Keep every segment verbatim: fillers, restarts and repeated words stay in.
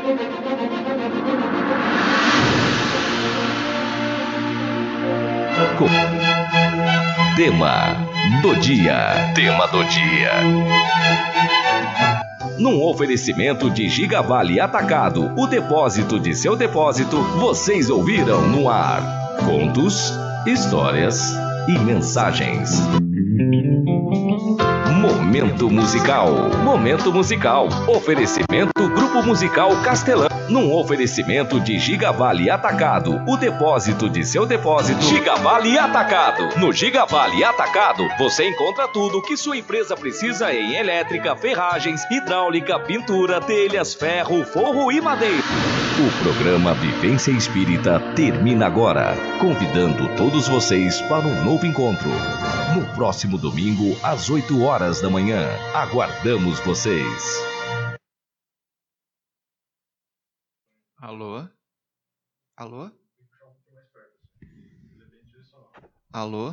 Tema do dia. Tema do dia. Num oferecimento de Gigavale Atacado, o depósito de seu depósito, vocês ouviram no ar contos, histórias e mensagens. Momento musical. Momento musical. Oferecimento Grupo Musical Castelã. Num oferecimento de Gigavale Atacado, o depósito de seu depósito. Gigavale Atacado. No Gigavale Atacado, você encontra tudo que sua empresa precisa em elétrica, ferragens, hidráulica, pintura, telhas, ferro, forro e madeira. O programa Vivência Espírita termina agora, convidando todos vocês para um novo encontro. No próximo domingo, às oito horas da manhã. Aguardamos vocês. Alô? Alô? Alô?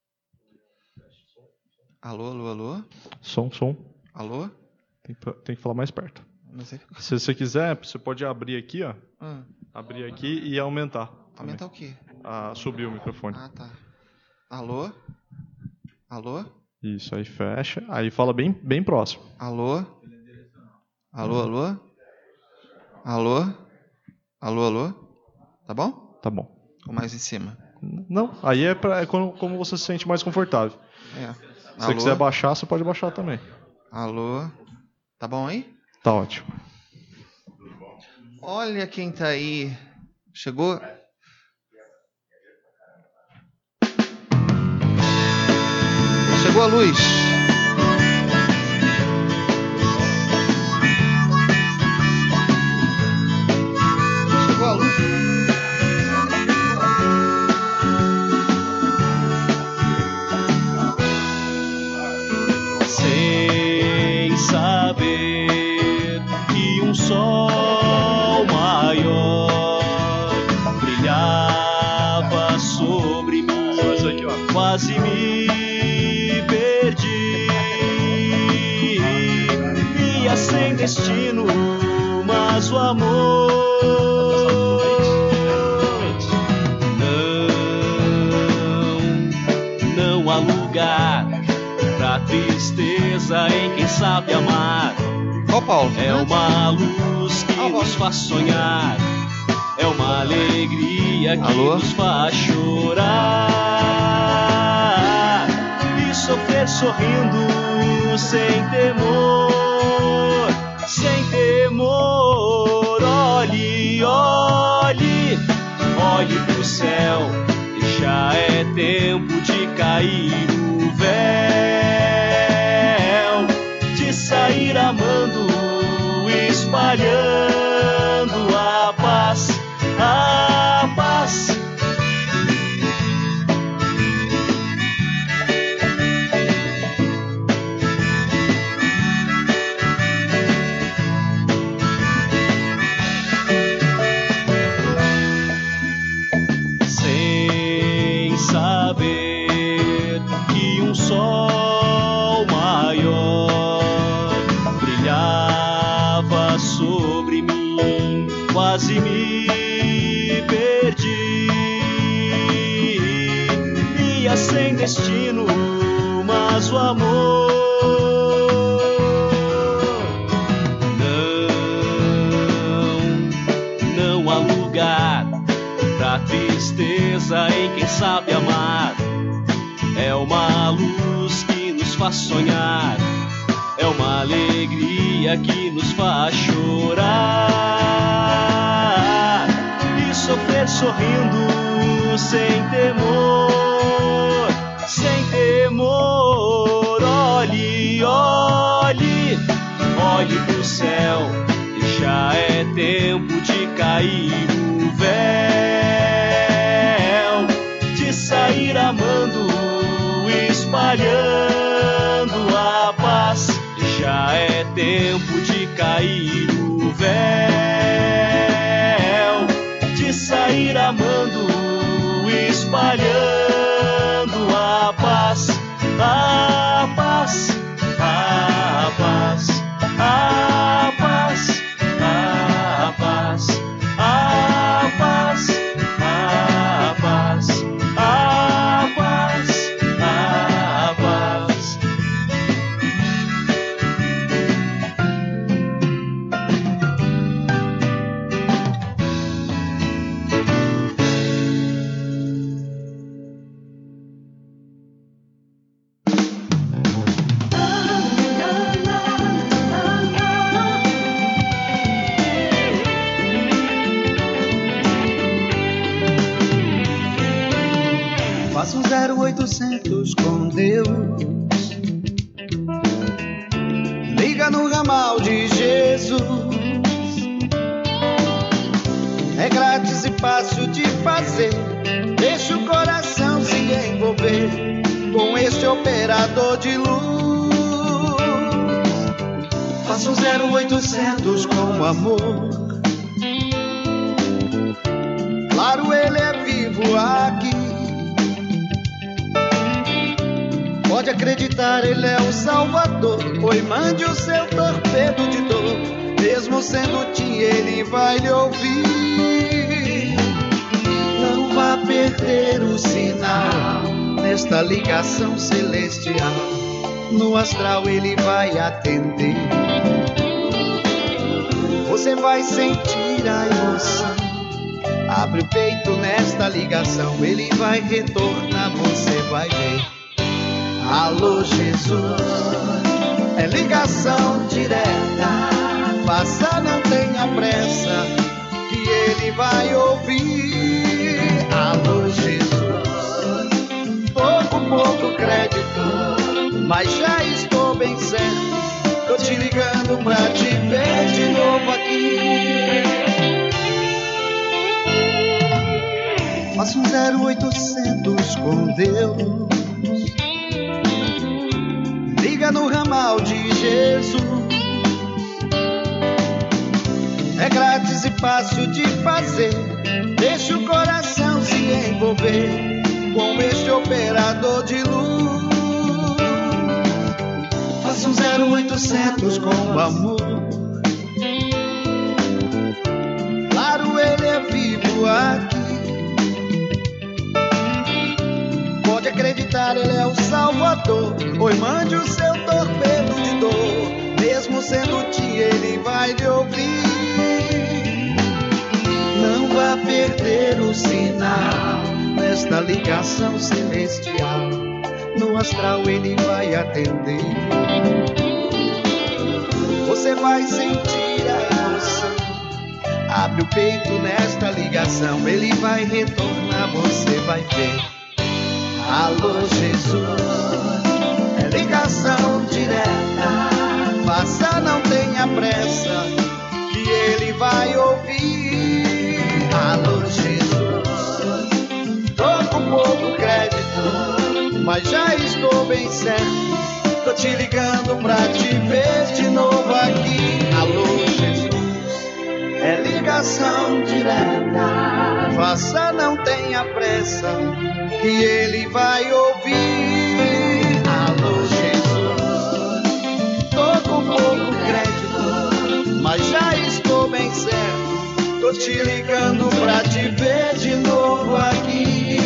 Alô, alô, alô? Som, som. Alô? Tem, tem que falar mais perto. Mas é... Se você quiser, você pode abrir aqui, ó. Ah. Abrir aqui e aumentar. Aumentar o quê? Ah, subir o microfone. Ah, tá. Alô? Alô? Isso, aí fecha. Aí fala bem, bem próximo. Alô? Alô, alô? Alô? Alô, alô? Tá bom? Tá bom. Ou mais em cima? Não, aí é, pra, é como, como você se sente mais confortável. É. Se você quiser baixar, você pode baixar também. Alô? Tá bom aí? Tá ótimo. Olha quem tá aí. Chegou? Chegou a luz. Chegou a luz. Sem saber que um sol maior brilhava sobre mim, quase me perdi, ia sem destino, mas o amor não, não há lugar pra tristeza em quem sabe amar. Ó, Paulo. É uma luz que Alô. nos faz sonhar, é uma alegria que Alô. nos faz chorar e sofrer sorrindo sem temor, sem temor. Olhe, olhe, olhe pro céu, que já é tempo de cair o véu, de sair amando, espalhando a paz, a paz. Sem saber que um sol maior brilhava sobre mim, quase me perdi, ia sem destino, mas o amor não, não há lugar pra tristeza em quem sabe amar. É uma luz que nos faz sonhar, é uma alegria que nos faz chorar e sofrer sorrindo sem temor, sem temor. Olhe, olhe, olhe pro céu, que já é tempo de cair o véu, de sair amando, espalhando a paz. Já é tempo de cair o véu, de sair amando, espalhando a paz, a paz, a paz, a paz, a paz. oitocentos com Deus. Liga no ramal de Jesus. É grátis e fácil de fazer. Deixa o coração se envolver com este operador de luz. Faça um zero oitocentos com amor. Claro, ele é vivo aqui. Pode acreditar, ele é o Salvador. Oi, mande o seu torpedo de dor. Mesmo sendo Tim, ele vai lhe ouvir. Não vá perder o sinal nesta ligação celestial. No astral ele vai atender. Você vai sentir a emoção. Abre o peito nesta ligação. Ele vai retornar, você vai ver. Alô, Jesus, é ligação direta. Faça, não tenha pressa, que ele vai ouvir. Alô, Jesus, pouco, pouco crédito, mas já estou bem certo. Tô te ligando pra te ver de novo aqui. Faça um zero oitocentos com Deus. Liga no ramal de Jesus. É grátis e fácil de fazer. Deixa o coração se envolver com este operador de luz. Faça um zero oitocentos com amor. Claro, ele é vivo aqui. Pode acreditar, ele é o Salvador. Oi, mande o seu torpedo de dor. Mesmo sendo Tim, ele vai lhe ouvir. Não vá perder o sinal nesta ligação celestial. No astral ele vai atender. Você vai sentir a emoção. Abre o peito nesta ligação. Ele vai retornar, você vai ver. Alô, Jesus, é ligação direta. Faça, não tenha pressa, que ele vai ouvir. Alô, Jesus, tô com pouco crédito, mas já estou bem certo. Tô te ligando pra te ver de novo aqui. Alô, Jesus, é ligação direta. Faça, não tenha pressa, que ele vai ouvir. Alô, Jesus, tô com pouco crédito, mas já estou bem certo. Tô te ligando pra te ver de novo aqui.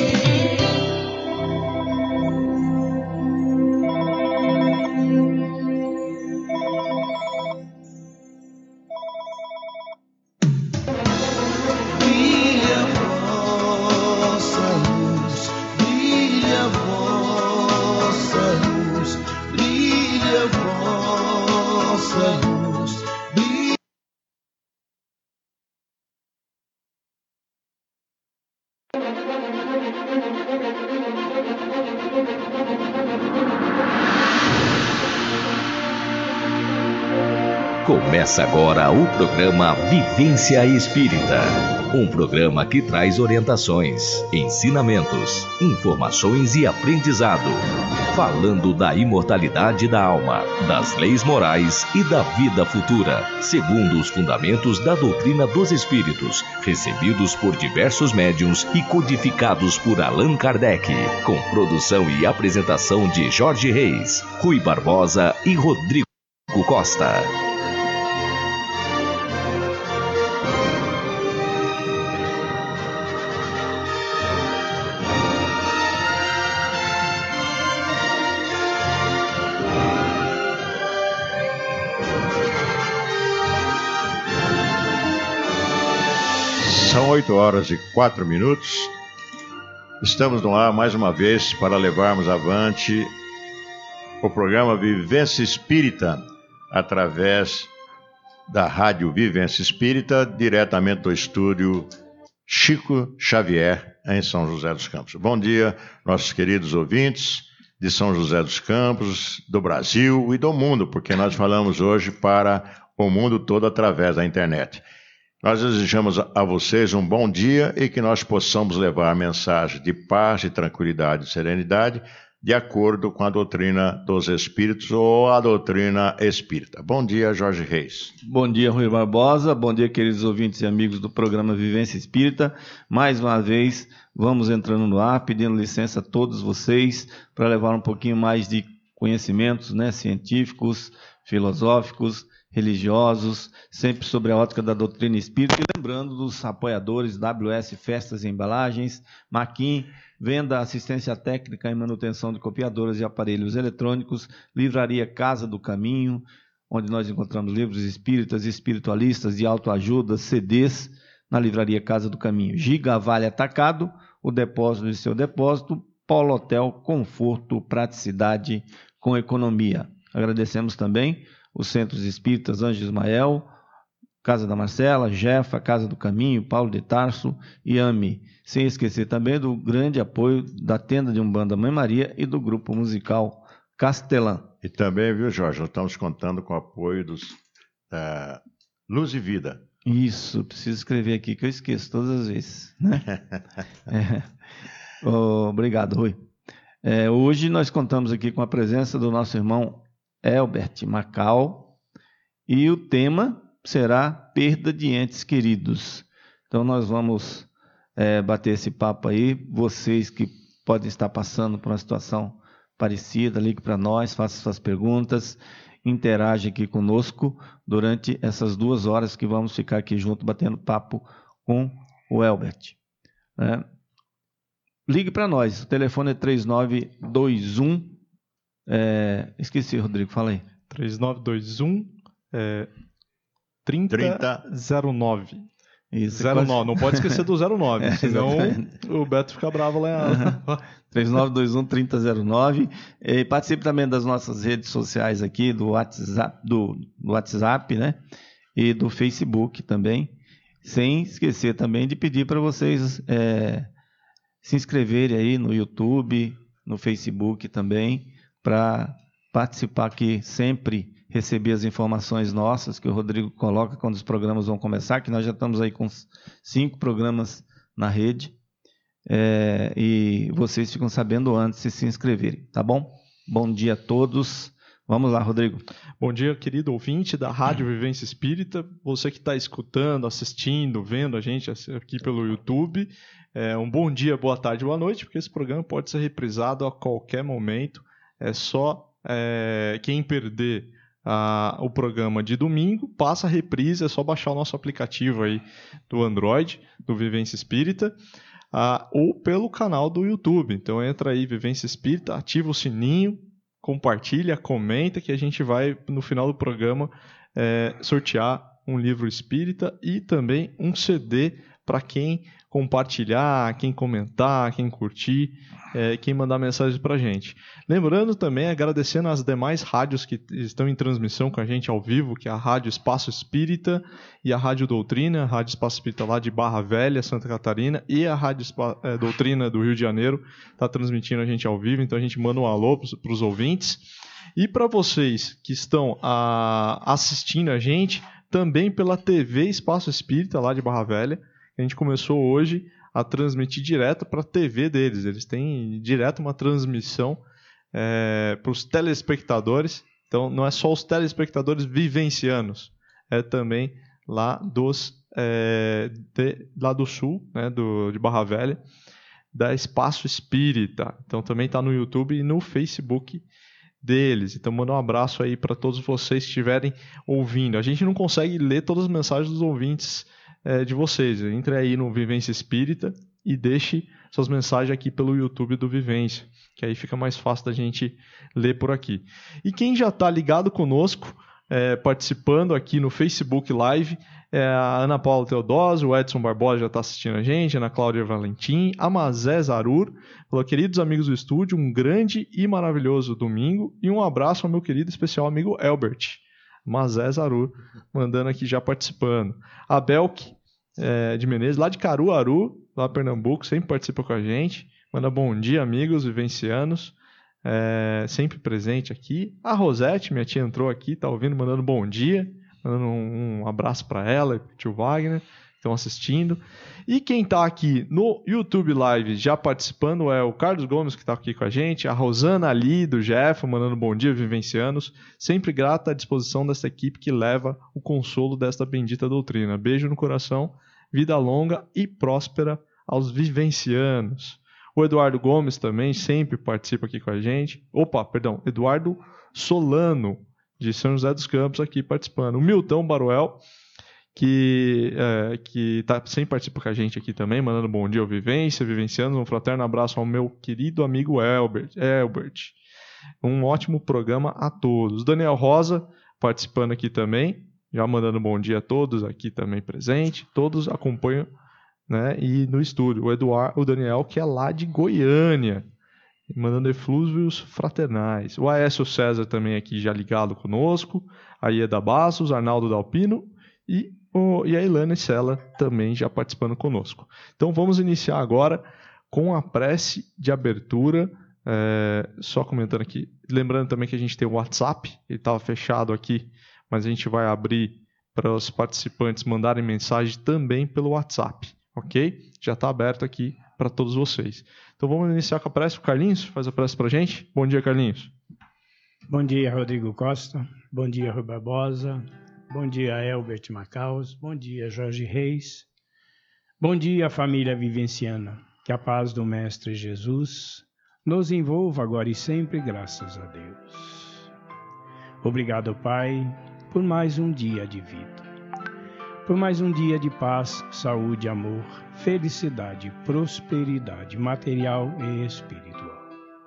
Começa agora o programa Vivência Espírita, um programa que traz orientações, ensinamentos, informações e aprendizado, falando da imortalidade da alma, das leis morais e da vida futura, segundo os fundamentos da doutrina dos espíritos, recebidos por diversos médiuns e codificados por Allan Kardec, com produção e apresentação de Jorge Reis, Rui Barbosa e Rodrigo Costa. São oito horas e quatro minutos. Estamos no ar mais uma vez para levarmos avante o programa Vivência Espírita através da Rádio Vivência Espírita, diretamente do estúdio Chico Xavier, em São José dos Campos. Bom dia, nossos queridos ouvintes de São José dos Campos, do Brasil e do mundo, porque nós falamos hoje para o mundo todo através da internet. Nós desejamos a vocês um bom dia e que nós possamos levar a mensagem de paz, de tranquilidade e serenidade de acordo com a doutrina dos Espíritos ou a doutrina espírita. Bom dia, Jorge Reis. Bom dia, Rui Barbosa. Bom dia, queridos ouvintes e amigos do programa Vivência Espírita. Mais uma vez, vamos entrando no ar, pedindo licença a todos vocês para levar um pouquinho mais de conhecimentos, né, científicos, filosóficos, religiosos, sempre sobre a ótica da doutrina espírita, e lembrando dos apoiadores W S Festas e Embalagens, Maquin, venda, assistência técnica e manutenção de copiadoras e aparelhos eletrônicos, Livraria Casa do Caminho, onde nós encontramos livros espíritas e espiritualistas de autoajuda, C Ds, na Livraria Casa do Caminho. Giga Vale Atacado, o depósito de seu depósito, Polo Hotel, conforto, praticidade com economia. Agradecemos também os Centros Espíritas Anjo Ismael, Casa da Marcela, Jefa, Casa do Caminho, Paulo de Tarso e AME. Sem esquecer também do grande apoio da Tenda de Umbanda Mãe Maria e do grupo musical Castelã. E também, viu, Jorge, nós estamos contando com o apoio dos uh, Luz e Vida. Isso, preciso escrever aqui que eu esqueço todas as vezes, né? é. oh, obrigado, Rui. É, hoje nós contamos aqui com a presença do nosso irmão Elbert Macau, e o tema será perda de entes queridos. Então nós vamos é, bater esse papo aí. Vocês que podem estar passando por uma situação parecida, ligue para nós, faça suas perguntas, interage aqui conosco durante essas duas horas que vamos ficar aqui junto batendo papo com o Elbert. É. Ligue para nós, o telefone é três nove dois um. É, esqueci, Rodrigo, fala aí. três nove dois um é, trinta zero nove. Isso, zero nove, não pode esquecer do zero nove, é, senão o Beto fica bravo lá. três nove dois um, trinta zero nove. E participe também das nossas redes sociais aqui, do WhatsApp, do, do WhatsApp, né? E do Facebook também. Sem esquecer também de pedir para vocês é, se inscreverem aí no YouTube, no Facebook também, para participar aqui, sempre receber as informações nossas que o Rodrigo coloca quando os programas vão começar, que nós já estamos aí com cinco programas na rede, é, e vocês ficam sabendo antes de se inscreverem, tá bom? Bom dia a todos. Vamos lá, Rodrigo. Bom dia, querido ouvinte da Rádio Vivência Espírita, você que está escutando, assistindo, vendo a gente aqui pelo YouTube, é, um bom dia, boa tarde, boa noite, porque esse programa pode ser reprisado a qualquer momento. É só é, quem perder a, o programa de domingo, passa a reprise, é só baixar o nosso aplicativo aí do Android, do Vivência Espírita, a, ou pelo canal do YouTube. Então entra aí, Vivência Espírita, ativa o sininho, compartilha, comenta, que a gente vai, no final do programa, é, sortear um livro espírita e também um C D para quem compartilhar, quem comentar, quem curtir, é, quem mandar mensagem para a gente. Lembrando também, agradecendo as demais rádios que estão em transmissão com a gente ao vivo, que é a Rádio Espaço Espírita e a Rádio Doutrina, a Rádio Espaço Espírita lá de Barra Velha, Santa Catarina, e a Rádio Espa- é, Doutrina do Rio de Janeiro, está transmitindo a gente ao vivo, então a gente manda um alô para os ouvintes. E para vocês que estão a, assistindo a gente, também pela T V Espaço Espírita lá de Barra Velha, a gente começou hoje a transmitir direto para a T V deles. Eles têm direto uma transmissão é, para os telespectadores. Então, não é só os telespectadores vivencianos, é também lá, dos, é, de, lá do sul, né, do, de Barra Velha, da Espaço Espírita. Então, também está no YouTube e no Facebook deles. Então, manda um abraço aí para todos vocês que estiverem ouvindo. A gente não consegue ler todas as mensagens dos ouvintes É, de vocês. Entre aí no Vivência Espírita e deixe suas mensagens aqui pelo YouTube do Vivência, que aí fica mais fácil da gente ler por aqui. E quem já está ligado conosco, é, participando aqui no Facebook Live, é a Ana Paula Teodósio, o Edson Barbosa já está assistindo a gente, a Ana Cláudia Valentim, a Mazé Zarur, falou: queridos amigos do estúdio, um grande e maravilhoso domingo e um abraço ao meu querido especial amigo Elbert. Mazé Zarur, mandando aqui já participando. A Belk é, de Menezes, lá de Caruaru, lá Pernambuco, sempre participa com a gente. Manda bom dia, amigos vivencianos. É, sempre presente aqui. A Rosete, minha tia, entrou aqui, tá ouvindo, mandando bom dia. Mandando um, um abraço para ela e pro tio Wagner, que estão assistindo. E quem está aqui no YouTube Live já participando é o Carlos Gomes, que está aqui com a gente, a Rosana Ali, do Jeff, mandando bom dia, vivencianos. Sempre grata à disposição dessa equipe que leva o consolo desta bendita doutrina. Beijo no coração, vida longa e próspera aos vivencianos. O Eduardo Gomes também sempre participa aqui com a gente. Opa, perdão, Eduardo Solano, de São José dos Campos, aqui participando. O Milton Baruel, que, é, que tá, sempre participa com a gente aqui também, mandando bom dia ao Vivência, vivenciando. Um fraterno abraço ao meu querido amigo Elbert. Elbert. Um ótimo programa a todos. Daniel Rosa participando aqui também, já mandando bom dia a todos aqui também presente. Todos acompanham, né, e no estúdio. O, Eduardo, o Daniel, que é lá de Goiânia, mandando eflúvios fraternais. O Aécio César também aqui já ligado conosco. A Ieda Bassos, Arnaldo Dalpino e, o, e a Ilana Sela também já participando conosco. Então vamos iniciar agora com a prece de abertura. É, só comentando aqui, lembrando também que a gente tem o WhatsApp, ele estava fechado aqui, mas a gente vai abrir para os participantes mandarem mensagem também pelo WhatsApp, ok? Já está aberto aqui para todos vocês. Então vamos iniciar com a prece. O Carlinhos faz a prece para a gente. Bom dia, Carlinhos. Bom dia, Rodrigo Costa. Bom dia, Rui Barbosa. Bom dia, Elbert Macaus. Bom dia, Jorge Reis. Bom dia, família vivenciana. Que a paz do Mestre Jesus nos envolva agora e sempre, graças a Deus. Obrigado, Pai, por mais um dia de vida. Por mais um dia de paz, saúde, amor, felicidade, prosperidade material e espiritual.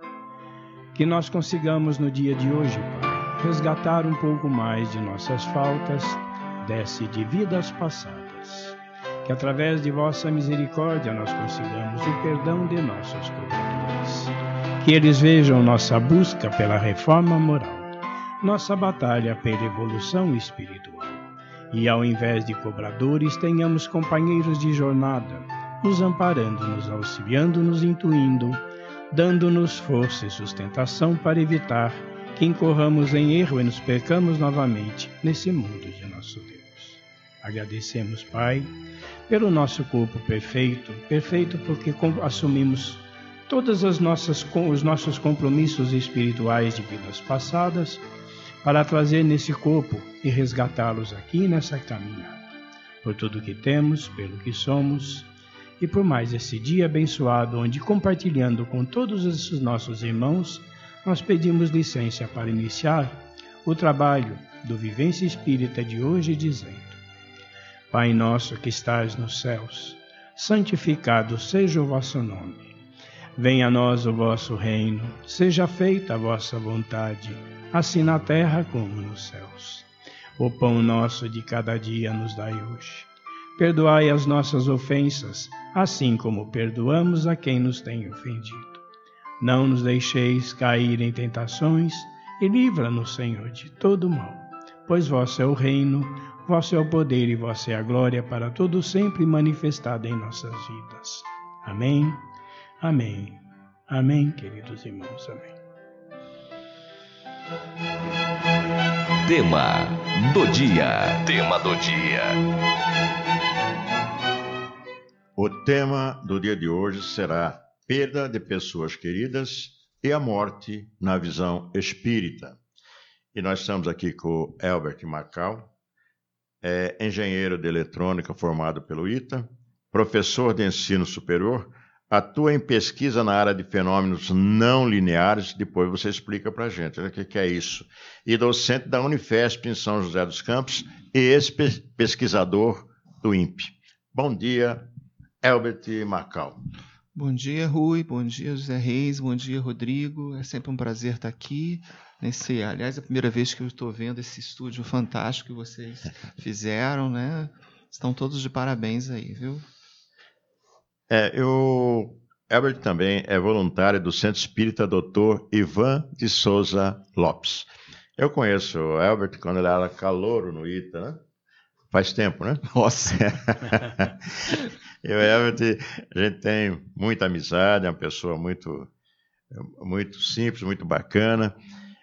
Que nós consigamos no dia de hoje, Pai, resgatar um pouco mais de nossas faltas, desce de vidas passadas. Que através de vossa misericórdia nós consigamos o perdão de nossos cobradores. Que eles vejam nossa busca pela reforma moral, nossa batalha pela evolução espiritual. E ao invés de cobradores, tenhamos companheiros de jornada, nos amparando, nos auxiliando, nos intuindo, dando-nos força e sustentação para evitar que incorramos em erro e nos percamos novamente nesse mundo de nosso Deus. Agradecemos, Pai, pelo nosso corpo perfeito, perfeito porque assumimos todos as nossas, os nossos compromissos espirituais de vidas passadas, para trazer nesse corpo e resgatá-los aqui nessa caminhada. Por tudo que temos, pelo que somos, e por mais esse dia abençoado, onde compartilhando com todos esses nossos irmãos, nós pedimos licença para iniciar o trabalho do Vivência Espírita de hoje, dizendo: Pai nosso que estás nos céus, santificado seja o vosso nome. Venha a nós o vosso reino, seja feita a vossa vontade, assim na terra como nos céus. O pão nosso de cada dia nos dai hoje. Perdoai as nossas ofensas, assim como perdoamos a quem nos tem ofendido. Não nos deixeis cair em tentações, e livra-nos, Senhor, de todo mal. Pois vosso é o reino, vosso é o poder e vossa é a glória para todo sempre manifestada em nossas vidas. Amém. Amém. Amém, queridos irmãos. Amém. Tema do dia. Tema do dia. O tema do dia de hoje será perda de pessoas queridas e a morte na visão espírita. E nós estamos aqui com o Elbert Macau, é engenheiro de eletrônica formado pelo I T A, professor de ensino superior, atua em pesquisa na área de fenômenos não lineares, depois você explica para a gente, né, o que, que é isso, e docente da Unifesp em São José dos Campos e ex-pesquisador do I N P E. Bom dia, Elbert Macau. Bom dia, Rui. Bom dia, José Reis. Bom dia, Rodrigo. É sempre um prazer estar aqui. Nesse, aliás, é a primeira vez que eu estou vendo esse estúdio fantástico que vocês fizeram, né? Estão todos de parabéns aí, viu? É, eu, Elbert também é voluntário do Centro Espírita doutor Ivan de Souza Lopes. Eu conheço o Elbert quando ele era calouro no I T A, né? Faz tempo, né? Nossa. Eu e o Herbert, a gente tem muita amizade, é uma pessoa muito, muito simples, muito bacana.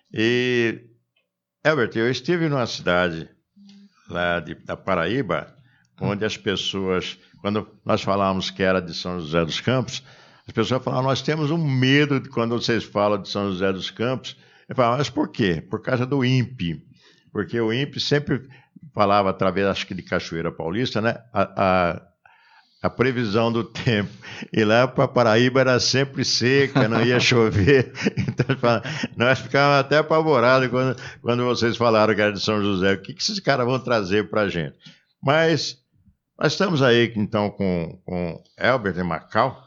E, Herbert, eu estive numa cidade lá de, da Paraíba, onde as pessoas, quando nós falávamos que era de São José dos Campos, as pessoas falavam, nós temos um medo de quando vocês falam de São José dos Campos. Eu falava, mas por quê? Por causa do I N P E. Porque o I N P E sempre falava, através, acho que de Cachoeira Paulista, né? A, a, a previsão do tempo. E lá para Paraíba era sempre seca, não ia chover. Então nós ficávamos até apavorados quando, quando vocês falaram que era de São José. O que, que esses caras vão trazer para a gente? Mas nós estamos aí, então, com, com Elbert Macau,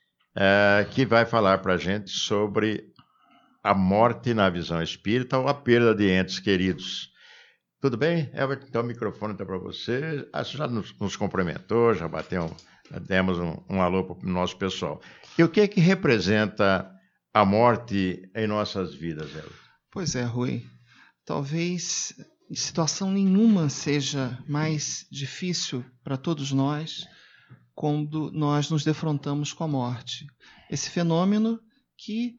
é, que vai falar para a gente sobre a morte na visão espírita ou a perda de entes queridos. Tudo bem, Elbert? Então o microfone está para você. Ah, você já nos, nos cumprimentou, já bateu, já demos um, um alô para o nosso pessoal. E o que é que representa a morte em nossas vidas, Elbert? Pois é, Rui. Talvez em situação nenhuma seja mais difícil para todos nós quando nós nos defrontamos com a morte. Esse fenômeno que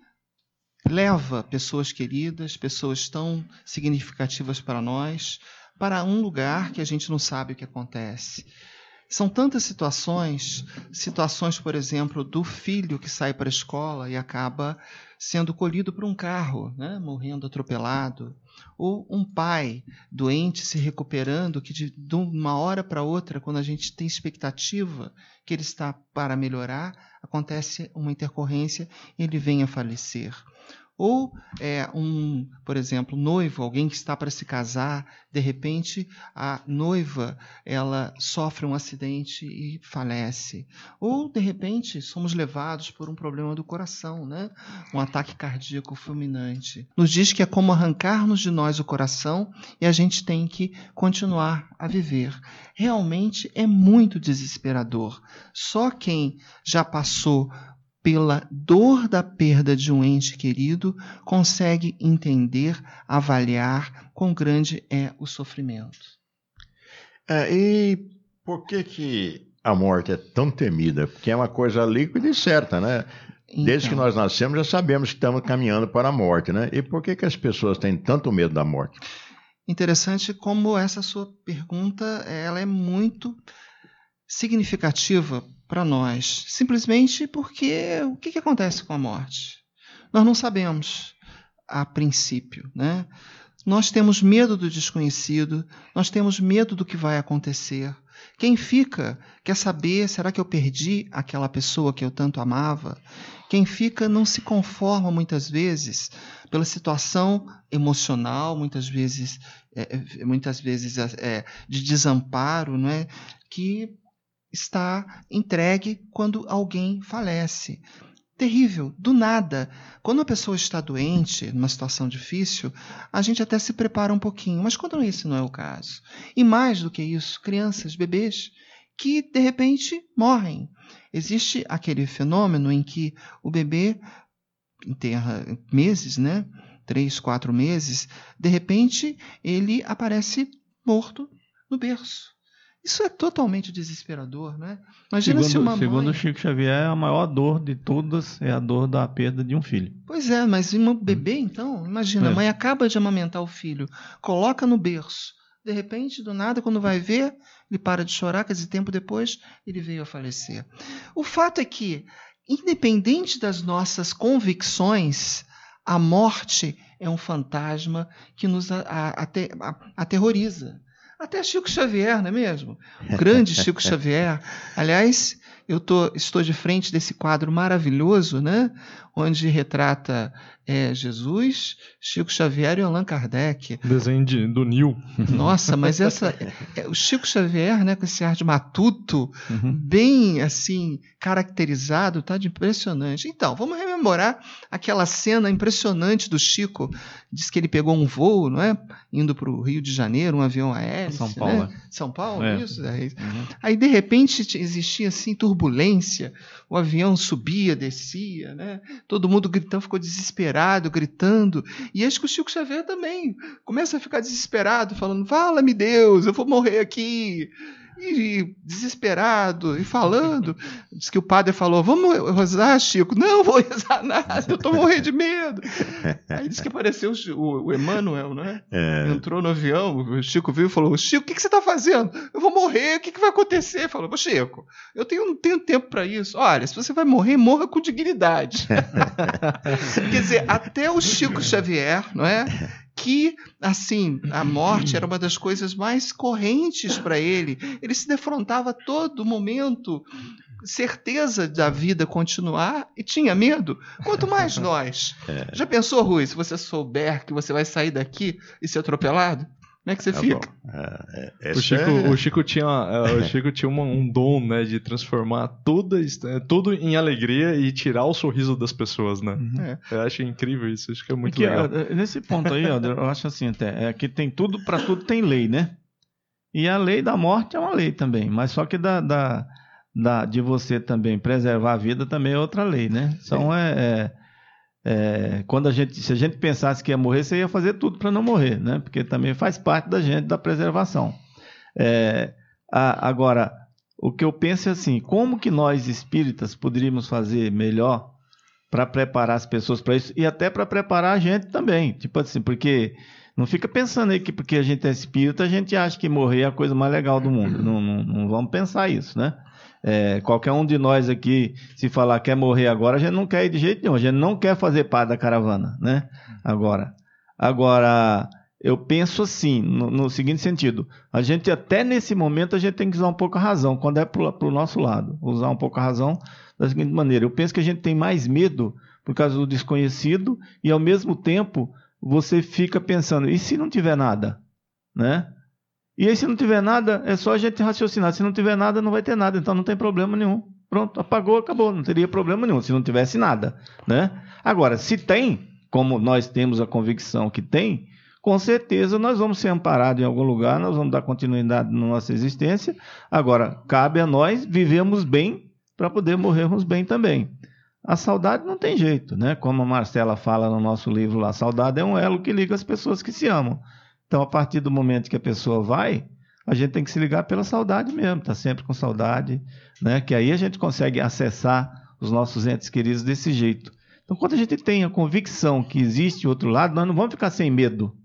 leva pessoas queridas, pessoas tão significativas para nós, para um lugar que a gente não sabe o que acontece. São tantas situações, situações, por exemplo, do filho que sai para a escola e acaba sendo colhido por um carro, né, morrendo atropelado, ou um pai doente se recuperando, que de, de uma hora para outra, quando a gente tem expectativa que ele está para melhorar, acontece uma intercorrência e ele vem a falecer. Ou, é, um, por exemplo, noivo, alguém que está para se casar, de repente a noiva ela sofre um acidente e falece. Ou, de repente, somos levados por um problema do coração, né? Um ataque cardíaco fulminante. Nos diz que é como arrancar-nos de nós o coração e a gente tem que continuar a viver. Realmente é muito desesperador. Só quem já passou pela dor da perda de um ente querido, consegue entender, avaliar quão grande é o sofrimento. É, e por que, que a morte é tão temida? Porque é uma coisa líquida e certa, né? Então, desde que nós nascemos já sabemos que estamos caminhando para a morte, né? E por que, que as pessoas têm tanto medo da morte? Interessante como essa sua pergunta ela é muito significativa para nós, simplesmente porque o que, que acontece com a morte? Nós não sabemos a princípio, né? Nós temos medo do desconhecido, nós temos medo do que vai acontecer. Quem fica quer saber, será que eu perdi aquela pessoa que eu tanto amava? Quem fica não se conforma muitas vezes pela situação emocional, muitas vezes, é, muitas vezes é, de desamparo, não é? Que está entregue quando alguém falece. Terrível, do nada. Quando a pessoa está doente, numa situação difícil, a gente até se prepara um pouquinho, mas quando esse não é o caso. E mais do que isso, crianças, bebês, que de repente morrem. Existe aquele fenômeno em que o bebê enterra meses, né? Três, quatro meses, de repente ele aparece morto no berço. Isso é totalmente desesperador, né? Imagina segundo, se uma segundo mãe... Chico Xavier, a maior dor de todas é a dor da perda de um filho. Pois é, mas um bebê, então, imagina, é. a mãe acaba de amamentar o filho, coloca no berço, de repente, do nada, quando vai ver, ele para de chorar, quer dizer, tempo depois, ele veio a falecer. O fato é que, independente das nossas convicções, a morte é um fantasma que nos a, a, a, aterroriza. Até Chico Xavier, não é mesmo? O grande Chico Xavier. Aliás, eu tô, estou de frente desse quadro maravilhoso, né? Onde retrata é, Jesus, Chico Xavier e Allan Kardec. Desenho de, do Nil. Nossa, mas essa, é, o Chico Xavier, né, com esse ar de matuto, uhum. bem assim caracterizado, tá de impressionante. Então, vamos rememorar aquela cena impressionante do Chico. Diz que ele pegou um voo, não é? Indo para o Rio de Janeiro, um avião aéreo. São Paulo. Né? São Paulo, é. isso. É isso. Uhum. Aí, de repente, existia assim turbulência turbulência, o avião subia, descia, né? Todo mundo gritando, ficou desesperado, gritando. E eis que o Chico Xavier também começa a ficar desesperado, falando, fala-me Deus, eu vou morrer aqui. E desesperado, e falando, diz que o padre falou, vamos rezar, Chico? Não, vou rezar nada, eu estou morrendo de medo. Aí disse que apareceu o, o Emmanuel, né? É. Entrou no avião, o Chico viu e falou, Chico, o que, que você está fazendo? Eu vou morrer, o que, que vai acontecer? Falou, Chico, eu tenho, não tenho tempo para isso. Olha, se você vai morrer, morra com dignidade. Quer dizer, até o Chico Xavier, não é? Que, assim, a morte era uma das coisas mais correntes para ele. Ele se defrontava a todo momento, certeza da vida continuar, e tinha medo. Quanto mais nós. É. Já pensou, Rui, se você souber que você vai sair daqui e ser atropelado? Como é que você tá fica? É, é, o, Chico, é... o Chico tinha, o Chico tinha uma, um dom, né, de transformar tudo, tudo em alegria e tirar o sorriso das pessoas, né? Uhum. É. Eu acho incrível isso, acho que é muito Porque, legal. Nesse ponto aí, ó, eu acho assim até, é que tem tudo, para tudo tem lei, né? E a lei da morte é uma lei também, mas só que da, da, da, de você também preservar a vida também é outra lei, né? Então é... é É, quando a gente, se a gente pensasse que ia morrer, você ia fazer tudo para não morrer, né? Porque também faz parte da gente, da preservação. É, a, agora, o que eu penso é assim, como que nós espíritas poderíamos fazer melhor para preparar as pessoas para isso e até para preparar a gente também, tipo assim, porque não fica pensando aí que porque a gente é espírita, a gente acha que morrer é a coisa mais legal do mundo, não, não, não vamos pensar isso, né? É, qualquer um de nós aqui, se falar que quer morrer agora, a gente não quer ir de jeito nenhum, a gente não quer fazer parte da caravana, né? Agora, agora eu penso assim, no, no seguinte sentido, a gente até nesse momento a gente tem que usar um pouco a razão, quando é para o nosso lado, usar um pouco a razão da seguinte maneira, eu penso que a gente tem mais medo por causa do desconhecido e ao mesmo tempo você fica pensando, e se não tiver nada, né? E aí, se não tiver nada, é só a gente raciocinar. Se não tiver nada, não vai ter nada. Então, não tem problema nenhum. Pronto, apagou, acabou. Não teria problema nenhum se não tivesse nada, né? Agora, se tem, como nós temos a convicção que tem, com certeza nós vamos ser amparados em algum lugar, nós vamos dar continuidade na nossa existência. Agora, cabe a nós vivermos bem para poder morrermos bem também. A saudade não tem jeito, né? Como a Marcela fala no nosso livro lá, a saudade é um elo que liga as pessoas que se amam. Então, a partir do momento que a pessoa vai, a gente tem que se ligar pela saudade mesmo, tá sempre com saudade, né? Que aí a gente consegue acessar os nossos entes queridos desse jeito. Então, quando a gente tem a convicção que existe outro lado, nós não vamos ficar sem medo.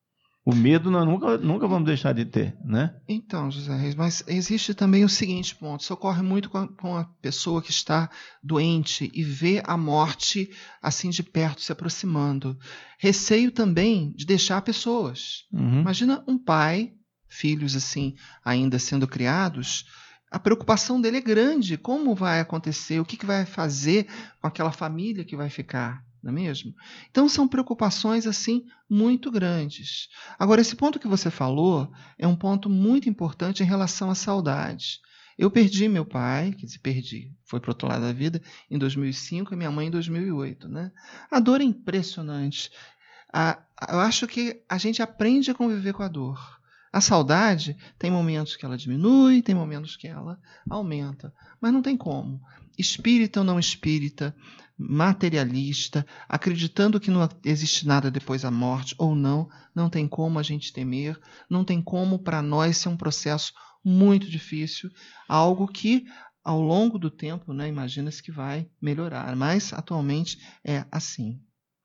O medo nós nunca, nunca vamos deixar de ter, né? Então, José Reis, mas existe também o seguinte ponto, isso ocorre muito com a, com a pessoa que está doente e vê a morte assim de perto se aproximando. Receio também de deixar pessoas. Uhum. Imagina um pai, filhos assim ainda sendo criados, a preocupação dele é grande, como vai acontecer, o que, que vai fazer com aquela família que vai ficar. Não é mesmo? Então são preocupações assim muito grandes. Agora, esse ponto que você falou é um ponto muito importante em relação à saudade. Eu perdi meu pai, quer dizer, perdi, foi para o outro lado da vida em dois mil e cinco e minha mãe em dois mil e oito. Né? A dor é impressionante. A, eu acho que a gente aprende a conviver com a dor. A saudade tem momentos que ela diminui, tem momentos que ela aumenta, mas não tem como. Espírita ou não espírita, materialista, acreditando que não existe nada depois da morte ou não, não tem como a gente temer, não tem como para nós ser um processo muito difícil, algo que ao longo do tempo, né, imagina-se que vai melhorar, mas atualmente é assim.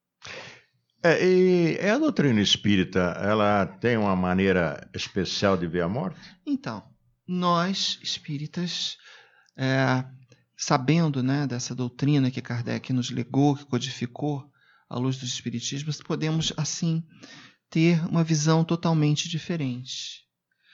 É, e a doutrina espírita, ela tem uma maneira especial de ver a morte? Então, nós espíritas, é, sabendo, né, dessa doutrina que Kardec nos legou, que codificou à luz dos espiritismos, podemos, assim, ter uma visão totalmente diferente.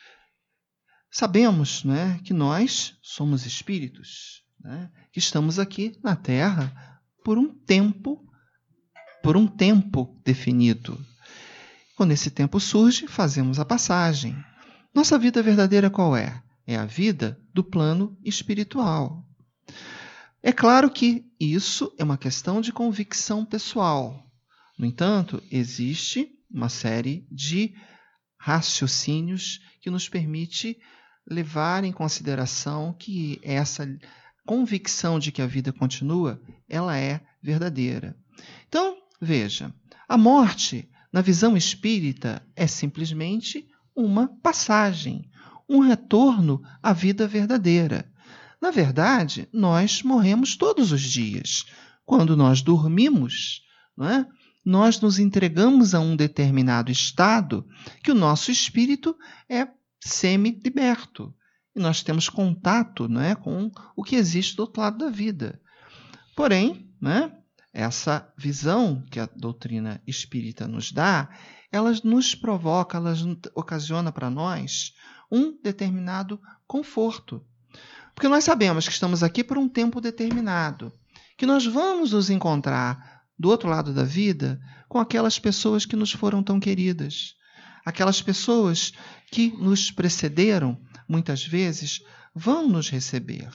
Sabemos, né, que nós somos espíritos, né, que estamos aqui na Terra por um tempo, por um tempo definido. Quando esse tempo surge, fazemos a passagem. Nossa vida verdadeira qual é? É a vida do plano espiritual. É claro que isso é uma questão de convicção pessoal. No entanto, existe uma série de raciocínios que nos permite levar em consideração que essa convicção de que a vida continua, ela é verdadeira. Então, veja, a morte, na visão espírita, é simplesmente uma passagem, um retorno à vida verdadeira. Na verdade, nós morremos todos os dias. Quando nós dormimos, não é? Nós nos entregamos a um determinado estado que o nosso espírito é semi-liberto. E nós temos contato, não é, com o que existe do outro lado da vida. Porém, né, essa visão que a doutrina espírita nos dá, ela nos provoca, ela ocasiona para nós um determinado conforto. Porque nós sabemos que estamos aqui por um tempo determinado, que nós vamos nos encontrar do outro lado da vida com aquelas pessoas que nos foram tão queridas, aquelas pessoas que nos precederam, muitas vezes, vão nos receber.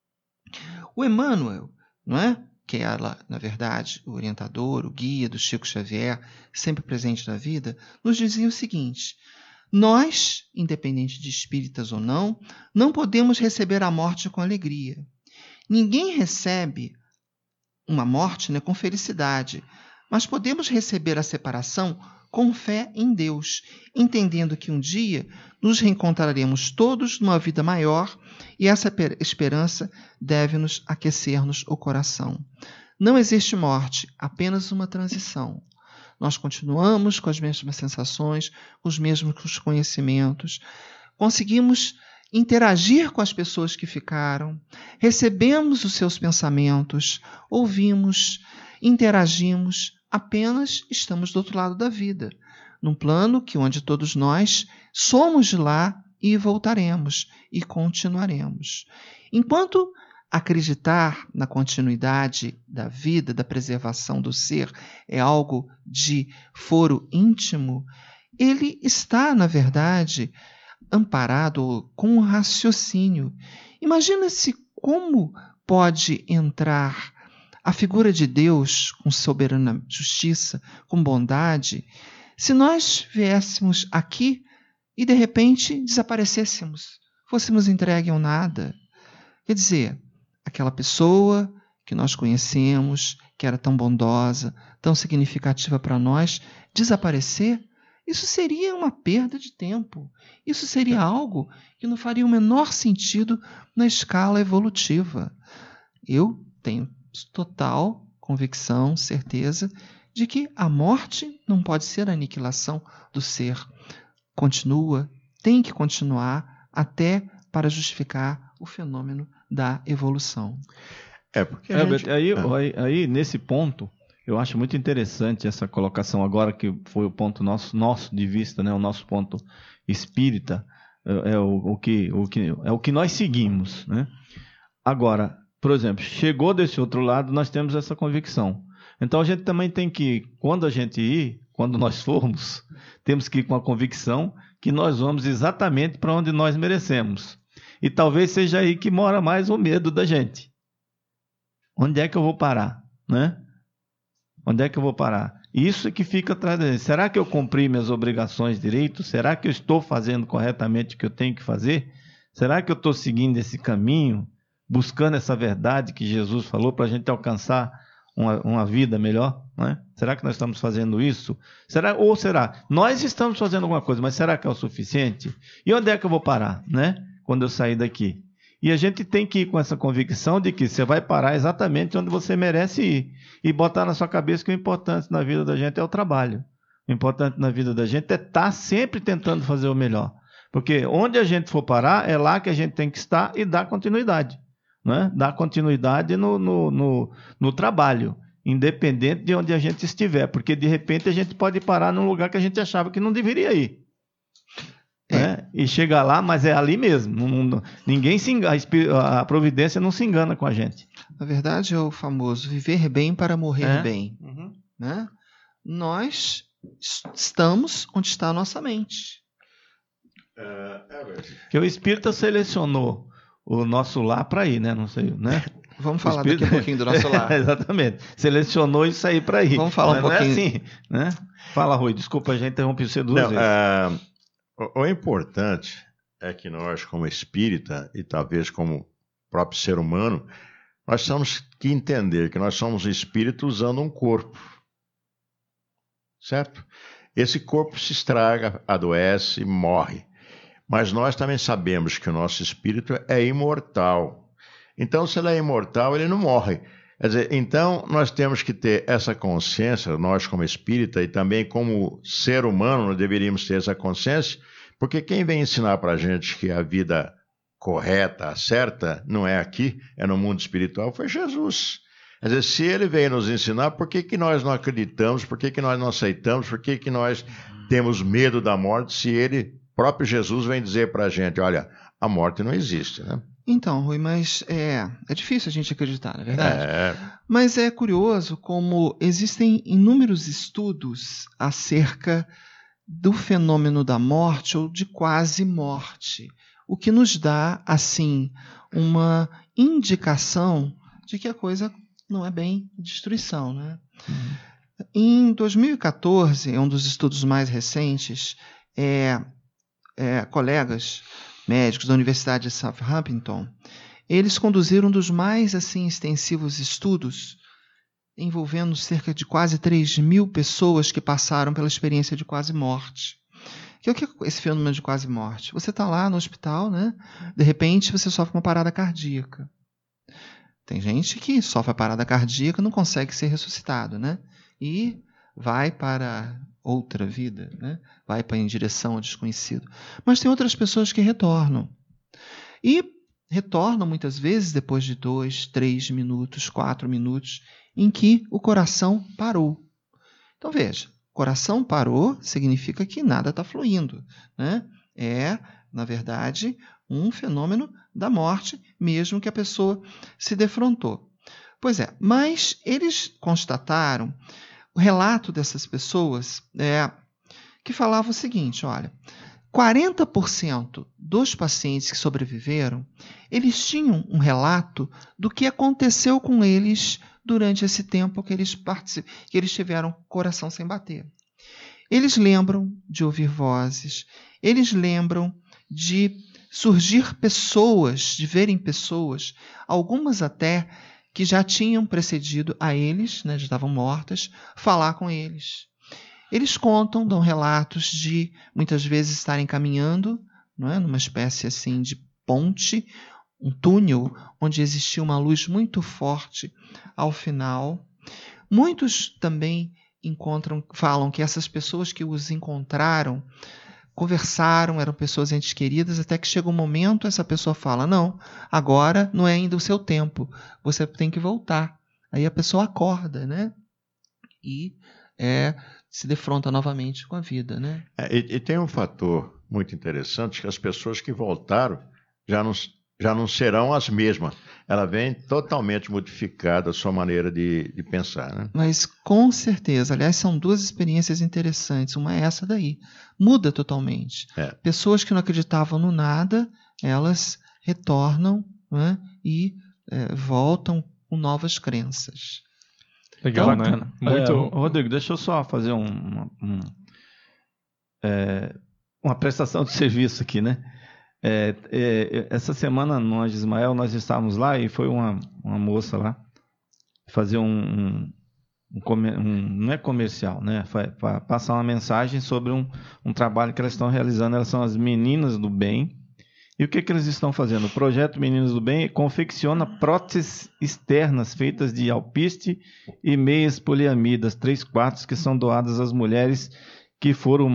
O Emmanuel, não é? Que era, na verdade, o orientador, o guia do Chico Xavier, sempre presente na vida, nos dizia o seguinte: nós, independente de espíritas ou não, não podemos receber a morte com alegria. Ninguém recebe uma morte, né, com felicidade, mas podemos receber a separação com fé em Deus, entendendo que um dia nos reencontraremos todos numa vida maior e essa esperança deve-nos aquecer-nos o coração. Não existe morte, apenas uma transição. Nós continuamos com as mesmas sensações, com os mesmos conhecimentos, conseguimos interagir com as pessoas que ficaram, recebemos os seus pensamentos, ouvimos, interagimos, apenas estamos do outro lado da vida, num plano que onde todos nós somos de lá e voltaremos e continuaremos. Enquanto acreditar na continuidade da vida, da preservação do ser, é algo de foro íntimo, ele está, na verdade, amparado com um raciocínio. Imagina-se como pode entrar a figura de Deus com soberana justiça, com bondade, se nós viéssemos aqui e de repente desaparecêssemos, fôssemos entregues ao nada. Quer dizer, aquela pessoa que nós conhecemos, que era tão bondosa, tão significativa para nós, desaparecer, isso seria uma perda de tempo. Isso seria algo que não faria o menor sentido na escala evolutiva. Eu tenho total convicção, certeza, de que a morte não pode ser a aniquilação do ser. Continua, tem que continuar até para justificar o fenômeno da evolução. É, porque é, gente... aí, aí, aí, nesse ponto, eu acho muito interessante essa colocação agora, que foi o ponto nosso, nosso de vista, né, o nosso ponto espírita, é, é, o, o que, o que, é o que nós seguimos, né? Agora, por exemplo, chegou desse outro lado, nós temos essa convicção. Então a gente também tem que, quando a gente ir, quando nós formos, temos que ir com a convicção que nós vamos exatamente para onde nós merecemos. E talvez seja aí que mora mais o medo da gente. Onde é que eu vou parar, né? Onde é que eu vou parar? Isso é que fica atrás da gente. Será que eu cumpri minhas obrigações direito? Será que eu estou fazendo corretamente o que eu tenho que fazer? Será que eu estou seguindo esse caminho, buscando essa verdade que Jesus falou para a gente alcançar uma, uma vida melhor? Né? Será que nós estamos fazendo isso? Será, ou será? Nós estamos fazendo alguma coisa, mas será que é o suficiente? E onde é que eu vou parar, né? Quando eu sair daqui? E a gente tem que ir com essa convicção de que você vai parar exatamente onde você merece ir. E botar na sua cabeça que o importante na vida da gente é o trabalho. O importante na vida da gente é estar sempre tentando fazer o melhor. Porque onde a gente for parar, é lá que a gente tem que estar e dar continuidade. Né? Dar continuidade no, no, no, no trabalho, independente de onde a gente estiver. Porque de repente a gente pode parar num lugar que a gente achava que não deveria ir. É. Né? E chegar lá, mas é ali mesmo. Não, não, ninguém se engana, a providência não se engana com a gente. Na verdade, é o famoso viver bem para morrer é. bem. Uhum. Né? Nós estamos onde está a nossa mente. É, é que o Espírita selecionou o nosso lar para ir, né? Não sei, né? Vamos falar Espírito... daqui a pouquinho do nosso lar. Exatamente. Selecionou isso aí para ir. Vamos falar mas um pouquinho. Não é assim, né? Fala, Rui. Desculpa, a gente interrompeu você duas não, vezes. Uh, o, o importante é que nós, como espírita, e talvez como próprio ser humano, nós temos que entender que nós somos um espírito usando um corpo. Certo? Esse corpo se estraga, adoece, morre. Mas nós também sabemos que o nosso espírito é imortal. Então, se ele é imortal, ele não morre. Quer dizer, então, nós temos que ter essa consciência, nós como espírita e também como ser humano, nós deveríamos ter essa consciência, porque quem vem ensinar para a gente que a vida correta, certa, não é aqui, é no mundo espiritual, foi Jesus. Quer dizer, se ele veio nos ensinar, por que, que nós não acreditamos, por que, que nós não aceitamos, por que, que nós temos medo da morte, se ele, próprio Jesus, vem dizer para a gente, olha, a morte não existe, né? Então, Rui, mas é, é difícil a gente acreditar, não é verdade? É. Mas é curioso como existem inúmeros estudos acerca do fenômeno da morte ou de quase morte, o que nos dá, assim, uma indicação de que a coisa não é bem destruição, né? Uhum. Em dois mil e quatorze, um dos estudos mais recentes, é, é, colegas médicos da Universidade de Southampton, eles conduziram um dos mais assim, extensivos estudos envolvendo cerca de quase três mil pessoas que passaram pela experiência de quase morte. Que é o que é esse fenômeno de quase morte? Você está lá no hospital, né? De repente você sofre uma parada cardíaca. Tem gente que sofre a parada cardíaca e não consegue ser ressuscitado, né? E vai para outra vida, né? Vai para em direção ao desconhecido. Mas tem outras pessoas que retornam. E retornam muitas vezes depois de dois, três minutos, quatro minutos, em que o coração parou. Então veja, coração parou significa que nada está fluindo, né? É, na verdade, um fenômeno da morte, mesmo que a pessoa se defrontou. Pois é, mas eles constataram, o relato dessas pessoas é que falava o seguinte, olha, quarenta por cento dos pacientes que sobreviveram, eles tinham um relato do que aconteceu com eles durante esse tempo que eles, particip... que eles tiveram coração sem bater. Eles lembram de ouvir vozes, eles lembram de surgir pessoas, de verem pessoas, algumas até que já tinham precedido a eles, né, já estavam mortas, falar com eles. Eles contam, dão relatos de, muitas vezes, estarem caminhando, não é, numa espécie assim de ponte, um túnel, onde existia uma luz muito forte ao final. Muitos também encontram, falam que essas pessoas que os encontraram, conversaram, eram pessoas entes queridas, até que chega um momento, essa pessoa fala, não, agora não é ainda o seu tempo, você tem que voltar. Aí a pessoa acorda, né? E é, se defronta novamente com a vida, né? É, e, e tem um fator muito interessante, que as pessoas que voltaram já não, já não serão as mesmas. Ela vem totalmente modificada a sua maneira de, de pensar, né? Mas com certeza, aliás, são duas experiências interessantes. Uma é essa daí. Muda totalmente. É. Pessoas que não acreditavam no nada, elas retornam, né, e é, voltam com novas crenças. Legal, Então, né? Muito... É, Rodrigo, deixa eu só fazer um, um, é, uma prestação de serviço aqui, né? É, é, essa semana, nós de Ismael, nós estávamos lá e foi uma, uma moça lá fazer um, um, um, um não é comercial, né? Para passar uma mensagem sobre um, um trabalho que elas estão realizando. Elas são as Meninas do Bem. E o que, que eles estão fazendo? O projeto Meninas do Bem confecciona próteses externas feitas de alpiste e meias poliamidas, três quartos, que são doadas às mulheres que foram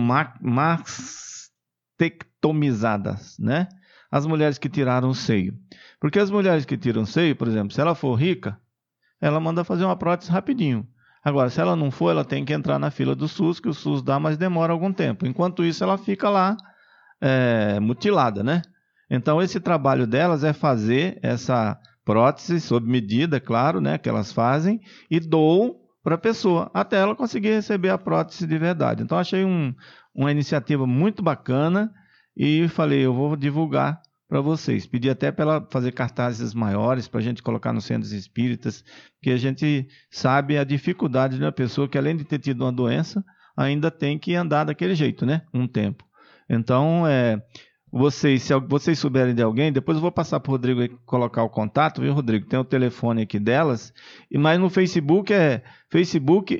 mastectomizadas, né? As mulheres que tiraram o seio. Porque as mulheres que tiram o seio, por exemplo, se ela for rica, ela manda fazer uma prótese rapidinho. Agora, se ela não for, ela tem que entrar na fila do SUS, que o SUS dá, mas demora algum tempo. Enquanto isso, ela fica lá é, mutilada, né? Então, esse trabalho delas é fazer essa prótese sob medida, claro, né, que elas fazem, e doam para a pessoa, até ela conseguir receber a prótese de verdade. Então, achei um, uma iniciativa muito bacana e falei, eu vou divulgar para vocês. Pedi até para ela fazer cartazes maiores para a gente colocar nos centros espíritas, porque a gente sabe a dificuldade de uma pessoa que, além de ter tido uma doença, ainda tem que andar daquele jeito, né, um tempo. Então, é... vocês, se vocês souberem de alguém, depois eu vou passar para o Rodrigo aí colocar o contato, viu, Rodrigo? Tem o telefone aqui delas, e mas no Facebook é Facebook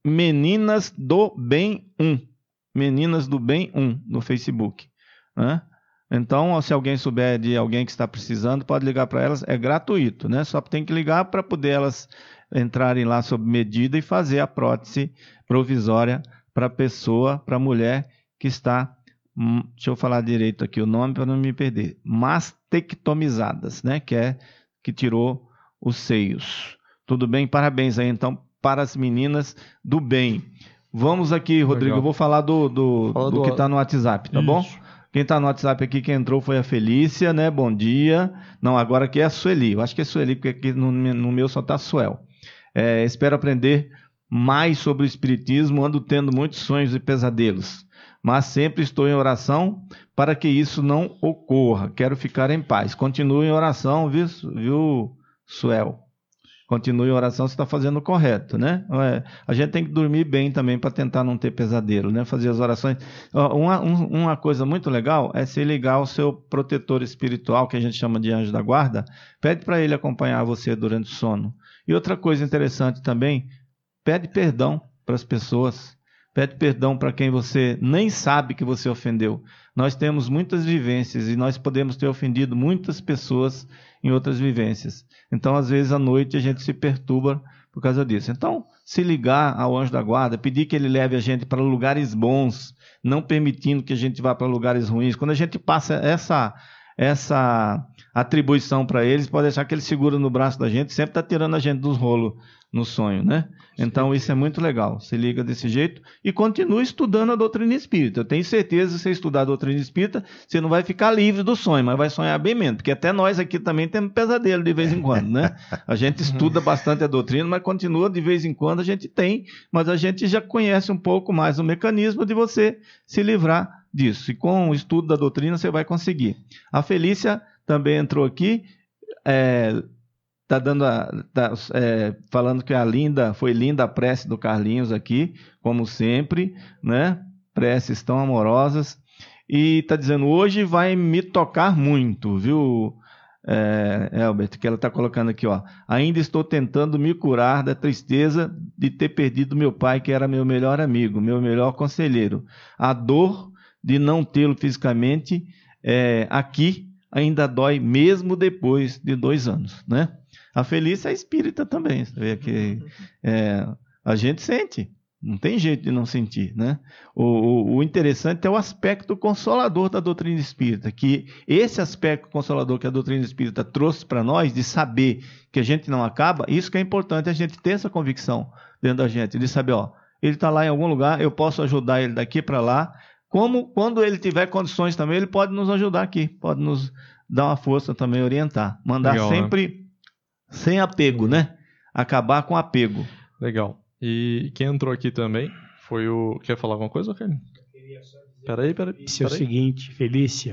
Meninas do Bem um. Meninas do Bem um no Facebook, né? Então, se alguém souber de alguém que está precisando, pode ligar para elas, é gratuito, né? Só tem que ligar para poder elas entrarem lá sob medida e fazer a prótese provisória para a pessoa, para a mulher que está, deixa eu falar direito aqui o nome para não me perder, mastectomizadas, né? Que é que tirou os seios. Tudo bem? Parabéns aí, então, para as meninas do bem. Vamos aqui, Rodrigo, Legal. eu vou falar do, do, do, do que está no WhatsApp, tá Isso. bom? Quem está no WhatsApp aqui, quem entrou foi a Felícia, né? Bom dia. Não, agora aqui é a Sueli. Eu acho que é Sueli, porque aqui no, no meu só está Suel. É, espero aprender mais sobre o Espiritismo, ando tendo muitos sonhos e pesadelos, mas sempre estou em oração para que isso não ocorra. Quero ficar em paz. Continue em oração, viu, viu Suel? Continue em oração, você está fazendo o correto, né? A gente tem que dormir bem também para tentar não ter pesadelo, né? Fazer as orações. Uma, uma coisa muito legal é se ligar ao seu protetor espiritual, que a gente chama de anjo da guarda, pede para ele acompanhar você durante o sono. E outra coisa interessante também, pede perdão para as pessoas, pede perdão para quem você nem sabe que você ofendeu. Nós temos muitas vivências e nós podemos ter ofendido muitas pessoas em outras vivências. Então, às vezes, à noite a gente se perturba por causa disso. Então, se ligar ao anjo da guarda, pedir que ele leve a gente para lugares bons, não permitindo que a gente vá para lugares ruins. Quando a gente passa essa, essa atribuição para eles, pode deixar que ele segura no braço da gente, sempre está tirando a gente dos rolos no sonho, né? Então, isso é muito legal. Se liga desse jeito e continue estudando a doutrina espírita. Eu tenho certeza que se você estudar a doutrina espírita, você não vai ficar livre do sonho, mas vai sonhar bem menos, porque até nós aqui também temos pesadelo de vez em quando, né? A gente estuda bastante a doutrina, mas continua de vez em quando a gente tem, mas a gente já conhece um pouco mais o mecanismo de você se livrar disso. E com o estudo da doutrina você vai conseguir. A Felícia também entrou aqui, é... Está dando a, tá, é, falando que a linda, foi linda a prece do Carlinhos aqui, como sempre, né? Preces tão amorosas. E está dizendo, hoje vai me tocar muito, viu, é, Elbert? Que ela está colocando aqui, ó. Ainda estou tentando me curar da tristeza de ter perdido meu pai, que era meu melhor amigo, meu melhor conselheiro. A dor de não tê-lo fisicamente é, aqui ainda dói, mesmo depois de dois anos, né? A Felícia é espírita também, você vê que é, a gente sente, não tem jeito de não sentir, né? O, o, o interessante é o aspecto consolador da doutrina espírita, que esse aspecto consolador que a doutrina espírita trouxe para nós, de saber que a gente não acaba, isso que é importante, a gente ter essa convicção dentro da gente, de saber, ó, ele está lá em algum lugar, eu posso ajudar ele daqui para lá, como quando ele tiver condições também, ele pode nos ajudar aqui, pode nos dar uma força também, orientar, mandar Legal, sempre... Né? Sem apego, né? Acabar com apego. Legal. E quem entrou aqui também foi o... Quer falar alguma coisa, Carlinhos? Peraí, peraí. Isso é o seguinte, Felícia.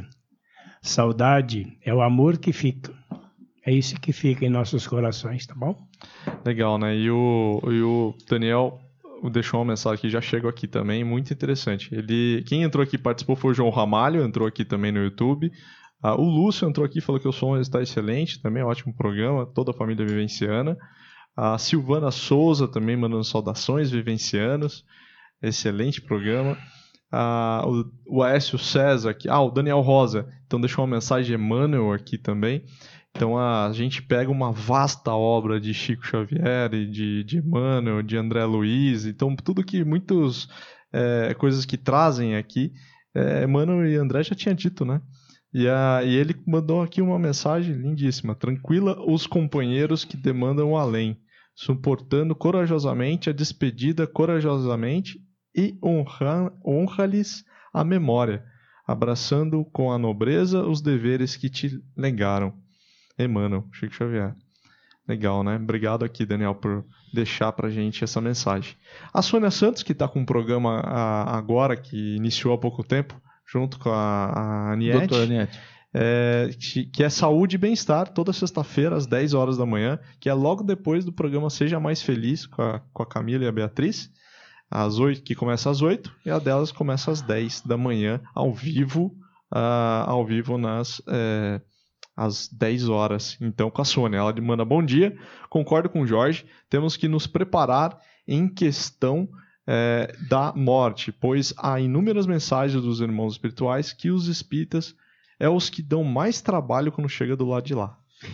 Saudade é o amor que fica. É isso que fica em nossos corações, tá bom? Legal, né? E o, e o Daniel deixou uma mensagem que já chegou aqui também, muito interessante. Ele, quem entrou aqui participou foi o João Ramalho, entrou aqui também no YouTube. Ah, o Lúcio entrou aqui e falou que o som está excelente, também ótimo programa, toda a família vivenciana. A Silvana Souza também mandando saudações vivencianas, excelente programa. Ah, o, o Aécio César aqui, ah, o Daniel Rosa, então deixou uma mensagem de Emmanuel aqui também. Então a gente pega uma vasta obra de Chico Xavier, de, de Emmanuel, de André Luiz, então tudo que muitas é, coisas que trazem aqui, é, Emmanuel e André já tinham dito, né? E, a, e ele mandou aqui uma mensagem lindíssima. Tranquila os companheiros que demandam o além, suportando corajosamente a despedida corajosamente e honra, honra-lhes a memória, abraçando com a nobreza os deveres que te legaram. Emmanuel, Chico Xavier. Legal, né? Obrigado aqui, Daniel, por deixar pra gente essa mensagem. A Sônia Santos, que está com um programa a, agora, que iniciou há pouco tempo, junto com a, a Aniette, Aniette. É, que, que é Saúde e Bem-Estar, toda sexta-feira, às dez horas da manhã, que é logo depois do programa Seja Mais Feliz, com a, com a Camila e a Beatriz, às oito, que começa às oito, e a delas começa às dez da manhã, ao vivo, uh, ao vivo nas é, às dez horas. Então, com a Sônia, ela manda bom dia, concordo com o Jorge, temos que nos preparar em questão é, da morte, pois há inúmeras mensagens dos irmãos espirituais que os espíritas é os que dão mais trabalho quando chega do lado de lá.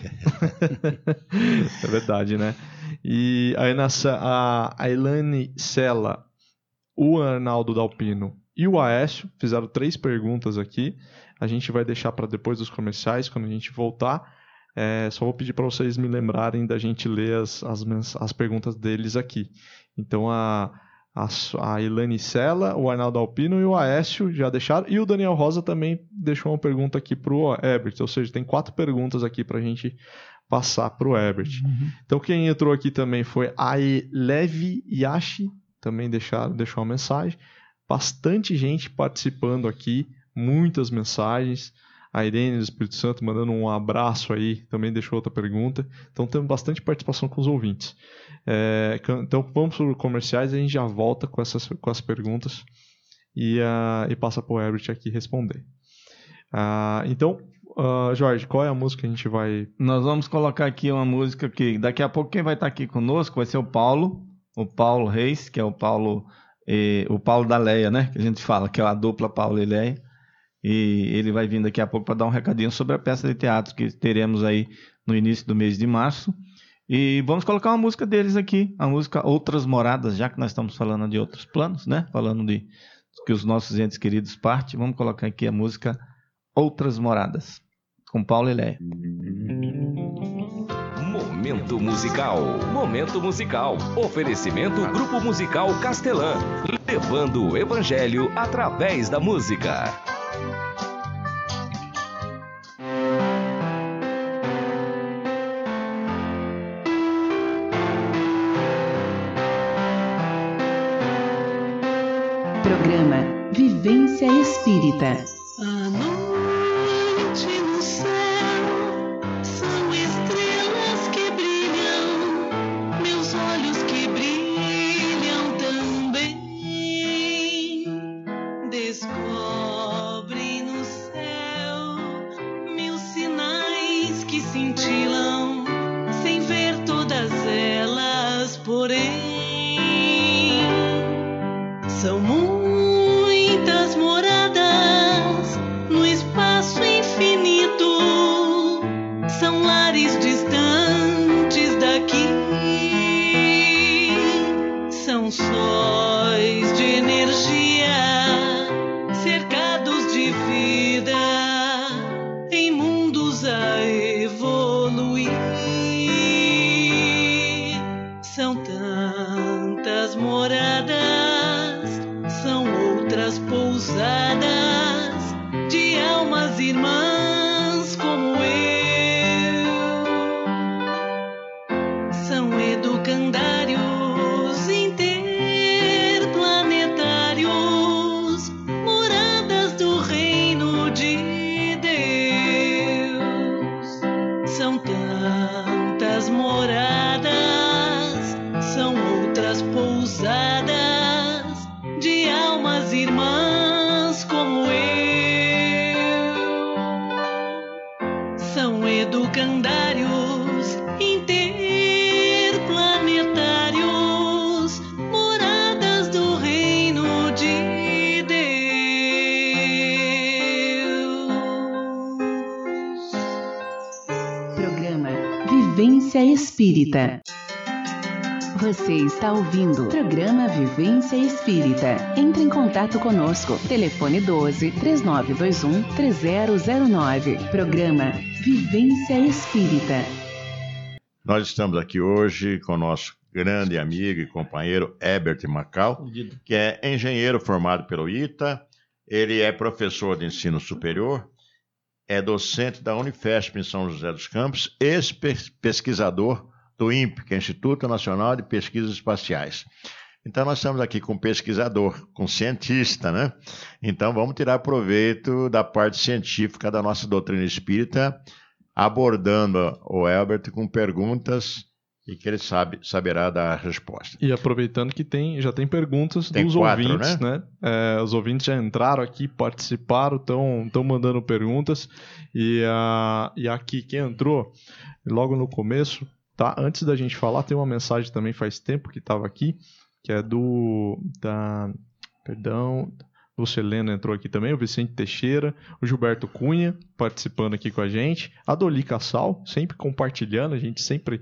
É verdade, né? E aí nessa, a, a Elane Sela, o Arnaldo Dalpino e o Aécio fizeram três perguntas aqui. A gente vai deixar para depois dos comerciais, quando a gente voltar. É, só vou pedir para vocês me lembrarem da gente ler as, as, as perguntas deles aqui. Então a, a, a Elane Sela, o Arnaldo Alpino e o Aécio já deixaram. E o Daniel Rosa também deixou uma pergunta aqui para o Herbert. Ou seja, tem quatro perguntas aqui para a gente passar para o Herbert. Uhum. Então quem entrou aqui também foi a Levi Yashi, também deixaram, deixou uma mensagem. Bastante gente participando aqui, muitas mensagens. A Irene do Espírito Santo mandando um abraço aí, também deixou outra pergunta. Então temos bastante participação com os ouvintes. É, então vamos para os comerciais e a gente já volta com, essas, com as perguntas e, uh, e passa para o Herbert aqui responder. Uh, então, uh, Jorge, qual é a música que a gente vai... Nós vamos colocar aqui uma música que daqui a pouco quem vai estar aqui conosco vai ser o Paulo, o Paulo Reis, que é o Paulo, eh, o Paulo da Leia, né? Que a gente fala, que é a dupla Paulo e Leia. E ele vai vir daqui a pouco para dar um recadinho sobre a peça de teatro que teremos aí no início do mês de março. E vamos colocar uma música deles aqui, a música Outras Moradas, já que nós estamos falando de outros planos, né? Falando de que os nossos entes queridos partem, vamos colocar aqui a música Outras Moradas, com Paulo e Leia. Momento musical. Momento musical. Oferecimento Grupo Musical Castelã, levando o evangelho através da música. Programa Vivência Espírita. A noite no céu são estrelas que brilham, meus olhos que brilham também. Descobrem no céu mil sinais que cintilam, sem ver todas elas, porém são muitas moradas no espaço infinito, são lares distantes daqui, são sóis de energia, cercados de vida, em mundos a evoluir. São tantas moradas, são outras pousadas de almas irmãs como eu. São educandários interplanetários, moradas do reino de Deus. São tantas moradas, são outras pousadas de almas irmãs como eu. São educandários interplanetários, moradas do reino de Deus. Programa Vivência Espírita. Você está ouvindo o programa Vivência Espírita. Entre em contato conosco. Telefone doze, três nove dois um, três zero zero nove. Programa Vivência Espírita. Nós estamos aqui hoje com o nosso grande amigo e companheiro Herbert Macau, que é engenheiro formado pelo I T A. Ele é professor de ensino superior, é docente da Unifesp em São José dos Campos, ex-pesquisador do I N P E, que é Instituto Nacional de Pesquisas Espaciais. Então nós estamos aqui com um pesquisador, com um cientista, né? Então vamos tirar proveito da parte científica da nossa doutrina espírita, abordando o Herbert com perguntas e que ele sabe, saberá dar a resposta. E aproveitando que tem, já tem perguntas tem dos quatro, ouvintes, né? né? É, os ouvintes já entraram aqui, participaram, estão mandando perguntas. E, uh, e aqui, quem entrou logo no começo, tá? Antes da gente falar, tem uma mensagem também, faz tempo que estava aqui, que é do... da, perdão... Lucelena entrou aqui também, o Vicente Teixeira, o Gilberto Cunha participando aqui com a gente, a Doli Cassal, sempre compartilhando, a gente sempre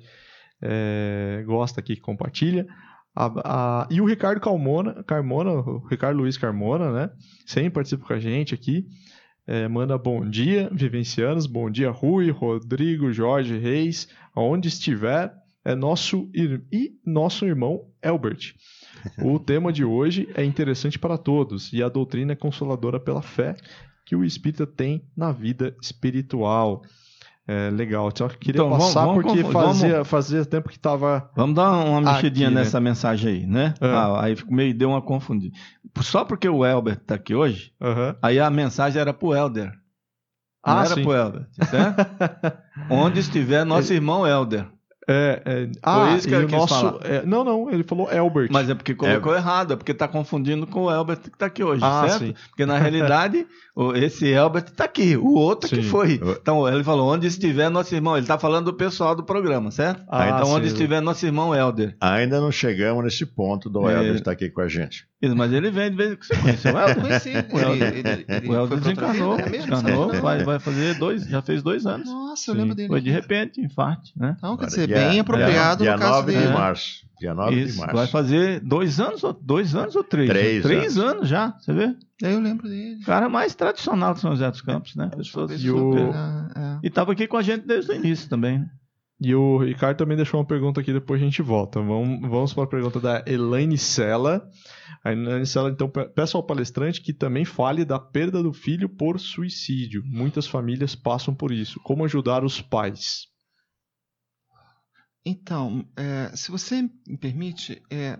é, gosta aqui que compartilha, a, a, e o Ricardo Carmona, Carmona, o Ricardo Luiz Carmona, né, sempre participa com a gente aqui, é, manda bom dia, vivencianos, bom dia Rui, Rodrigo, Jorge Reis, aonde estiver, é nosso, e nosso irmão Elbert. O tema de hoje é interessante para todos e a doutrina é consoladora pela fé que o espírita tem na vida espiritual. É legal, só que queria então, passar vamos, porque vamos, fazia, vamos, fazia tempo que estava. Vamos dar uma mexidinha aqui, nessa né? mensagem aí, né? É. Ah, aí meio deu uma confundida. Só porque o Elber está aqui hoje, Uhum. aí a mensagem era para o Elder. Não Ah, era sim. para o Elber, certo? Onde estiver nosso irmão Elder. É, é, ah, isso que e ele o quis nosso, falar. é, não, não, ele falou Elbert. Mas é porque colocou errado, é porque está confundindo com o Elbert que está aqui hoje, Ah, certo? sim. Porque na realidade, o- esse Elbert está aqui, o outro Sim. que foi. Então ele falou, onde estiver nosso irmão, ele está falando do pessoal do programa, certo? Ah, então sim. onde estiver nosso irmão Elder. Ainda não chegamos nesse ponto do É. Elber estar aqui com a gente. Isso, mas ele vem de vez em quando. Você conheceu o Elder? Conheci. O Elder, Ele- ele- ele o Elder foi pra outra desencarnou, vida, é mesmo? desencarnou, Sabia não. vai, vai fazer dois, já fez dois anos. Nossa, eu Sim, lembro dele. Foi de repente, infarte, né? Então, quer Agora, dizer, dia- bem apropriado dia no caso nove dele. de É. março. Dia nove de Isso, março. vai fazer dois anos, ou- dois anos ou três? Três Três anos já, você vê? Eu lembro dele. O cara mais tradicional de São José dos Campos, né? Pessoas E o- super- Ah, E estava aqui com a gente desde o início também, né? E o Ricardo também deixou uma pergunta aqui, depois a gente volta. Vamos, vamos para a pergunta da Elaine Sela. A Elaine Sela, então, pe- peço ao palestrante que também fale da perda do filho por suicídio. Muitas famílias passam por isso. Como ajudar os pais? Então, é, se você me permite, é,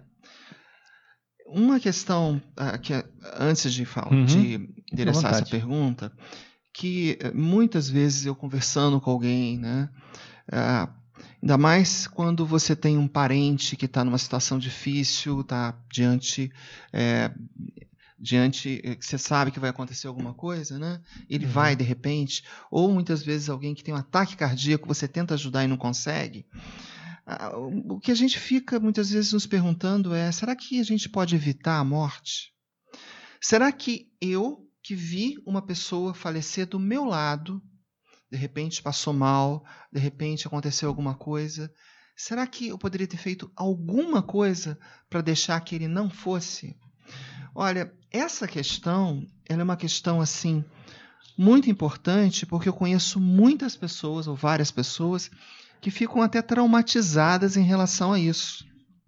uma questão ah, que é- antes de falar, Uhum. de endereçar essa vontade. pergunta, que eh, muitas vezes eu conversando com alguém, né, ah, ainda mais quando você tem um parente que está numa situação difícil, está diante é, diante eh, que você sabe que vai acontecer alguma coisa, né? Ele Uhum. vai de repente, ou muitas vezes alguém que tem um ataque cardíaco, você tenta ajudar e não consegue. Ah, o que a gente fica muitas vezes nos perguntando é: será que a gente pode evitar a morte? Será que eu, que vi uma pessoa falecer do meu lado, de repente passou mal, de repente aconteceu alguma coisa, será que eu poderia ter feito alguma coisa para deixar que ele não fosse? Olha, essa questão, ela é uma questão assim muito importante, porque eu conheço muitas pessoas, ou várias pessoas, que ficam até traumatizadas em relação a isso.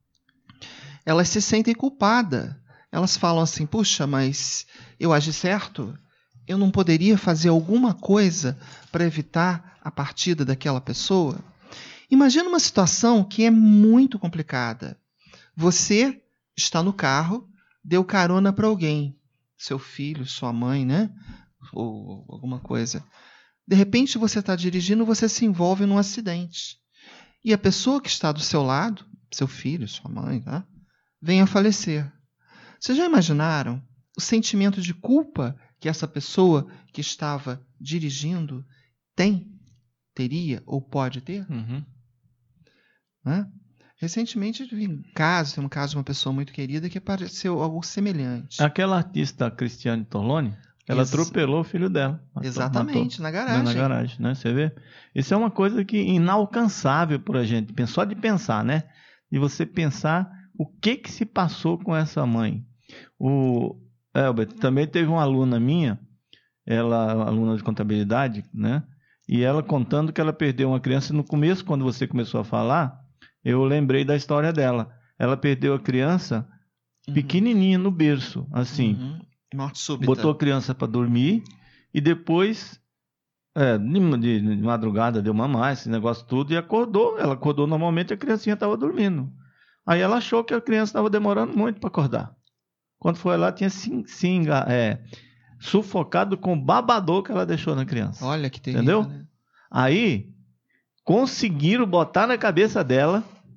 Elas se sentem culpadas. Elas falam assim: puxa, mas eu agi certo? Eu não poderia fazer alguma coisa para evitar a partida daquela pessoa? Imagina uma situação que é muito complicada. Você está no carro, deu carona para alguém, seu filho, sua mãe, né? Ou alguma coisa. De repente você está dirigindo, você se envolve num acidente. E a pessoa que está do seu lado, seu filho, sua mãe, tá? Vem a falecer. Vocês já imaginaram o sentimento de culpa que essa pessoa que estava dirigindo tem, teria ou pode ter? Uhum. Né? Recentemente eu vi um caso, tem um caso de uma pessoa muito querida que apareceu algo semelhante. Aquela artista Cristiane Torlone, ela Ex- atropelou o filho dela. Matou- Exatamente, na matou. garagem. Na garagem, né? Você vê? Isso é uma coisa que inalcançável para a gente. Só de pensar, né? De você pensar o que que se passou com essa mãe. O Elbert também teve uma aluna minha, ela aluna de contabilidade, né? E ela contando que ela perdeu uma criança no começo, quando você começou a falar, eu lembrei da história dela. Ela perdeu a criança Uhum. pequenininha no berço, assim. Uhum. Morte súbita. Botou a criança para dormir e depois, é, de, de- de madrugada, deu mamar, esse negócio tudo, e acordou. Ela acordou normalmente, a criancinha estava dormindo. Aí ela achou que a criança estava demorando muito para acordar. Quando foi lá, tinha se, se enga- é, sufocado com o babador que ela deixou na criança. Olha que terrível. Entendeu? Né? Aí, conseguiram botar na cabeça dela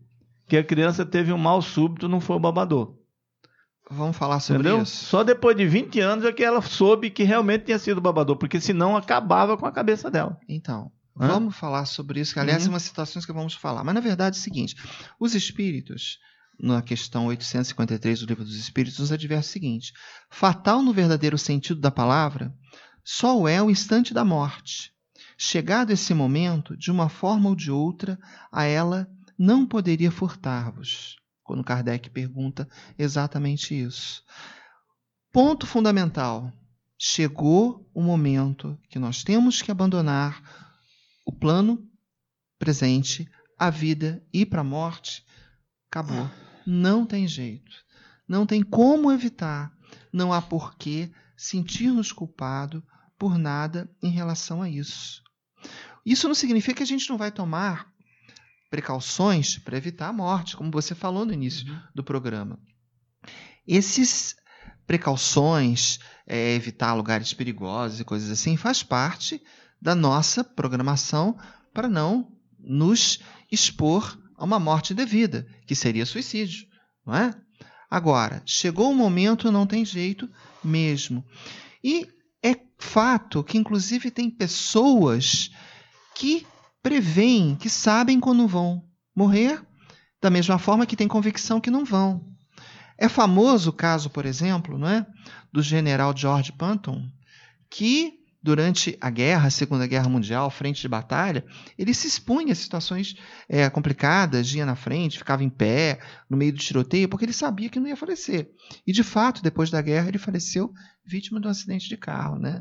que a criança teve um mal súbito, não foi o babador. Vamos falar sobre Entendeu? isso. Só depois de vinte anos é que ela soube que realmente tinha sido babador, porque senão acabava com a cabeça dela. Então, Hã? vamos falar sobre isso, que aliás Uhum. é uma situação que vamos falar. Mas na verdade é o seguinte, os espíritos, na questão oitocentos e cinquenta e três do Livro dos Espíritos, nos adverte o seguinte: fatal no verdadeiro sentido da palavra, só o é o instante da morte. Chegado esse momento, de uma forma ou de outra, a ela não poderia furtar-vos. Quando Kardec pergunta exatamente isso. Ponto fundamental. Chegou o momento que nós temos que abandonar o plano presente, a vida, ir para a morte. Acabou. Não tem jeito. Não tem como evitar. Não há porquê sentir-nos culpados por nada em relação a isso. Isso não significa que a gente não vai tomar precauções para evitar a morte, como você falou no início uhum. do programa. Essas precauções, é, evitar lugares perigosos e coisas assim, faz parte da nossa programação para não nos expor a uma morte devida, que seria suicídio, não é? Agora, chegou o momento, não tem jeito mesmo. E é fato que, inclusive, tem pessoas que preveem, que sabem quando vão morrer, da mesma forma que tem convicção que não vão. É famoso o caso, por exemplo, não é, do general George Patton, que durante a guerra, a Segunda Guerra Mundial, frente de batalha, ele se expunha a situações é, complicadas, ia na frente, ficava em pé, no meio do tiroteio, porque ele sabia que não ia falecer. E, de fato, depois da guerra, ele faleceu vítima de um acidente de carro, né?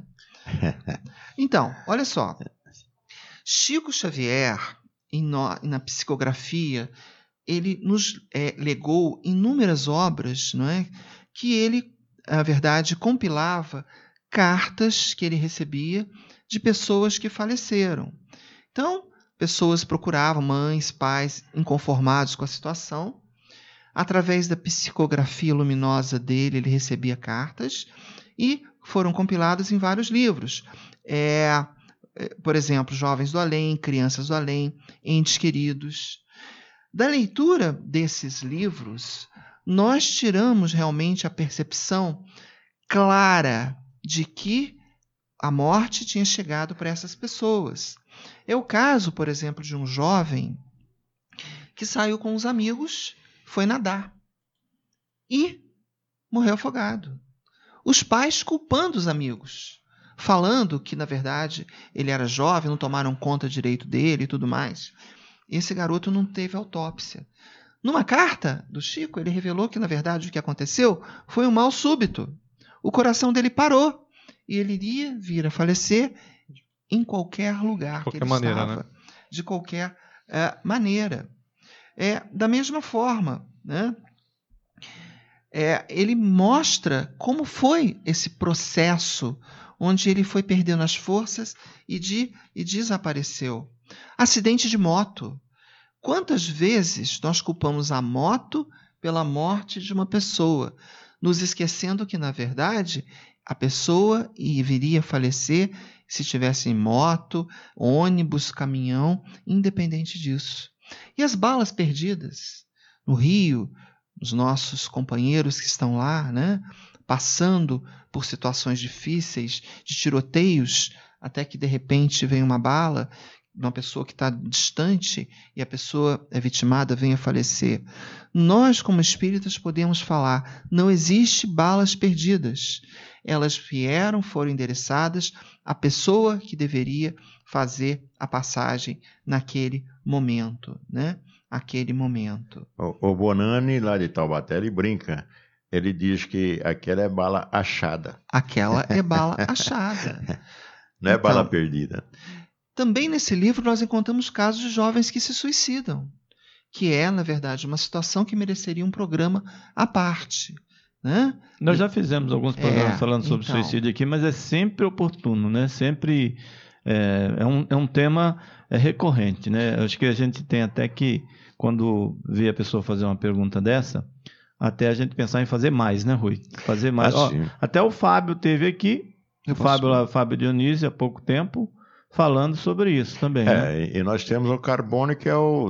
Então, olha só. Chico Xavier, em no, na psicografia, ele nos é, legou inúmeras obras, não é? Que ele, na verdade, compilava cartas que ele recebia de pessoas que faleceram. Então, pessoas procuravam, mães, pais, inconformados com a situação. Através da psicografia luminosa dele, ele recebia cartas e foram compiladas em vários livros. É... Por exemplo, Jovens do Além, Crianças do Além, Entes Queridos. Da leitura desses livros, nós tiramos realmente a percepção clara de que a morte tinha chegado para essas pessoas. É o caso, por exemplo, de um jovem que saiu com os amigos, foi nadar e morreu afogado. Os pais culpando os amigos, falando que, na verdade, ele era jovem, não tomaram conta direito dele e tudo mais. Esse garoto não teve autópsia. Numa carta do Chico, ele revelou que, na verdade, o que aconteceu foi um mal súbito. O coração dele parou e ele iria vir a falecer em qualquer lugar qualquer que ele maneira, estava. Né? De qualquer é, maneira. É, da mesma forma, né? É, ele mostra como foi esse processo onde ele foi perdendo as forças e, de, e desapareceu. Acidente de moto. Quantas vezes nós culpamos a moto pela morte de uma pessoa, nos esquecendo que, na verdade, a pessoa viria a falecer se estivesse em moto, ônibus, caminhão, independente disso. E as balas perdidas no Rio, os nossos companheiros que estão lá, né, passando por situações difíceis, de tiroteios, até que de repente vem uma bala, uma pessoa que está distante e a pessoa é vitimada, vem a falecer. Nós, como espíritas, podemos falar, não existe balas perdidas. Elas vieram, foram endereçadas à pessoa que deveria fazer a passagem naquele momento, né? Aquele momento. O, o Bonani, lá de Taubaté, ele brinca. Ele diz que aquela é bala achada. Aquela é bala achada. Não é então, bala perdida. Também nesse livro nós encontramos casos de jovens que se suicidam, que é, na verdade, uma situação que mereceria um programa à parte. Né? Nós já fizemos alguns programas é, falando sobre então, suicídio aqui, mas é sempre oportuno, né? Sempre é, é, um, é um tema é, recorrente, né? Acho que a gente tem até que, quando vê a pessoa fazer uma pergunta dessa, até a gente pensar em fazer mais, né, Rui? Fazer mais. Ah, Ó, até o Fábio teve aqui, Eu o Fábio, lá, Fábio Dionísio, há pouco tempo, falando sobre isso também. É, né? e nós temos o Carbone, que é o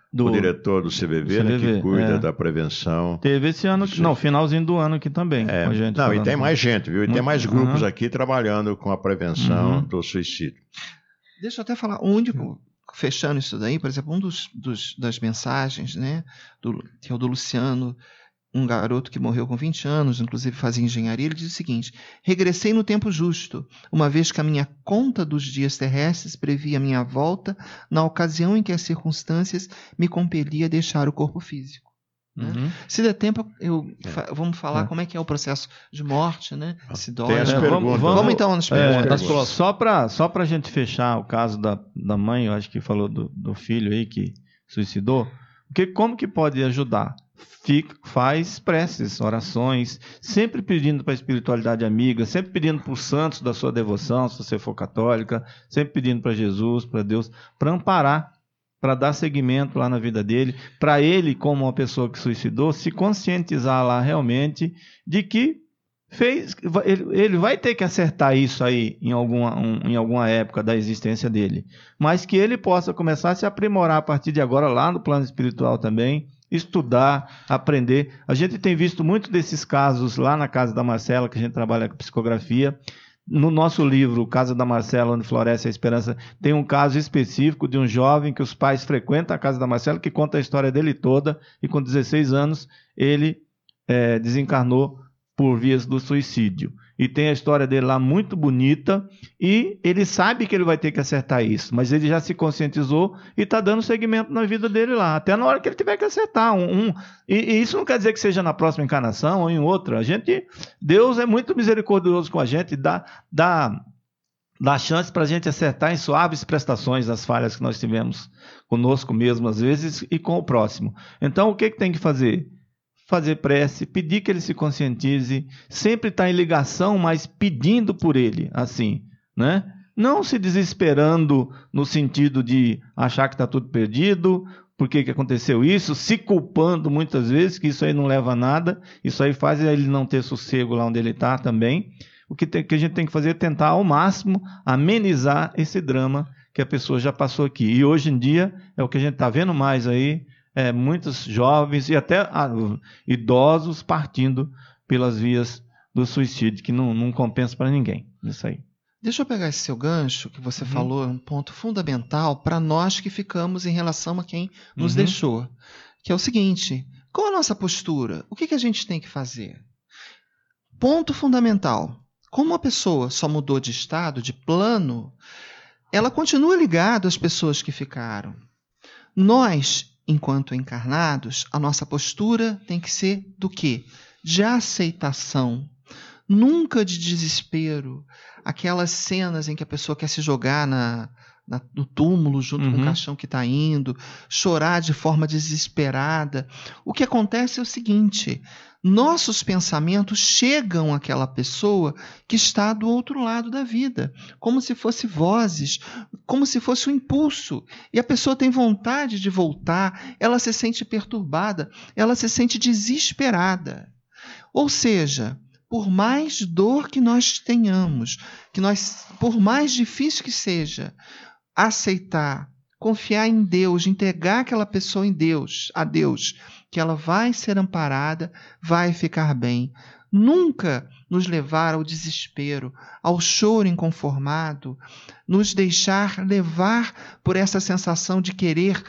Do, o diretor do C B V, C B V, né, que cuida é. da prevenção. Teve esse ano, não, finalzinho do ano aqui também. É, com a gente não, e tem com... mais gente, viu? E Muito, tem mais grupos uhum. aqui trabalhando com a prevenção Uhum. do suicídio. Deixa eu até falar, um único, fechando isso daí, por exemplo, um dos, dos das mensagens, né, do, que é o do Luciano, um garoto que morreu com vinte anos, inclusive fazia engenharia, ele diz o seguinte: regressei no tempo justo, uma vez que a minha conta dos dias terrestres previa a minha volta na ocasião em que as circunstâncias me compeliam a deixar o corpo físico. Né? Uhum. Se der tempo, eu, fa- vamos falar É. como é que é o processo de morte, né? Se dói. Tem as né? perguntas. Vamos, vamos então nas É, perguntas. perguntas. só para só a gente fechar o caso da, da mãe, eu acho que falou do, do filho aí que suicidou, porque como que pode ajudar? Fica, faz preces, orações, sempre pedindo para a espiritualidade amiga, sempre pedindo para os santos da sua devoção, se você for católica, sempre pedindo para Jesus, para Deus, para amparar, para dar seguimento lá na vida dele, para ele, como uma pessoa que suicidou, se conscientizar lá realmente de que fez, ele, ele vai ter que acertar isso aí em alguma, um, em alguma época da existência dele, mas que ele possa começar a se aprimorar a partir de agora lá no plano espiritual também, estudar, aprender. A gente tem visto muito desses casos lá na Casa da Marcela, que a gente trabalha com psicografia. No nosso livro, Casa da Marcela, onde floresce a esperança, tem um caso específico de um jovem que os pais frequentam a Casa da Marcela, que conta a história dele toda, e com dezesseis anos ele é, desencarnou por vias do suicídio. E tem a história dele lá muito bonita, e ele sabe que ele vai ter que acertar isso, mas ele já se conscientizou e está dando seguimento na vida dele lá, até na hora que ele tiver que acertar. Um, um, e, e isso não quer dizer que seja na próxima encarnação ou em outra. A gente, Deus é muito misericordioso com a gente, dá, dá, dá chance para a gente acertar em suaves prestações as falhas que nós tivemos conosco mesmo, às vezes, e com o próximo. Então, o que, que tem que fazer? Fazer prece, pedir que ele se conscientize, sempre estar em ligação, mas pedindo por ele, assim, né? Não se desesperando no sentido de achar que está tudo perdido, por que que aconteceu isso, se culpando muitas vezes, que isso aí não leva a nada, isso aí faz ele não ter sossego lá onde ele está também. O que, tem, que a gente tem que fazer é tentar ao máximo amenizar esse drama que a pessoa já passou aqui. E hoje em dia é o que a gente está vendo mais aí, É, muitos jovens e até ah, idosos partindo pelas vias do suicídio, que não, não compensa para ninguém. Isso aí. Deixa eu pegar esse seu gancho que você Uhum. falou, é um ponto fundamental para nós que ficamos em relação a quem nos Uhum. deixou. Que é o seguinte: qual a nossa postura? O que, que a gente tem que fazer? Ponto fundamental. Como a pessoa só mudou de estado, de plano, ela continua ligada às pessoas que ficaram. Nós, enquanto encarnados, a nossa postura tem que ser do quê? De aceitação, nunca de desespero. Aquelas cenas em que a pessoa quer se jogar na, na, no túmulo junto Uhum. com o caixão que está indo, chorar de forma desesperada. O que acontece é o seguinte: nossos pensamentos chegam àquela pessoa que está do outro lado da vida, como se fosse vozes, como se fosse um impulso. E a pessoa tem vontade de voltar, ela se sente perturbada, ela se sente desesperada. Ou seja, por mais dor que nós tenhamos, que nós, por mais difícil que seja, aceitar, confiar em Deus, entregar aquela pessoa em Deus, a Deus, que ela vai ser amparada, vai ficar bem. Nunca nos levar ao desespero, ao choro inconformado, nos deixar levar por essa sensação de querer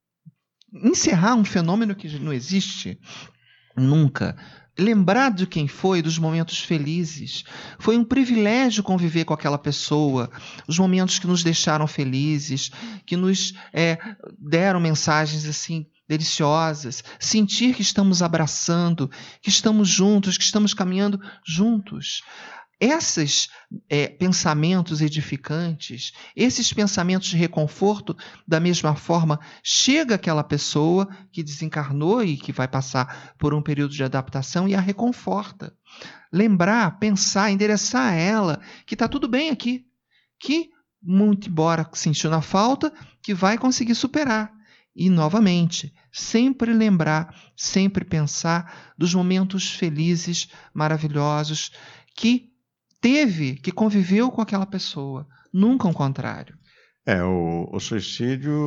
encerrar um fenômeno que não existe. Nunca. Lembrar de quem foi, dos momentos felizes. Foi um privilégio conviver com aquela pessoa, os momentos que nos deixaram felizes, que nos é, deram mensagens assim deliciosas, sentir que estamos abraçando, que estamos juntos, que estamos caminhando juntos. Esses é, pensamentos edificantes, esses pensamentos de reconforto, da mesma forma, chega aquela pessoa que desencarnou e que vai passar por um período de adaptação e a reconforta. Lembrar, pensar, endereçar a ela que está tudo bem aqui, que, muito embora sentiu na falta, que vai conseguir superar. E, novamente, sempre lembrar, sempre pensar dos momentos felizes, maravilhosos, que teve, que conviveu com aquela pessoa, nunca o contrário. É, o, o suicídio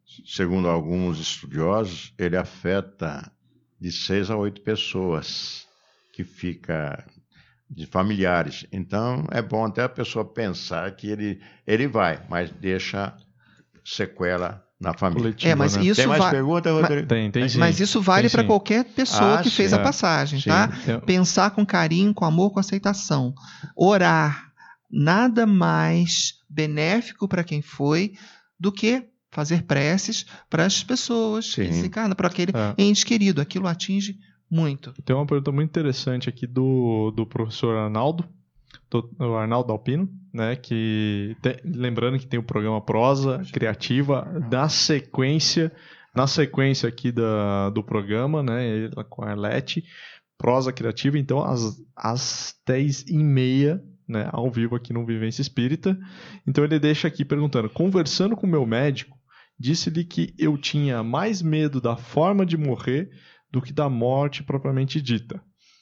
segundo alguns estudiosos, ele afeta de seis a oito pessoas que fica de familiares. Então, é bom até a pessoa pensar que ele, ele vai, mas deixa sequela na família. Coletivo, É, mas né? isso Tem mais va- pergunta, Rodrigo? Tem, tem sim. Mas isso vale Tem para sim. qualquer pessoa Ah, que fez sim. a passagem, Sim. tá? Tem- Pensar com carinho, com amor, com aceitação. Orar. Nada mais benéfico para quem foi do que fazer preces para as pessoas que Sim. desencarnam, para aquele É. ente querido. Aquilo atinge muito. Tem uma pergunta muito interessante aqui do, do professor Arnaldo, do, do Arnaldo Alpino, né? Que tem- lembrando que tem o programa Prosa Criativa na sequência, na sequência aqui da, do programa, né? Ele, com a Arlete, Prosa Criativa, então às, às dez e meia, né? Ao vivo aqui no Vivência Espírita. Então ele deixa aqui perguntando: conversando com o meu médico, disse-lhe que eu tinha mais medo da forma de morrer do que da morte propriamente dita.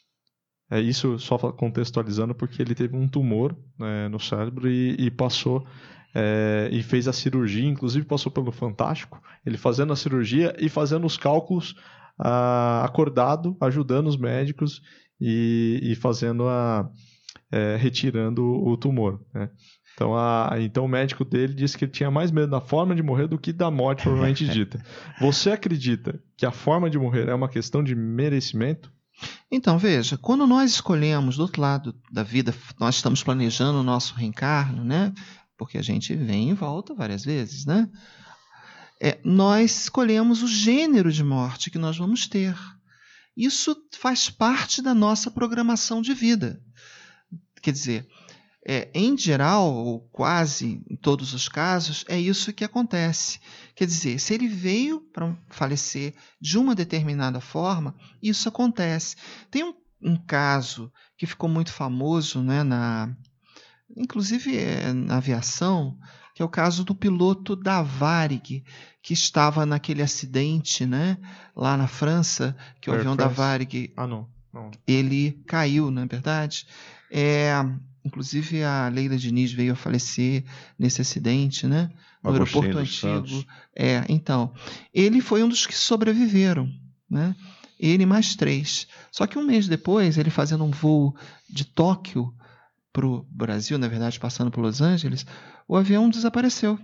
É isso, só contextualizando, porque ele teve um tumor, né, no cérebro e, e passou é, e fez a cirurgia, inclusive passou pelo Fantástico, ele fazendo a cirurgia e fazendo os cálculos ah, acordado, ajudando os médicos e, e fazendo a é, retirando o tumor, né? Então, a, então o médico dele disse que ele tinha mais medo da forma de morrer do que da morte propriamente dita. Você acredita que a forma de morrer é uma questão de merecimento? Então, veja, quando nós escolhemos do outro lado da vida, nós estamos planejando o nosso reencarno, né? Porque a gente vem e volta várias vezes, né? É, nós escolhemos o gênero de morte que nós vamos ter. Isso faz parte da nossa programação de vida. Quer dizer, é, em geral, ou quase em todos os casos, é isso que acontece. Quer dizer, se ele veio para falecer de uma determinada forma, isso acontece. Tem um, um caso que ficou muito famoso, né, na, inclusive é, na aviação, que é o caso do piloto da Varig, que estava naquele acidente, né, lá na França, que o Air avião da France. Varig, Ah, não. não. ele caiu, não é verdade? É, inclusive a Leila Diniz veio a falecer nesse acidente, né? No Agostinho aeroporto dos antigo. Santos. É, então, ele foi um dos que sobreviveram, né? Ele e mais três. Só que um mês depois, ele fazendo um voo de Tóquio para o Brasil, na verdade, passando por Los Angeles, o avião desapareceu.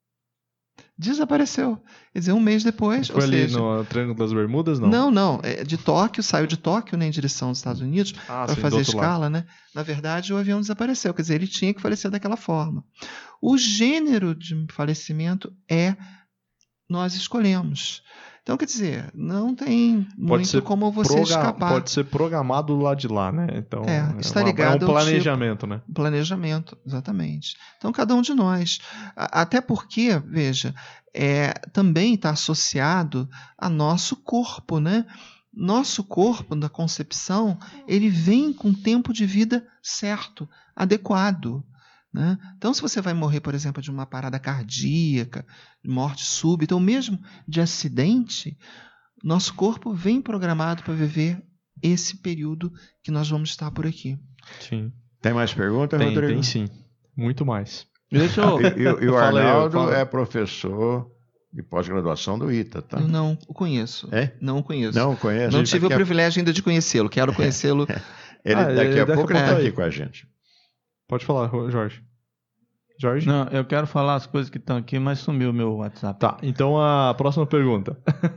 Desapareceu. Quer dizer, um mês depois. Foi ou ali seja, no Triângulo das Bermudas, não? não, não. É de Tóquio, saiu de Tóquio, né, em direção aos Estados Unidos, Ah, para sim, do fazer outro lado. escala, né? Na verdade, o avião desapareceu. Quer dizer, ele tinha que falecer daquela forma. O gênero de falecimento é nós escolhemos. Então, quer dizer, não tem muito ser como você progra- escapar. Pode ser programado do lado de lá, né? Então, É, está uma- ligado é ao um planejamento, né? Planejamento, exatamente. Então, cada um de nós. A- Até porque, veja, é, também está associado a nosso corpo, né? Nosso corpo, na concepção, ele vem com tempo de vida certo, adequado, né? Então, se você vai morrer, por exemplo, de uma parada cardíaca, de morte súbita, ou mesmo de acidente, nosso corpo vem programado para viver esse período que nós vamos estar por aqui. Sim. Tem mais pergunta, Tem, Rodrigo? tem sim. Muito mais. Deixa eu. E, e- e o Fala aí, Arnaldo fala. é professor de pós-graduação do I T A, tá? Eu não o conheço. É? Não o conheço. Não conhece? Não tive o Daqui a- privilégio ainda de conhecê-lo. Quero conhecê-lo. Ele, Ah, daqui ele a daqui a pouco ele pouco está tá aí. aqui com a gente. Pode falar, Jorge. Jorge? Não, eu quero falar as coisas que estão aqui, mas sumiu o meu WhatsApp. Tá, então a próxima pergunta.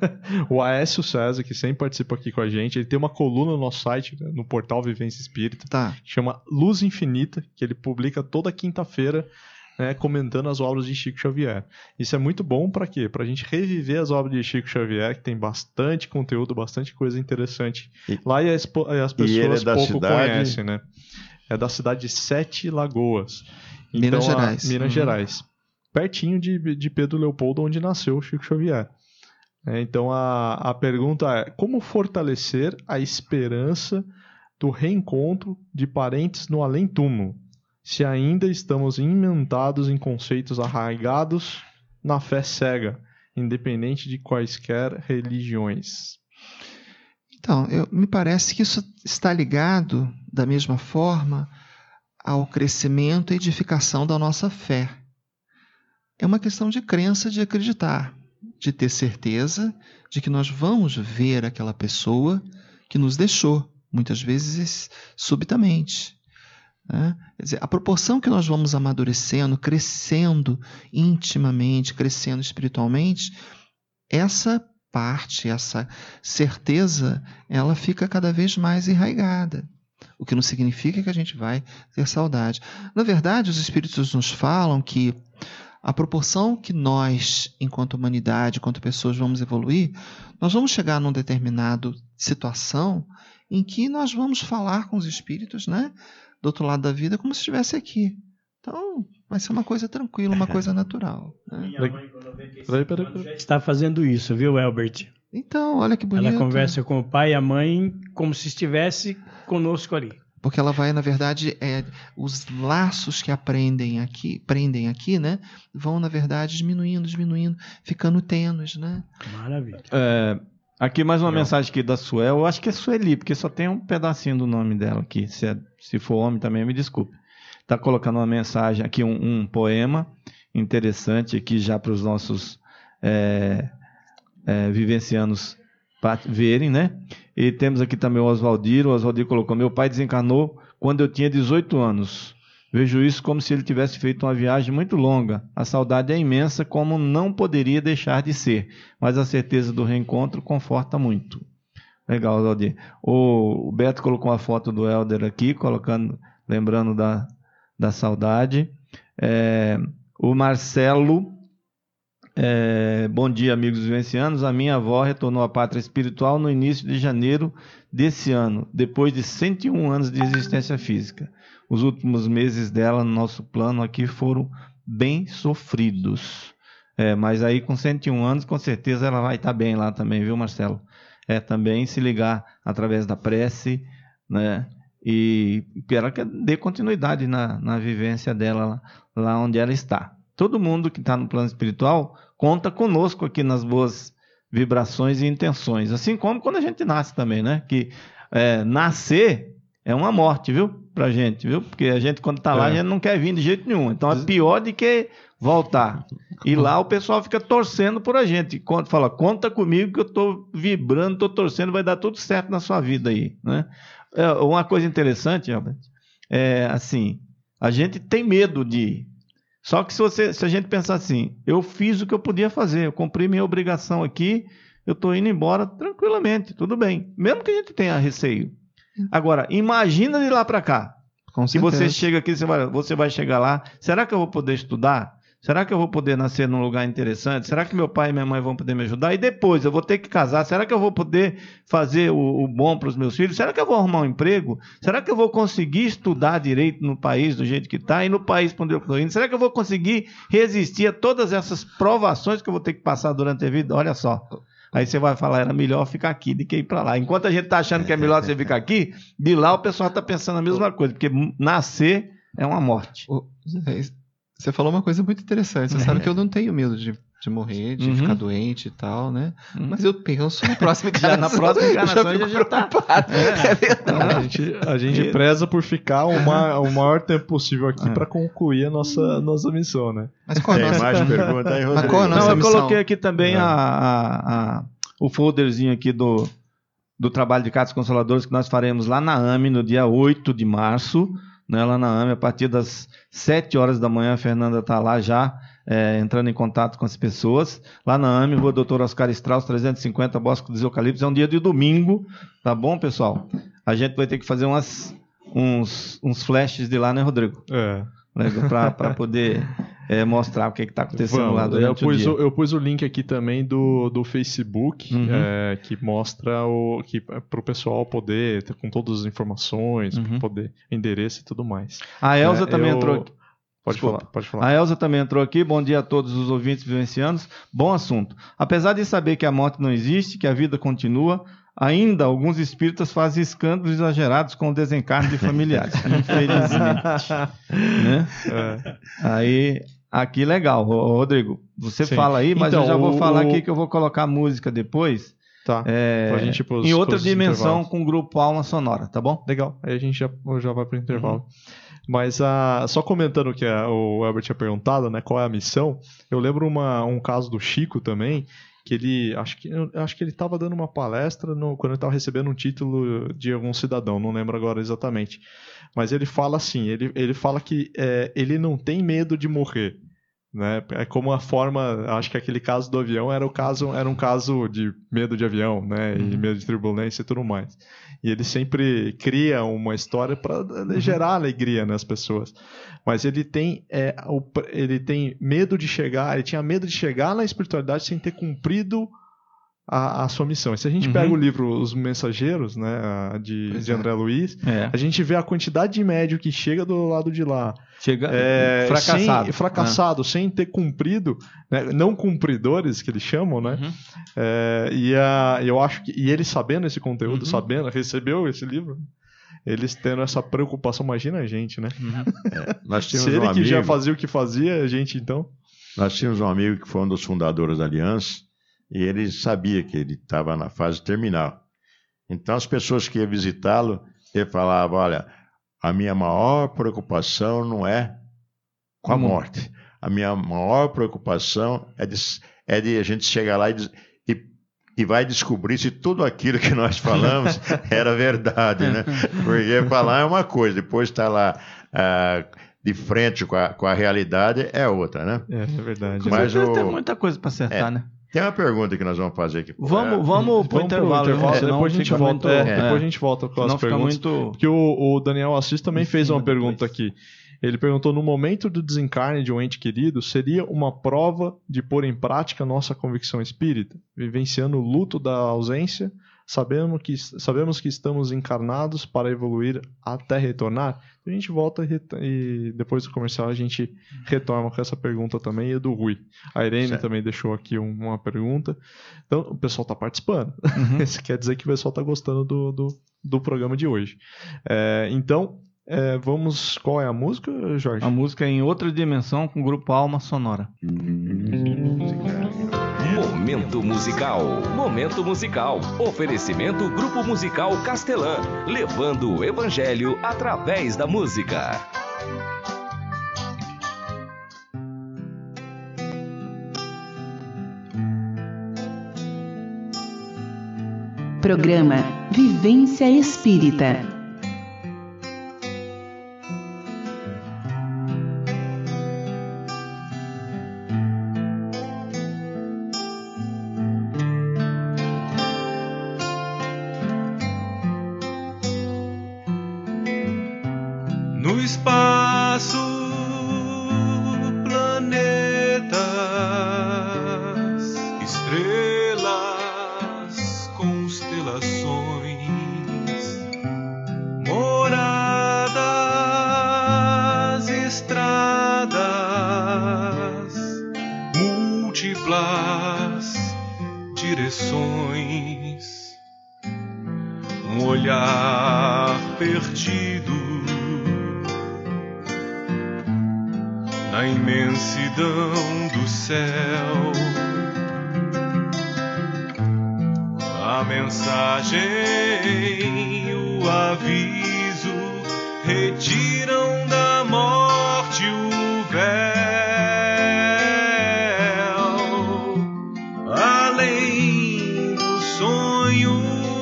O Aécio César, que sempre participa aqui com a gente, ele tem uma coluna no nosso site, né, no portal Vivência Espírita, Tá. que chama Luz Infinita, que ele publica toda quinta-feira, né, comentando as obras de Chico Xavier. Isso é muito bom para quê? Para a gente reviver as obras de Chico Xavier, que tem bastante conteúdo, bastante coisa interessante. E- Lá e as, po- as e ele é pessoas da pouco cidade? conhecem, né? É da cidade de Sete Lagoas. Minas Então, a- Gerais. Minas Uhum. Gerais. Pertinho de, de Pedro Leopoldo, onde nasceu o Chico Xavier. É, então a, a pergunta é: como fortalecer a esperança do reencontro de parentes no além-túmulo, se ainda estamos imentados em conceitos arraigados na fé cega, independente de quaisquer religiões? Então, eu, me parece que isso está ligado, da mesma forma, ao crescimento e edificação da nossa fé. É uma questão de crença, de acreditar. de ter certeza de que nós vamos ver aquela pessoa que nos deixou, muitas vezes subitamente. Né? Quer dizer, a proporção que nós vamos amadurecendo, crescendo intimamente, crescendo espiritualmente, essa parte, essa certeza, ela fica cada vez mais enraigada. O que não significa que a gente vai ter saudade. Na verdade, os Espíritos nos falam que a proporção que nós, enquanto humanidade, enquanto pessoas, vamos evoluir, nós vamos chegar numa determinada situação em que nós vamos falar com os Espíritos, né, do outro lado da vida, como se estivesse aqui. Então, vai ser uma coisa tranquila, uma coisa natural. Né? Minha mãe, com noventa e cinco anos, já está fazendo isso, viu, Elbert? Então, olha que bonito. Ela conversa com o pai e a mãe como se estivesse conosco ali. Porque ela vai, na verdade, é, os laços que aprendem aqui, prendem aqui, né, vão, na verdade, diminuindo, diminuindo, ficando tênues, né? Maravilha. É, aqui mais uma Legal. mensagem aqui da Suel. Eu acho que é Sueli, porque só tem um pedacinho do nome dela aqui. Se, é, se for homem também, me desculpe. Está colocando uma mensagem aqui, um, um poema interessante aqui já para os nossos é, é, vivencianos verem, né? E temos aqui também o Oswaldiro. O Oswaldiro colocou: meu pai desencarnou quando eu tinha dezoito anos. Vejo isso como se ele tivesse feito uma viagem muito longa. A saudade é imensa, como não poderia deixar de ser. Mas a certeza do reencontro conforta muito. Legal, Oswaldiro. O, o Beto colocou uma foto do Helder aqui, colocando, lembrando da, da saudade. É, o Marcelo... É, bom dia, amigos vivencianos. A minha avó retornou à pátria espiritual no início de janeiro desse ano, depois de cento e um anos de existência física. Os últimos meses dela no nosso plano aqui foram bem sofridos. É, mas aí com cento e um anos, com certeza ela vai estar bem lá também, viu, Marcelo? É, também se ligar através da prece, né? E que ela dê continuidade na, na vivência dela lá, lá onde ela está. Todo mundo que está no plano espiritual conta conosco aqui nas boas vibrações e intenções. Assim como quando a gente nasce também, né? Que é, nascer é uma morte, viu? Pra gente, viu? Porque a gente, quando está lá, é. a gente não quer vir de jeito nenhum. Então é pior do que voltar. E lá o pessoal fica torcendo por a gente. Conta, fala, conta comigo que eu estou vibrando, estou torcendo, vai dar tudo certo na sua vida aí, né? É, uma coisa interessante, Albert, é assim, a gente tem medo de ir. Só que se, você, se a gente pensar assim, eu fiz o que eu podia fazer, eu cumpri minha obrigação aqui, eu estou indo embora tranquilamente, tudo bem. Mesmo que a gente tenha receio. Agora, imagina de lá para cá. Com se certeza. Você chega aqui, você vai, você vai chegar lá, será que eu vou poder estudar? Será que eu vou poder nascer num lugar interessante? Será que meu pai e minha mãe vão poder me ajudar? E depois, eu vou ter que casar. Será que eu vou poder fazer o, o bom para os meus filhos? Será que eu vou arrumar um emprego? Será que eu vou conseguir estudar direito no país do jeito que está? E no país para onde eu estou indo? Será que eu vou conseguir resistir a todas essas provações que eu vou ter que passar durante a vida? Olha só. Aí você vai falar, era melhor ficar aqui do que ir para lá. Enquanto a gente está achando que é melhor você ficar aqui, de lá o pessoal está pensando a mesma coisa. Porque nascer é uma morte. Você falou uma coisa muito interessante. Você é. sabe que eu não tenho medo de, de morrer, de uhum. ficar doente e tal, né? Uhum. Mas eu penso na próxima encarnação. Já na próxima encarnação já, já, já tá. É, é verdade. A gente, a gente preza por ficar o, ma, o maior tempo possível aqui é. para concluir a nossa, nossa missão, né? Mas qual é a nossa... mais pergunta aí, Rodrigo? Mas qual é a nossa não, eu missão? Coloquei aqui também é. a, a, a, o folderzinho aqui do, do trabalho de Cartas Consoladoras que nós faremos lá na A M E no dia oito de março. Né, lá na A M E, a partir das sete horas da manhã, a Fernanda está lá já, é, entrando em contato com as pessoas. Lá na A M E, Rua Doutor Oscar Strauss, trezentos e cinquenta, Bosque dos Eucaliptos. É um dia de domingo, tá bom, pessoal? A gente vai ter que fazer umas, uns, uns flashes de lá, né, Rodrigo? É. Para poder é, mostrar o que está acontecendo Vamos, lá durante eu pus o dia. O, eu pus o link aqui também do, do Facebook, uhum. é, que mostra o que para o pessoal poder, com todas as informações, uhum. poder endereço e tudo mais. A Elza é, também eu... entrou aqui. Pode falar, pode falar. A Elza também entrou aqui. Bom dia a todos os ouvintes vivencianos. Bom assunto. Apesar de saber que a morte não existe, que a vida continua, ainda alguns espíritas fazem escândalos exagerados com o desencarne de familiares. Infelizmente. Né? É. Aí, aqui legal. Rodrigo, você Sim. fala aí, mas então, eu já vou o... falar aqui que eu vou colocar música depois. Tá. É, pra gente pros, em outra dimensão com o grupo Alma Sonora, tá bom? Legal. Aí a gente já, já vai pro intervalo. Uhum. Mas a, só comentando o que a, o Herbert tinha perguntado, né, qual é a missão, eu lembro uma, um caso do Chico também, que ele, acho que, eu acho que ele estava dando uma palestra no, quando ele estava recebendo um título de algum cidadão, não lembro agora exatamente. Mas ele fala assim, ele, ele fala que é, ele não tem medo de morrer. Né? É como a forma, acho que aquele caso do avião era, o caso, era um caso de medo de avião, né? E medo de turbulência e tudo mais. E ele sempre cria uma história para uhum. gerar alegria nas pessoas. Mas ele tem, é, o, ele tem medo de chegar, ele tinha medo de chegar na espiritualidade sem ter cumprido a, a sua missão. E se a gente uhum. pega o livro Os Mensageiros, né, de, de André Luiz, é. a gente vê a quantidade de médio que chega do lado de lá. Chega é, fracassado. Sem, fracassado, é. sem ter cumprido, né, não cumpridores, que eles chamam, né? Uhum. É, e a, eu acho que, e ele sabendo esse conteúdo, uhum. sabendo, recebeu esse livro, eles tendo essa preocupação, imagina a gente, né? Uhum. É, nós tínhamos Se ele um amigo, que já fazia o que fazia, a gente então... Nós tínhamos um amigo que foi um dos fundadores da Aliança, e ele sabia que ele estava na fase terminal. Então, as pessoas que iam visitá-lo, ele falava, olha, a minha maior preocupação não é com a Como? morte. A minha maior preocupação é de, é de a gente chegar lá e, e, e vai descobrir se tudo aquilo que nós falamos era verdade, né? Porque falar é uma coisa, depois estar lá... Ah, de frente com a, com a realidade é outra, né? É, é verdade. Mas o... tem muita coisa para acertar, é. né? Tem uma pergunta que nós vamos fazer aqui. Vamos, é. vamos pro intervalo. intervalo é, depois, a gente volta, muito, é, é. depois a gente volta com as perguntas. Muito... Porque o, o Daniel Assis também fez uma pergunta aqui. Ele perguntou, no momento do desencarne de um ente querido, seria uma prova de pôr em prática nossa convicção espírita? Vivenciando o luto da ausência, sabemos que, sabemos que estamos encarnados para evoluir até retornar? A gente volta e, e depois do comercial a gente retorna com essa pergunta também, e a do Rui. A Irene certo. também deixou aqui um, uma pergunta. Então, o pessoal está participando. Uhum. Isso quer dizer que o pessoal está gostando do, do, do programa de hoje. É, então, é, vamos... Qual é a música, Jorge? A música é Em Outra Dimensão, com o grupo Alma Sonora. Momento musical. Momento musical. Oferecimento Grupo Musical Castelã, levando o evangelho através da música. Programa Vivência Espírita. No espaço, planetas, estrelas, constelações, moradas, estradas, múltiplas direções, um olhar perdido na imensidão do céu, a mensagem, o aviso retiram da morte o véu, além do sonho,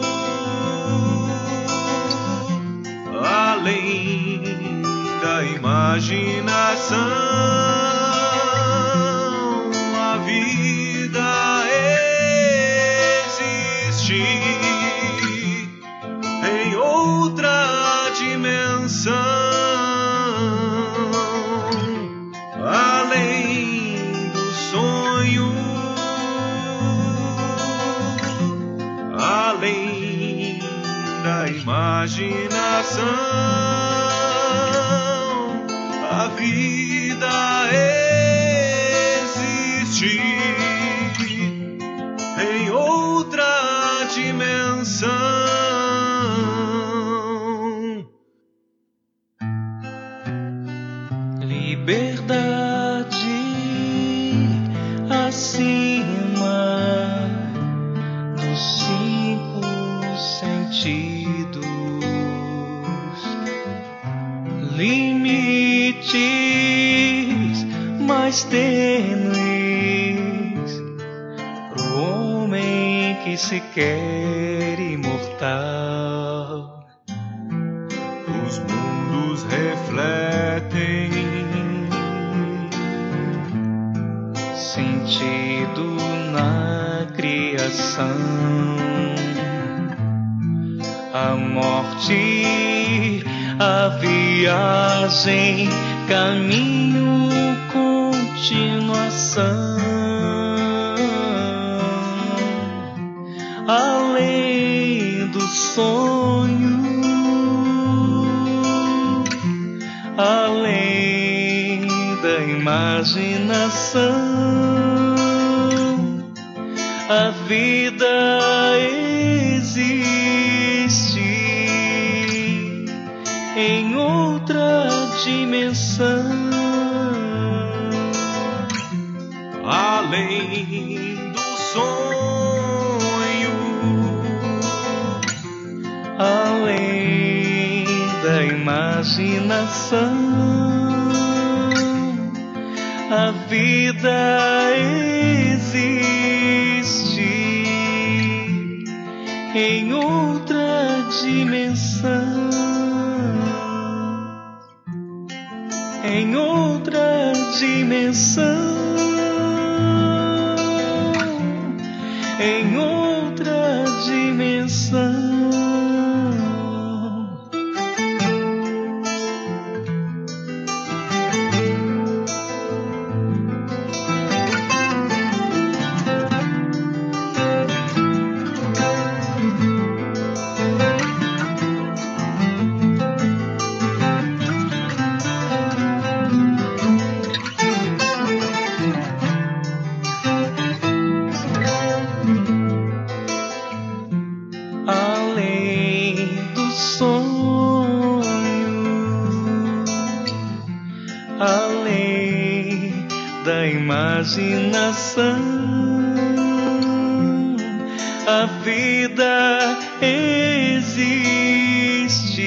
além da imaginação. Além do sonho, além da imaginação, a vida existe em outra dimensão. Liberdade acima dos cinco sentidos, limite mais tênues pro homem que se quer imortal. Os mundos refletem sentido na criação. A morte, a viagem, caminho, continuação. Além do sonho, além da imaginação, a vida existe em outra dimensão. Além do sonho, além da imaginação, a vida existe em outra dimensão. Em outra dimensão, em outra dimensão. Imaginação, a vida existe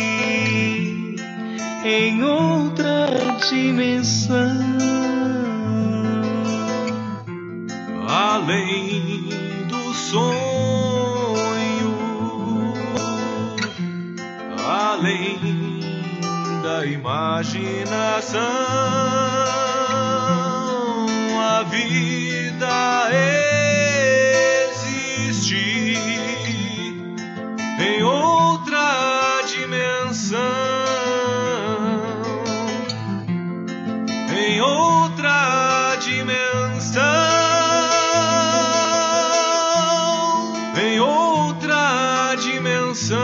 em outra dimensão. Além do sonho, além da imaginação, a vida existe em outra dimensão, em outra dimensão, em outra dimensão,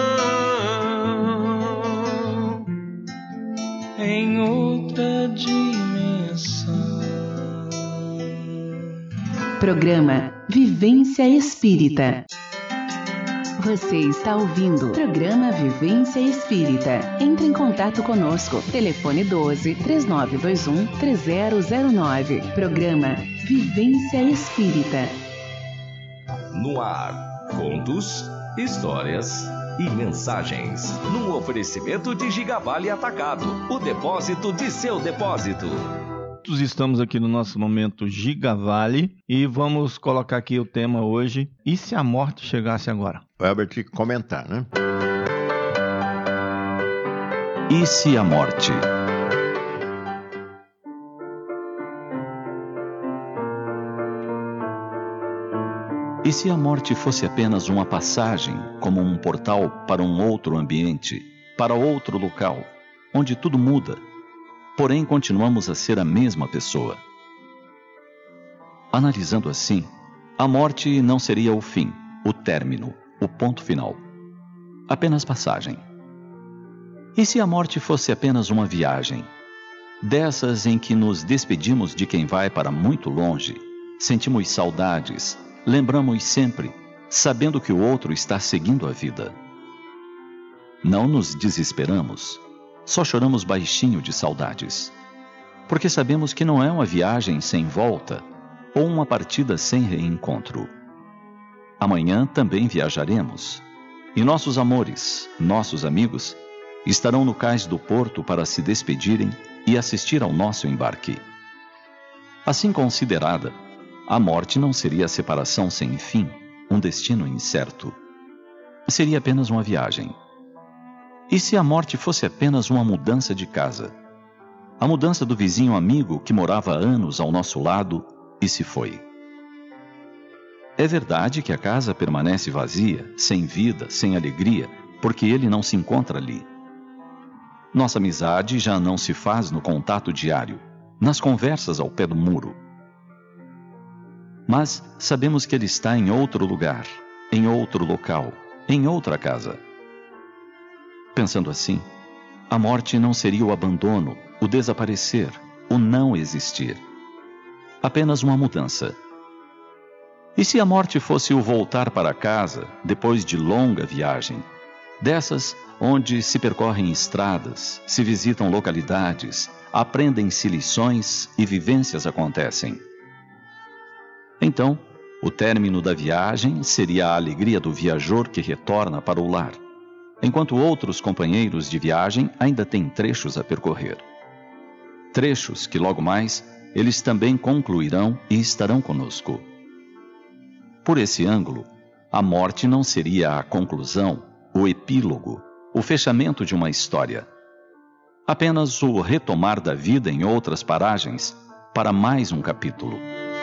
em outra dimensão. Programa Vivência Espírita. Você está ouvindo Programa Vivência Espírita. Entre em contato conosco. Telefone doze, três nove dois um, três zero zero nove. Programa Vivência Espírita. No ar, contos, histórias e mensagens. Num oferecimento de Gigavale Atacado, o depósito de seu depósito. Estamos aqui no nosso momento Gigavale e vamos colocar aqui o tema hoje: e se a morte chegasse agora? O Herbert comentar, né? E se a morte? E se a morte fosse apenas uma passagem, como um portal para um outro ambiente, para outro local, onde tudo muda, porém continuamos a ser a mesma pessoa? Analisando assim, a morte não seria o fim, o término, o ponto final. Apenas passagem. E se a morte fosse apenas uma viagem? Dessas em que nos despedimos de quem vai para muito longe, sentimos saudades, lembramos sempre, sabendo que o outro está seguindo a vida. Não nos desesperamos, só choramos baixinho de saudades, porque sabemos que não é uma viagem sem volta ou uma partida sem reencontro. Amanhã também viajaremos, e nossos amores, nossos amigos, estarão no cais do porto para se despedirem e assistir ao nosso embarque. Assim considerada, a morte não seria a separação sem fim, um destino incerto. Seria apenas uma viagem. E se a morte fosse apenas uma mudança de casa? A mudança do vizinho amigo que morava há anos ao nosso lado e se foi. É verdade que a casa permanece vazia, sem vida, sem alegria, porque ele não se encontra ali. Nossa amizade já não se faz no contato diário, nas conversas ao pé do muro. Mas sabemos que ele está em outro lugar, em outro local, em outra casa. Pensando assim, a morte não seria o abandono, o desaparecer, o não existir. Apenas uma mudança. E se a morte fosse o voltar para casa depois de longa viagem, dessas onde se percorrem estradas, se visitam localidades, aprendem-se lições e vivências acontecem? Então, o término da viagem seria a alegria do viajor que retorna para o lar, enquanto outros companheiros de viagem ainda têm trechos a percorrer. Trechos que logo mais eles também concluirão e estarão conosco. Por esse ângulo, a morte não seria a conclusão, o epílogo, o fechamento de uma história. Apenas o retomar da vida em outras paragens para mais um capítulo.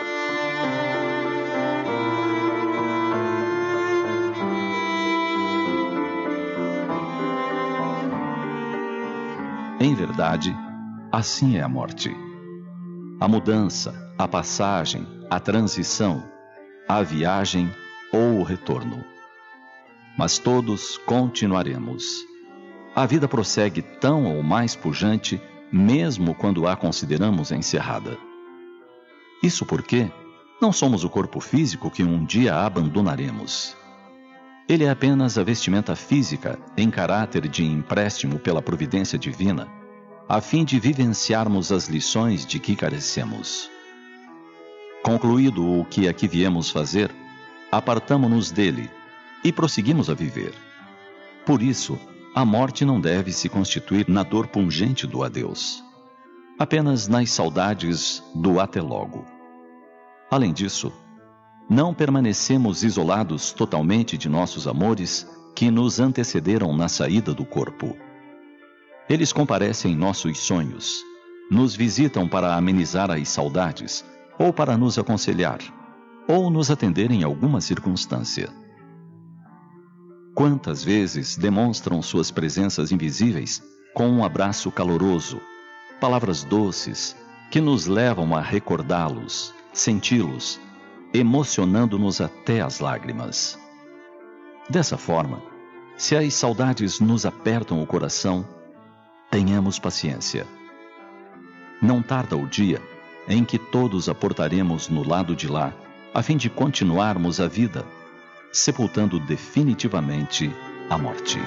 Em verdade, assim é a morte. A mudança, a passagem, a transição, a viagem ou o retorno. Mas todos continuaremos. A vida prossegue tão ou mais pujante, mesmo quando a consideramos encerrada. Isso porque não somos o corpo físico que um dia abandonaremos. Ele é apenas a vestimenta física em caráter de empréstimo pela providência divina, a fim de vivenciarmos as lições de que carecemos. Concluído o que aqui viemos fazer, apartamo-nos dele e prosseguimos a viver. Por isso, a morte não deve se constituir na dor pungente do adeus, apenas nas saudades do até logo. Além disso, não permanecemos isolados totalmente de nossos amores que nos antecederam na saída do corpo. Eles comparecem em nossos sonhos, nos visitam para amenizar as saudades, ou para nos aconselhar, ou nos atender em alguma circunstância. Quantas vezes demonstram suas presenças invisíveis com um abraço caloroso, palavras doces que nos levam a recordá-los, senti-los, emocionando-nos até as lágrimas. Dessa forma, se as saudades nos apertam o coração, tenhamos paciência. Não tarda o dia em que todos aportaremos no lado de lá, a fim de continuarmos a vida, sepultando definitivamente a morte.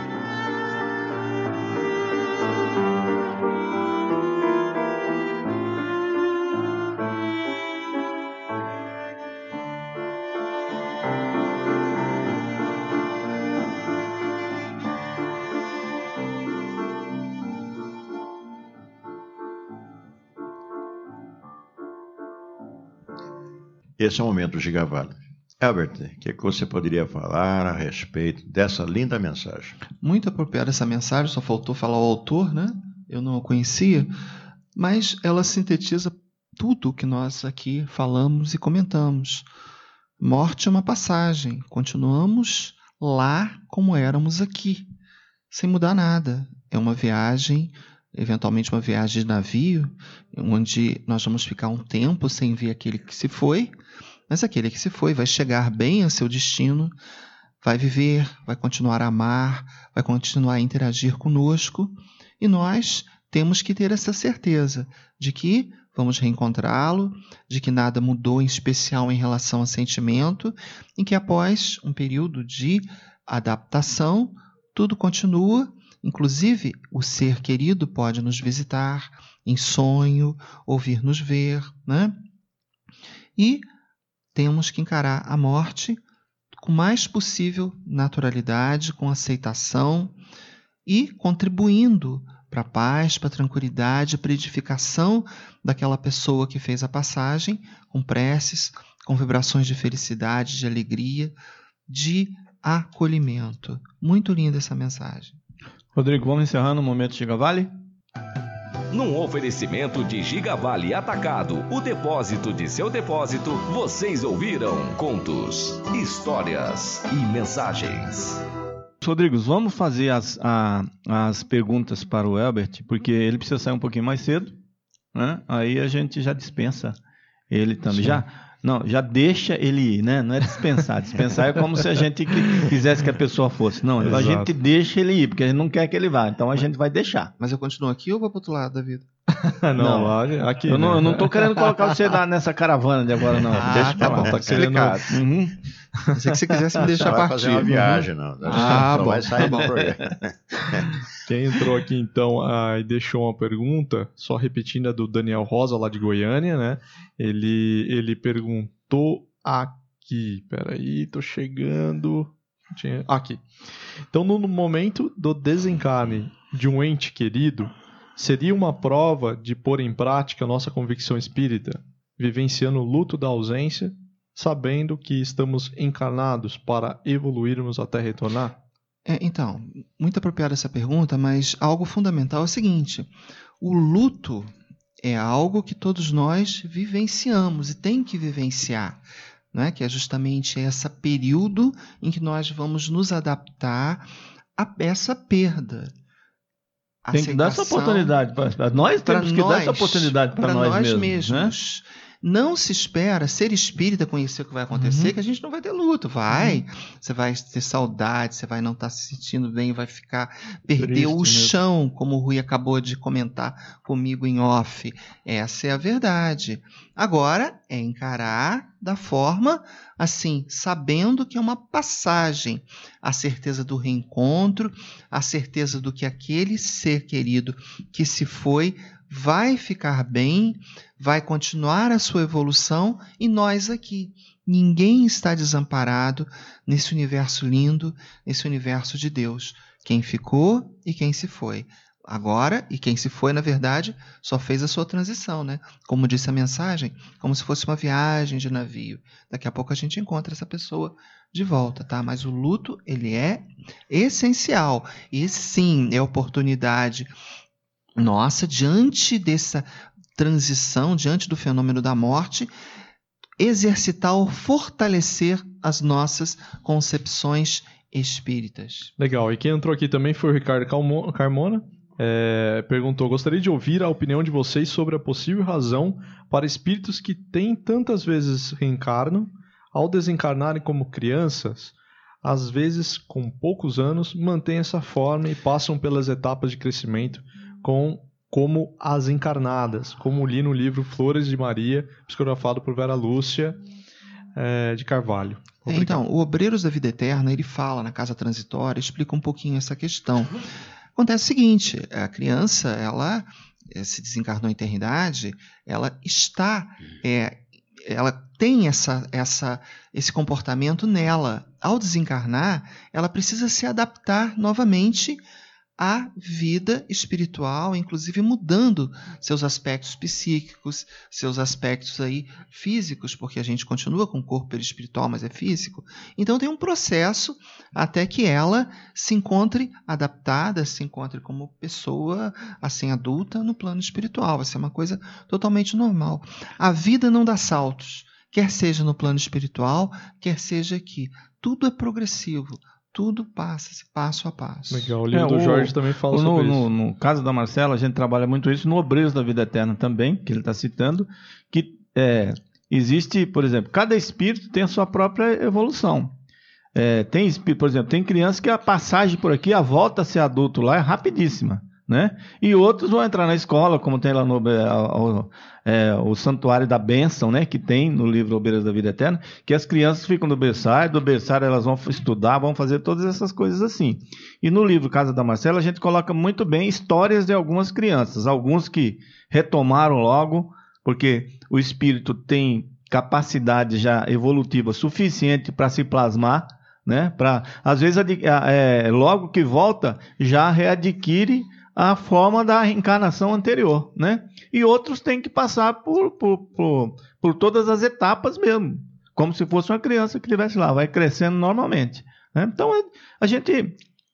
Esse é o momento do Gigavale. Albert, o que, é que você poderia falar a respeito dessa linda mensagem? Muito apropriada essa mensagem, só faltou falar o autor, né? Eu não a conhecia, mas ela sintetiza tudo o que nós aqui falamos e comentamos. Morte é uma passagem, continuamos lá como éramos aqui, sem mudar nada. É uma viagem, eventualmente uma viagem de navio, onde nós vamos ficar um tempo sem ver aquele que se foi, mas aquele que se foi vai chegar bem a seu destino, vai viver, vai continuar a amar, vai continuar a interagir conosco, e nós temos que ter essa certeza de que vamos reencontrá-lo, de que nada mudou em especial em relação ao sentimento, e que após um período de adaptação, tudo continua, inclusive o ser querido pode nos visitar em sonho, ou vir nos ver, né? E temos que encarar a morte com o mais possível naturalidade, com aceitação e contribuindo para a paz, para a tranquilidade, para a edificação daquela pessoa que fez a passagem, com preces, com vibrações de felicidade, de alegria, de acolhimento. Muito linda essa mensagem. Rodrigo, vamos encerrar no momento Giga Vale? Num oferecimento de Giga Vale Atacado, o depósito de seu depósito, vocês ouviram contos, histórias e mensagens. Rodrigo, vamos fazer as, a, as perguntas para o Elbert, porque ele precisa sair um pouquinho mais cedo, né? Aí a gente já dispensa ele também. Já, não, já deixa ele ir, né? Não é dispensar. Dispensar é como se a gente quisesse que a pessoa fosse. Não, Exato. A gente deixa ele ir, porque a gente não quer que ele vá. Então a gente vai deixar. Mas eu continuo aqui ou vou para o outro lado da vida? não, não, aqui. Eu não, eu não tô querendo colocar você nessa caravana de agora, não. Ah, deixa tá pra bom, lá. tá explicado. Uhum. Se você quisesse me deixar não vai partir. fazer uma viagem, não. Ah, não bom, vai sair tá bom. do programa. Quem entrou aqui então ah, e deixou uma pergunta, só repetindo a do Daniel Rosa, lá de Goiânia, né? Ele, ele perguntou aqui, peraí, tô chegando. Tinha... Aqui. Então, no momento do desencarne de um ente querido, seria uma prova de pôr em prática a nossa convicção espírita, vivenciando o luto da ausência, sabendo que estamos encarnados para evoluirmos até retornar? É, então, muito apropriada essa pergunta, mas algo fundamental é o seguinte: o luto é algo que todos nós vivenciamos e tem que vivenciar, né? Que é justamente esse período em que nós vamos nos adaptar a essa perda. Tem que dar essa oportunidade para nós, temos que nós, dar essa oportunidade para nós, nós mesmos. mesmos. Né? Não se espera ser espírita, conhecer o que vai acontecer, uhum. que a gente não vai ter luto. Vai, uhum. Você vai ter saudade, você vai não estar se sentindo bem, vai ficar, perder Triste o chão, mesmo. Como o Rui acabou de comentar comigo em off. Essa é a verdade. Agora, é encarar da forma, assim, sabendo que é uma passagem. A certeza do reencontro, a certeza do que aquele ser querido que se foi vai ficar bem, vai continuar a sua evolução, e nós aqui. Ninguém está desamparado nesse universo lindo, nesse universo de Deus. Quem ficou e quem se foi. Agora, e quem se foi, na verdade, só fez a sua transição, né? Como disse a mensagem, como se fosse uma viagem de navio. Daqui a pouco a gente encontra essa pessoa de volta, tá? Mas o luto, ele é essencial. E sim, é oportunidade nossa, diante dessa transição, diante do fenômeno da morte, exercitar ou fortalecer as nossas concepções espíritas. Legal. E quem entrou aqui também foi o Ricardo Carmona. É, perguntou: gostaria de ouvir a opinião de vocês sobre a possível razão para espíritos que têm tantas vezes reencarnam, ao desencarnarem como crianças, às vezes com poucos anos, mantêm essa forma e passam pelas etapas de crescimento com, como as encarnadas, como li no livro Flores de Maria, psicografado por Vera Lúcia é, de Carvalho. Obrigado. Então, o Obreiros da Vida Eterna, ele fala na Casa Transitória, explica um pouquinho essa questão. Acontece o seguinte: a criança, ela se desencarnou em eternidade, ela está, é, ela tem essa, essa, esse comportamento nela. Ao desencarnar, ela precisa se adaptar novamente a vida espiritual, inclusive mudando seus aspectos psíquicos, seus aspectos aí físicos, porque a gente continua com o corpo perispiritual, mas é físico. Então tem um processo até que ela se encontre adaptada, se encontre como pessoa assim adulta no plano espiritual. Vai ser uma coisa totalmente normal. A vida não dá saltos, quer seja no plano espiritual, quer seja aqui. Tudo é progressivo. Tudo passa-se passo a passo. Legal, o livro é, do o, Jorge também fala no, sobre no, isso. No caso da Marcela, a gente trabalha muito isso no Obreiros da Vida Eterna também, que ele está citando, que é, existe, por exemplo, cada espírito tem a sua própria evolução. É, tem, por exemplo, tem crianças que a passagem por aqui, a volta a ser adulto lá é rapidíssima, né? E outros vão entrar na escola, como tem lá no o, é, o Santuário da Bênção, né? Que tem no livro Obreiros da Vida Eterna, que as crianças ficam no berçário, do berçário elas vão estudar, vão fazer todas essas coisas assim. E no livro Casa da Marcela, a gente coloca muito bem histórias de algumas crianças, alguns que retomaram logo, porque o espírito tem capacidade já evolutiva suficiente para se plasmar, né? Pra, às vezes, é, logo que volta, já readquire a forma da reencarnação anterior, né? E outros têm que passar por, por, por, por todas as etapas mesmo, como se fosse uma criança que estivesse lá, vai crescendo normalmente, né? Então, a gente,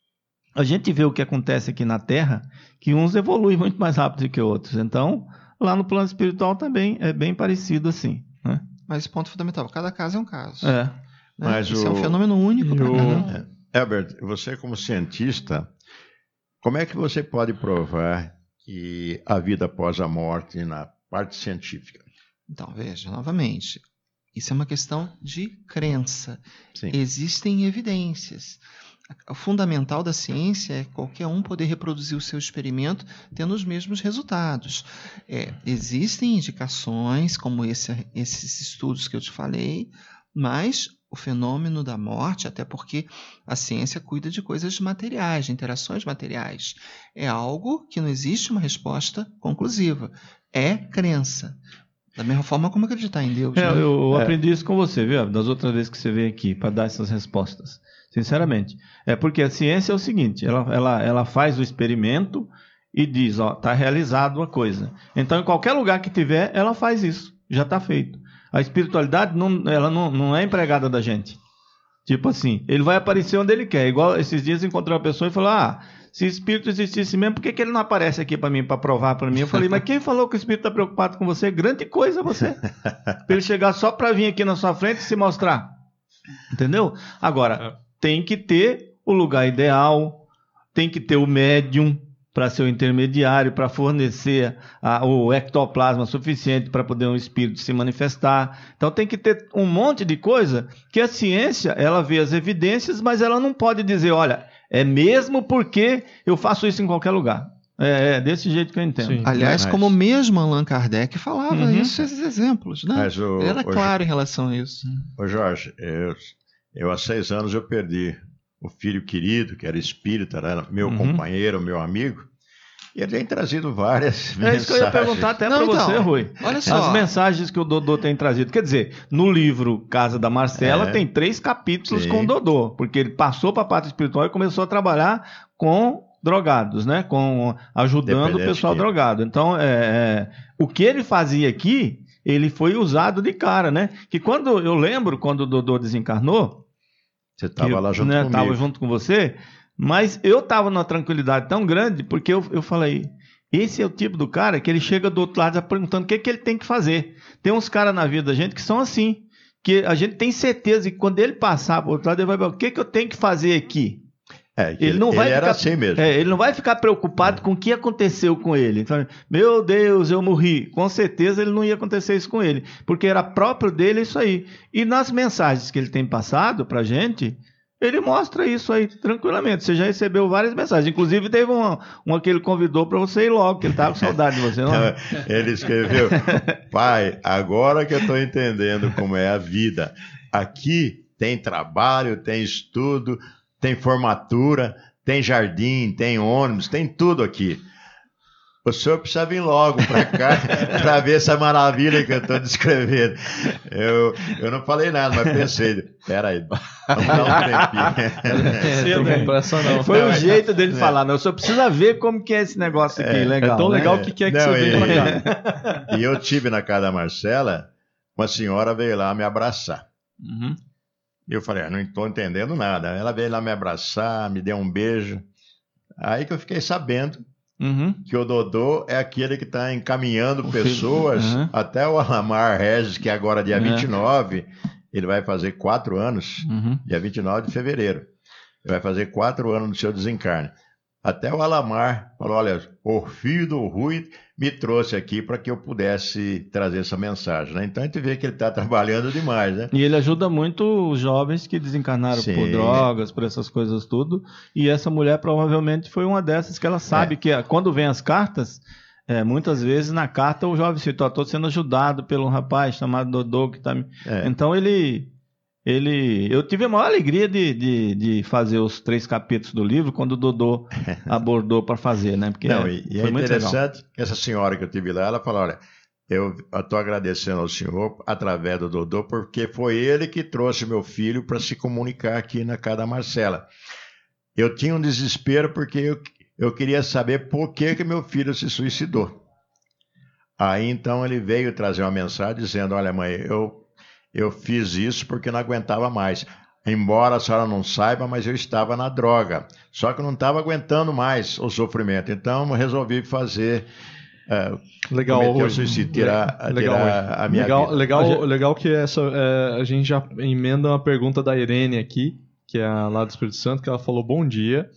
a gente vê o que acontece aqui na Terra, que uns evoluem muito mais rápido que outros. Então, lá no plano espiritual também é bem parecido assim, né? Mas ponto fundamental, cada caso é um caso. É. Né? Mas Isso o... é um fenômeno único para cada. Herbert, você como cientista, como é que você pode provar que a vida após a morte na parte científica? Então, veja, novamente, isso é uma questão de crença. Sim. Existem evidências. O fundamental da ciência é qualquer um poder reproduzir o seu experimento tendo os mesmos resultados. É, existem indicações, como esse, esses estudos que eu te falei, mas o fenômeno da morte, até porque a ciência cuida de coisas materiais, de interações materiais, é algo que não existe uma resposta conclusiva. É crença. Da mesma forma como acreditar em Deus. É, né? eu É. aprendi isso com você, viu? Das outras vezes que você veio aqui para dar essas respostas. Sinceramente. É porque a ciência é o seguinte, ela, ela, ela faz o experimento e diz, ó, está realizado a coisa. Então, em qualquer lugar que tiver, ela faz isso. Já está feito. A espiritualidade não, ela não, não é empregada da gente. Tipo assim, ele vai aparecer onde ele quer. Igual esses dias eu encontrei uma pessoa e falou, ah, se espírito existisse mesmo, por que, que ele não aparece aqui para mim, para provar para mim? Eu falei, mas quem falou que o espírito está preocupado com você? Grande coisa você. Para ele chegar só para vir aqui na sua frente e se mostrar. Entendeu? Agora, tem que ter o lugar ideal, tem que ter o médium para ser o intermediário, para fornecer a, o ectoplasma suficiente para poder um espírito se manifestar. Então tem que ter um monte de coisa que a ciência, ela vê as evidências, mas ela não pode dizer, olha, é mesmo porque eu faço isso em qualquer lugar. É, é desse jeito que eu entendo. Sim. Aliás, Mas... como mesmo Allan Kardec falava, Uhum. isso, esses exemplos, né? Mas o- Ele era o- claro em relação a isso. Ô Jorge, eu, eu há seis anos eu perdi o filho querido, que era espírita, era meu Uhum. companheiro, meu amigo, e ele tem trazido várias É mensagens. isso que eu ia perguntar até Não, para então, você, Rui. olha só. As mensagens que o Dodô tem trazido. Quer dizer, no livro Casa da Marcela É. tem três capítulos Sim. com o Dodô, porque ele passou para a parte espiritual e começou a trabalhar com drogados, né? Com, ajudando o Dependente pessoal químico. drogado. Então, é, é, o que ele fazia aqui, ele foi usado de cara, né? Que quando eu lembro, quando o Dodô desencarnou, Você estava lá junto né, comigo. tava junto com você, mas eu estava numa tranquilidade tão grande, porque eu, eu falei, esse é o tipo do cara que ele chega do outro lado já perguntando o que, que ele tem que fazer. Tem uns caras na vida da gente que são assim, que a gente tem certeza que quando ele passar para o outro lado, ele vai falar, o que, que eu tenho que fazer aqui? É, que Ele não vai era ficar, assim mesmo. é, ele não vai ficar preocupado com o que aconteceu com ele. Então, meu Deus, eu morri. Com certeza ele não ia acontecer isso com ele, porque era próprio dele isso aí. E nas mensagens que ele tem passado pra gente, ele mostra isso aí tranquilamente. Você já recebeu várias mensagens. Inclusive teve uma, uma que ele convidou para você ir logo, que ele estava com saudade de você, não é? Ele escreveu, pai, agora que eu estou entendendo como é a vida. Aqui tem trabalho, tem estudo, tem formatura, tem jardim, tem ônibus, tem tudo aqui. O senhor precisa vir logo para cá para ver essa maravilha que eu estou descrevendo. Eu, eu não falei nada, mas pensei, peraí, vamos dar um tempinho. É, pressa não. Foi o jeito dele falar, né? O senhor precisa ver como que é esse negócio aqui, É, legal. é tão né? legal que quer que Não, você venha e- pra cá. E eu tive na casa da Marcela, uma senhora veio lá me abraçar. Uhum. E eu falei, ah, não estou entendendo nada. Ela veio lá me abraçar, me deu um beijo. Aí que eu fiquei sabendo Uhum. que o Dodô é aquele que está encaminhando O filho. pessoas, Uhum. até o Alamar Regis, que agora dia É. vinte e nove, ele vai fazer quatro anos, Uhum. dia vinte e nove de fevereiro. Ele vai fazer quatro anos do seu desencarne. Até o Alamar falou, olha, o filho do Rui me trouxe aqui para que eu pudesse trazer essa mensagem, né? Então a gente vê que ele está trabalhando demais, né? E ele ajuda muito os jovens que desencarnaram Sim. por drogas, por essas coisas tudo. E essa mulher provavelmente foi uma dessas que ela sabe É. que ah, quando vem as cartas, é, muitas vezes na carta o jovem cita, estou sendo ajudado por um rapaz chamado Dodô que está me... É. Então ele... Ele, eu tive a maior alegria de, de, de fazer os três capítulos do livro quando o Dodô abordou para fazer, né? Porque Não, é, e, e foi é muito legal. interessante que essa senhora que eu tive lá, ela falou, olha, eu estou agradecendo ao senhor através do Dodô, porque foi ele que trouxe meu filho para se comunicar aqui na casa da Marcela. Eu tinha um desespero porque eu, eu queria saber por que, que meu filho se suicidou. Aí então ele veio trazer uma mensagem dizendo, olha mãe, eu, eu fiz isso porque não aguentava mais. Embora a senhora não saiba, mas eu estava na droga. Só que eu não estava aguentando mais o sofrimento. Então eu resolvi fazer... Uh, legal, o suicídio, tirar, legal, tirar a minha legal, vida. Legal, a gente... legal que essa, é, a gente já emenda uma pergunta da Irene aqui, que é lá do Espírito Santo, que ela falou, bom dia,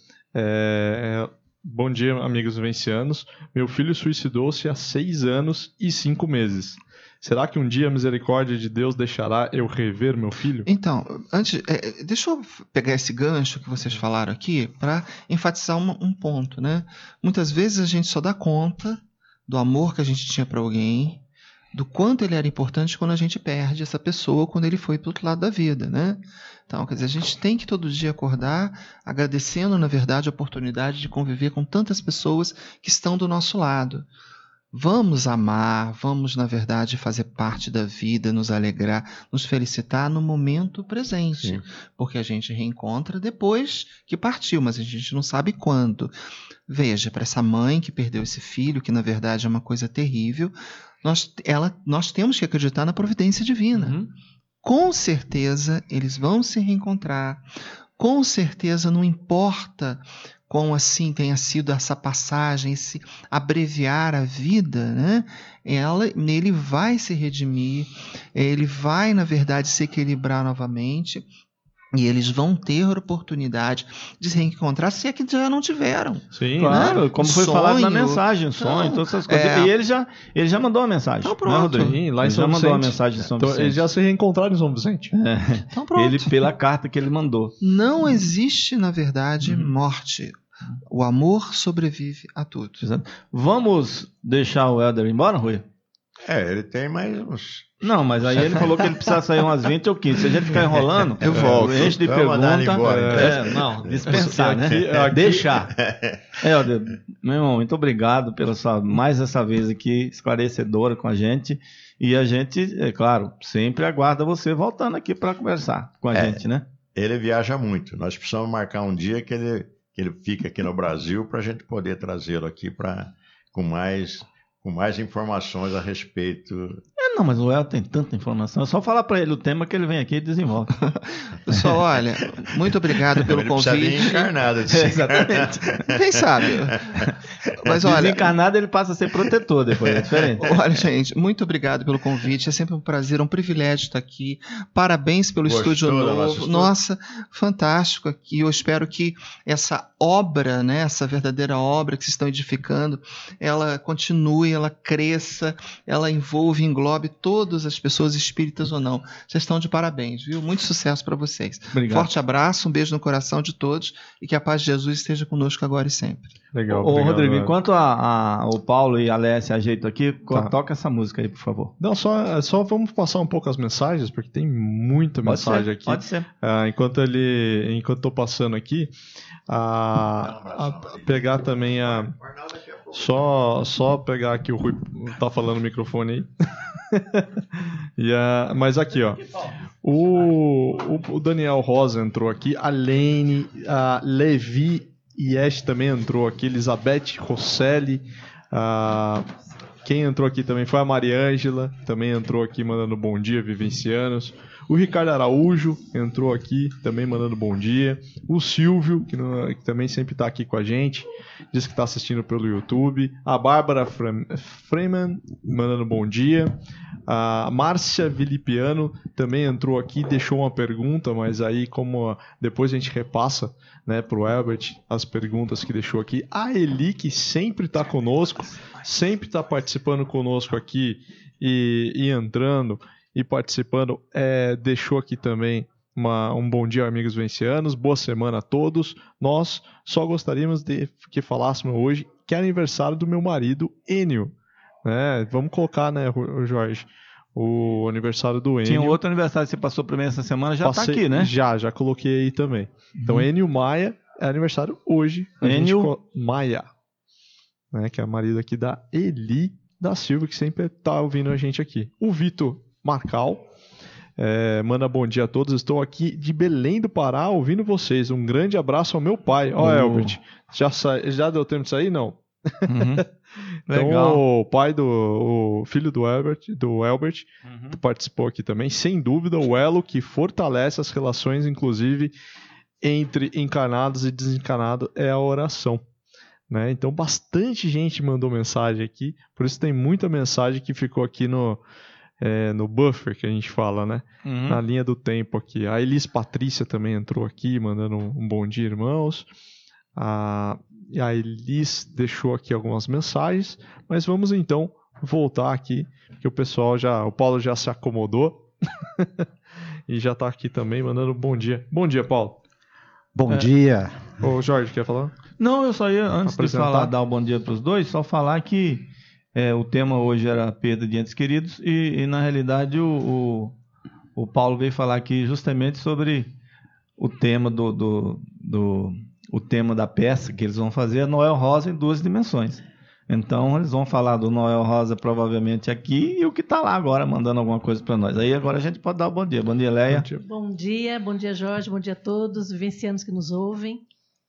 é, é, bom dia amigos vivencianos, meu filho suicidou-se há seis anos e cinco meses. Será que um dia a misericórdia de Deus deixará eu rever meu filho? Então, antes, é, deixa eu pegar esse gancho que vocês falaram aqui para enfatizar uma, um ponto, né? Muitas vezes a gente só dá conta do amor que a gente tinha para alguém, do quanto ele era importante quando a gente perde essa pessoa, quando ele foi para o outro lado da vida, né? Então, quer dizer, a gente tem que todo dia acordar agradecendo, na verdade, a oportunidade de conviver com tantas pessoas que estão do nosso lado. Vamos amar, vamos, na verdade, fazer parte da vida, nos alegrar, nos felicitar no momento presente. Sim. Porque a gente reencontra depois que partiu, mas a gente não sabe quando. Veja, para essa mãe que perdeu esse filho, que na verdade é uma coisa terrível, nós, ela, nós temos que acreditar na providência divina. Uhum. Com certeza eles vão se reencontrar, com certeza não importa como assim tenha sido essa passagem, esse abreviar a vida, né? Ela, ele vai se redimir, ele vai, na verdade, se equilibrar novamente, e eles vão ter a oportunidade de se reencontrar, se é que já não tiveram. Sim, claro, né? Como foi sonho, falado na mensagem, sonho, então, todas essas coisas. É... E ele já, ele já mandou uma mensagem. Então pronto. Né, Sim, lá em ele São já Vicente. mandou uma mensagem em São Então, Vicente. eles já se reencontraram em São Vicente. É. Então pronto. Ele, pela carta que ele mandou. Não existe, na verdade, uhum. morte. O amor sobrevive a tudo. Exato. Vamos deixar o Helder embora, Rui? É, ele tem mais uns... Não, mas aí ele falou que ele precisa sair umas vinte ou quinze. Se a gente ficar enrolando, eu volto. Enche de Vamos pergunta. Embora, é, não, dispensar, né? Aqui, aqui... Deixar. Helder, meu irmão, muito obrigado pela sua, mais essa vez aqui, esclarecedora com a gente. E a gente, é claro, sempre aguarda você voltando aqui para conversar com a é, gente, né? Ele viaja muito. Nós precisamos marcar um dia que ele, que ele fique aqui no Brasil para a gente poder trazê-lo aqui pra, com mais... com mais informações a respeito... É, não, mas o El tem tanta informação. É só falar para ele o tema que ele vem aqui e desenvolve. Pessoal, olha, muito obrigado pelo ele convite. Ele encarnado. É, exatamente. Quem sabe? Mas olha... Desencarnado ele passa a ser protetor depois, é diferente. Olha, gente, muito obrigado pelo convite. É sempre um prazer, um privilégio estar aqui. Parabéns pelo Gostou estúdio novo. Nossa, fantástico aqui. Eu espero que essa obra, né, essa verdadeira obra que vocês estão edificando, ela continue, ela cresça, ela envolve, englobe todas as pessoas espíritas ou não. Vocês estão de parabéns, viu? Muito sucesso para vocês. Obrigado. Forte abraço, um beijo no coração de todos e que a paz de Jesus esteja conosco agora e sempre. Legal. Ô, obrigado, Rodrigo, velho. enquanto a, a, o Paulo e a Léa se ajeitam aqui, Tá. toca essa música aí, por favor. Não, só, só vamos passar um pouco as mensagens, porque tem muita Pode mensagem ser, aqui. Pode ser. Ah, enquanto ele, enquanto estou passando aqui, a, a pegar também a só só pegar aqui o Rui tá falando no microfone aí. e a, mas aqui, ó, o, o, o Daniel Rosa entrou aqui, a Lene, a Levi Yesh também entrou aqui, Elizabeth Rosselli, a quem entrou aqui também foi a Mariângela, também entrou aqui mandando bom dia, vivencianos. O Ricardo Araújo entrou aqui, também mandando bom dia. O Silvio, que, não, que também sempre está aqui com a gente, diz que está assistindo pelo YouTube. A Bárbara Freeman, mandando bom dia. A Márcia Vilipiano também entrou aqui, deixou uma pergunta, mas aí como depois a gente repassa, né, para o Albert as perguntas que deixou aqui. A Eli, que sempre está conosco, sempre está participando conosco aqui e, e entrando e participando, é, deixou aqui também uma, um bom dia, amigos vencianos, boa semana a todos. Nós só gostaríamos de que falássemos hoje que é aniversário do meu marido, Enio. Né? Vamos colocar, né, Jorge, o aniversário do Enio. Tinha um outro aniversário que você passou para mim essa semana, já está aqui, né? Já, já coloquei aí também. Então, uhum. Enio Maia é aniversário hoje. Enio gente... Maia, né, que é a marido aqui da Eli da Silva, que sempre está ouvindo a gente aqui. O Vitor Marcal É, manda bom dia a todos. Estou aqui de Belém do Pará ouvindo vocês. Um grande abraço ao meu pai. Ó, oh, Elbert, já, sa... já deu tempo de sair? Não. Uhum. Então, Legal. o pai do o filho do Elbert, do Elbert Uhum. participou aqui também. Sem dúvida, o elo que fortalece as relações, inclusive entre encarnados e desencarnados, é a oração. Né? Então, bastante gente mandou mensagem aqui. Por isso, tem muita mensagem que ficou aqui no, é, no buffer, que a gente fala, né? Uhum. Na linha do tempo aqui. A Elis Patrícia também entrou aqui, mandando um, um bom dia, irmãos. A, a Elis deixou aqui algumas mensagens, mas vamos então voltar aqui, que o pessoal já, o Paulo já se acomodou e já está aqui também mandando um bom dia. Bom dia, Paulo. Bom é, dia. Ô, Jorge, quer falar? Não, eu só ia, antes Apresentar? de falar, dar um bom dia para os dois, só falar que é, o tema hoje era a perda de entes queridos e, e na realidade, o, o, o Paulo veio falar aqui justamente sobre o tema do, do, do o tema da peça que eles vão fazer, é Noel Rosa em duas dimensões. Então, eles vão falar do Noel Rosa provavelmente aqui e o que está lá agora, mandando alguma coisa para nós. Aí agora a gente pode dar o bom dia. Bom dia, Leia. Bom dia. Bom dia, bom dia, Jorge, bom dia a todos, vivencianos que nos ouvem.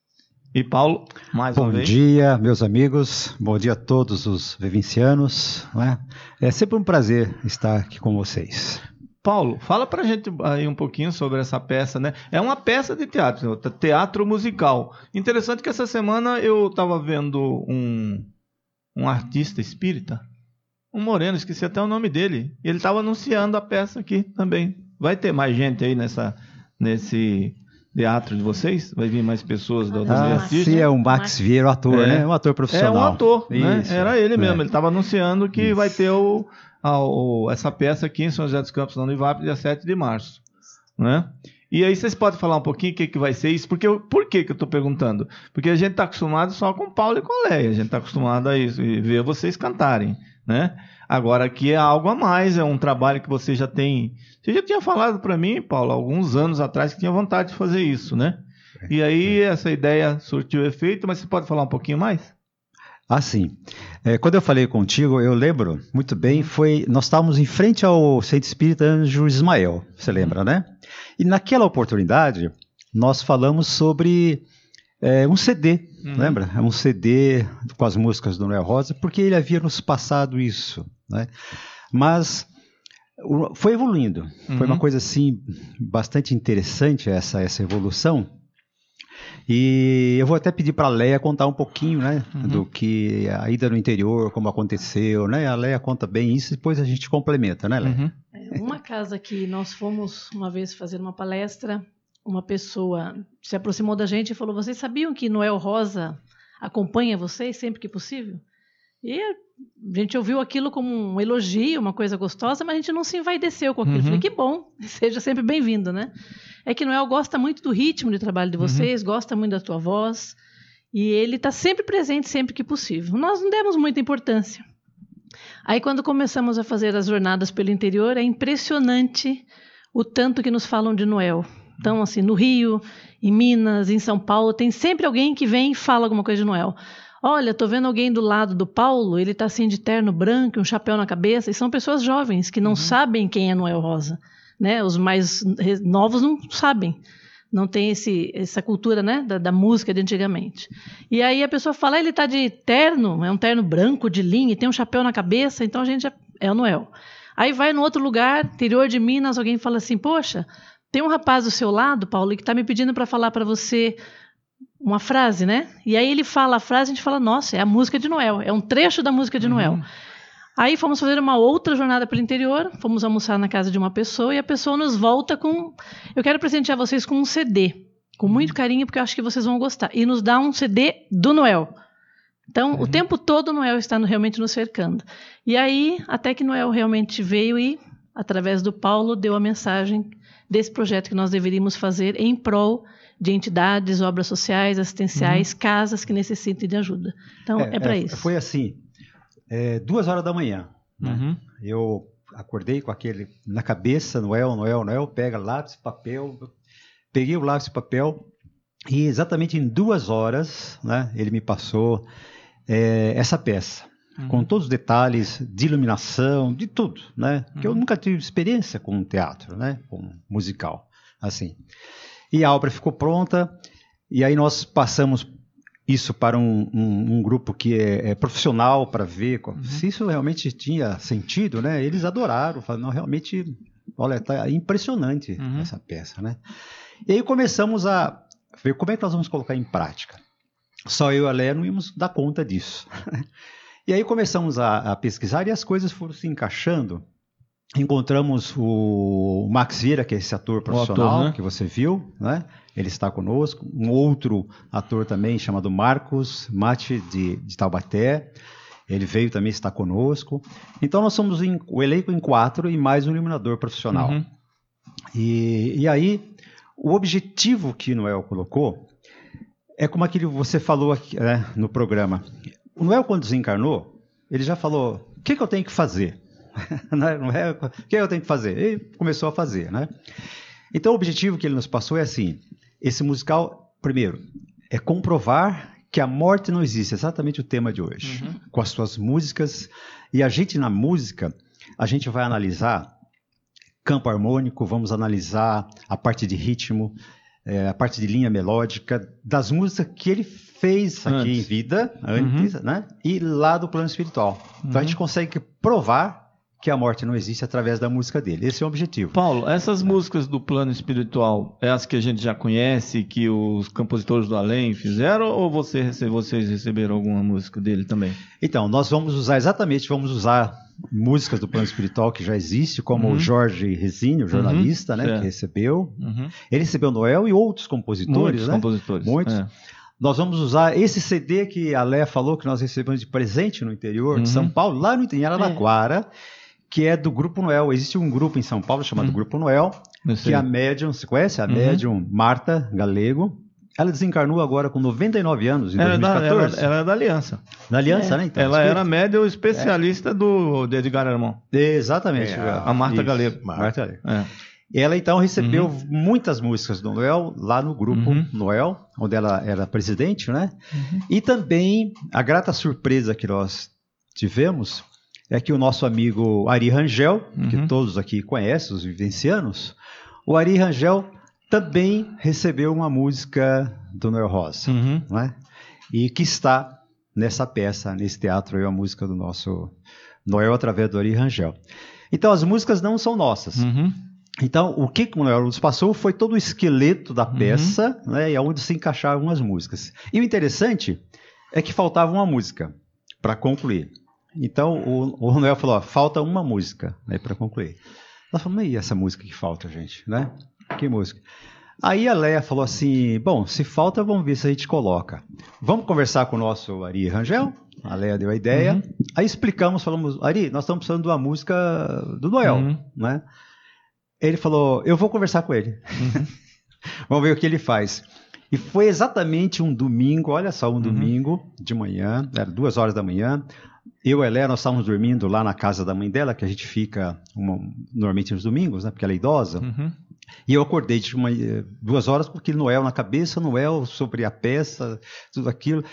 E Paulo, mais Bom uma vez. dia, meus amigos. Bom dia a todos os vivencianos. Né? É sempre um prazer estar aqui com vocês. Paulo, fala pra gente aí um pouquinho sobre essa peça, né? É uma peça de teatro, teatro musical. Interessante que essa semana eu estava vendo um, um artista espírita, um moreno, esqueci até o nome dele, e ele estava anunciando a peça aqui também. Vai ter mais gente aí nessa, nesse teatro de vocês? Vai vir mais pessoas do, do ah, artista? Sim, é o Max Vieira, o ator, é. né? Um ator profissional. É um ator, né? Isso, Era ele mesmo, é. ele estava anunciando que Isso. vai ter o... Ao, essa peça aqui em São José dos Campos, no Univap, dia sete de março. Né? E aí vocês podem falar um pouquinho o que, que vai ser isso? Porque, por que, que eu estou perguntando? Porque a gente está acostumado só com Paulo e com Leia, a gente está acostumado a isso, e ver vocês cantarem. Né? Agora aqui é algo a mais, é um trabalho que você já tem... Você já tinha falado para mim, Paulo, alguns anos atrás, que tinha vontade de fazer isso, né? E aí essa ideia surtiu efeito, mas você pode falar um pouquinho mais? Ah, sim. É, quando eu falei contigo, eu lembro muito bem, foi, nós estávamos em frente ao Centro Espírita Anjo Ismael, você lembra, né? E naquela oportunidade, nós falamos sobre é, um C D, uhum. lembra? Um C D com as músicas do Noel Rosa, porque ele havia nos passado isso, né? Mas foi evoluindo, uhum. foi uma coisa assim, bastante interessante essa, essa evolução. E eu vou até pedir para a Leia contar um pouquinho, né, uhum. do que a ida no interior, como aconteceu, né? A Leia conta bem isso e depois a gente complementa, né, Leia? Uhum. É, uma casa que nós fomos uma vez fazer uma palestra, uma pessoa se aproximou da gente e falou: vocês sabiam que Noel Rosa acompanha vocês sempre que possível? E a gente ouviu aquilo como um elogio, uma coisa gostosa, mas a gente não se envaideceu com aquilo. Uhum. Falei, que bom, seja sempre bem-vindo, né? É que Noel gosta muito do ritmo de trabalho de vocês, uhum. gosta muito da tua voz, e ele está sempre presente, sempre que possível. Nós não demos muita importância. Aí, quando começamos a fazer as jornadas pelo interior, é impressionante o tanto que nos falam de Noel. Então, assim, no Rio, em Minas, em São Paulo, tem sempre alguém que vem e fala alguma coisa de Noel. Olha, tô vendo alguém do lado do Paulo, ele tá assim de terno branco, um chapéu na cabeça, e são pessoas jovens que não uhum. sabem quem é Noel Rosa, né? Os mais novos não sabem, não tem esse, essa cultura, né, da, da música de antigamente. E aí a pessoa fala, ah, ele tá de terno, é um terno branco de linha, e tem um chapéu na cabeça, então a gente já é o Noel. Aí vai no outro lugar, interior de Minas, alguém fala assim, poxa, tem um rapaz do seu lado, Paulo, que tá me pedindo para falar para você uma frase, né? E aí ele fala a frase, a gente fala, nossa, é a música de Noel, é um trecho da música de uhum. Noel. Aí fomos fazer uma outra jornada pelo interior, fomos almoçar na casa de uma pessoa e a pessoa nos volta com, eu quero presentear vocês com um C D, com muito carinho, porque eu acho que vocês vão gostar. E nos dá um C D do Noel. Então, uhum. o tempo todo o Noel está realmente nos cercando. E aí, até que Noel realmente veio e, através do Paulo, deu a mensagem desse projeto que nós deveríamos fazer em prol de entidades, obras sociais, assistenciais, uhum. casas que necessitem de ajuda. Então, é, é para é, isso. Foi assim, é, duas horas da manhã, né? Uhum. Eu acordei com aquele na cabeça, Noel, Noel, Noel, pega lápis, papel, peguei o lápis e papel e exatamente em duas horas, né, ele me passou é, essa peça. uhum. com todos os detalhes de iluminação, de tudo, né? Porque Uhum. eu nunca tive experiência com teatro, né? Com musical, assim. E a obra ficou pronta, e aí nós passamos isso para um, um, um grupo que é, é profissional para ver uhum. se isso realmente tinha sentido, né? Eles adoraram, falaram, não, realmente, olha, tá impressionante uhum. essa peça, né? E aí começamos a ver como é que nós vamos colocar em prática. Só eu e a Léa não íamos dar conta disso. E aí começamos a, a pesquisar e as coisas foram se encaixando. Encontramos o Max Vieira, que é esse ator profissional ator, né? que você viu, né? Ele está conosco. Um outro ator também, chamado Marcos Mate, de, de Taubaté. Ele veio também estar conosco. Então nós somos em, o elenco em quatro e mais um iluminador profissional. Uhum. E, e aí, o objetivo que Noel colocou é como aquele que você falou aqui, né, no programa. O Noel, quando desencarnou, ele já falou, o que, que eu tenho que fazer? Não é, o que eu tenho que fazer? Ele começou a fazer, né? Então o objetivo que ele nos passou é assim, esse musical, primeiro, é comprovar que a morte não existe, exatamente o tema de hoje, uhum. com as suas músicas, e a gente na música, a gente vai analisar campo harmônico, vamos analisar a parte de ritmo, é, a parte de linha melódica, das músicas que ele fez aqui antes. em vida, antes, uhum. né? E lá do plano espiritual. Uhum. Então a gente consegue provar que a morte não existe através da música dele. Esse é o objetivo. Paulo, essas músicas do plano espiritual, é as que a gente já conhece, que os compositores do além fizeram, ou você, vocês receberam alguma música dele também? Então, nós vamos usar, exatamente, vamos usar músicas do plano espiritual que já existe, como uhum. o Jorge Rezini, o jornalista, uhum. né, é. que recebeu. Uhum. Ele recebeu Noel e outros compositores, Muitos né? compositores. Muitos. É. Nós vamos usar esse C D que a Léa falou que nós recebemos de presente no interior uhum. de São Paulo, lá no interior, em Araraquara, é. que é do Grupo Noel. Existe um grupo em São Paulo chamado uhum. Grupo Noel, que é a médium, você conhece? A uhum. médium Marta Galego. Ela desencarnou agora com noventa e nove anos, em ela dois mil e quatorze. Da, ela, ela é da Aliança. Da Aliança, é. né? Então, ela espírito. era médium especialista é. do de Edgar Armand. Exatamente. É, a Marta Isso. Galego. Marta Galego. É. Ela, então, recebeu uhum. muitas músicas do Noel lá no Grupo uhum. Noel, onde ela era presidente, né? Uhum. E também, a grata surpresa que nós tivemos é que o nosso amigo Ari Rangel, uhum. que todos aqui conhecem, os vivencianos, o Ari Rangel também recebeu uma música do Noel Rosa, uhum. né? E que está nessa peça, nesse teatro, aí, a música do nosso Noel através do Ari Rangel. Então, as músicas não são nossas. Uhum. Então, o que o Noel nos passou foi todo o esqueleto da peça, uhum. né, e onde se encaixaram algumas músicas. E o interessante é que faltava uma música para concluir. Então, o, o Noel falou, ó, falta uma música, né, para concluir. Nós falamos, e essa música que falta, gente, né? Que música? Aí a Léa falou assim, bom, se falta, vamos ver se a gente coloca. Vamos conversar com o nosso Ari Rangel? A Léa deu a ideia. Uhum. Aí explicamos, falamos, Ari, nós estamos precisando de uma música do Noel, uhum. né? Ele falou, eu vou conversar com ele. Uhum. Vamos ver o que ele faz. E foi exatamente um domingo, olha só, um uhum. domingo de manhã, era duas horas da manhã. Eu e a Léa, nós estávamos dormindo lá na casa da mãe dela, que a gente fica uma, normalmente nos domingos, né, porque ela é idosa. Uhum. E eu acordei de uma, duas horas com aquele Noel na cabeça, Noel sobre a peça, tudo aquilo.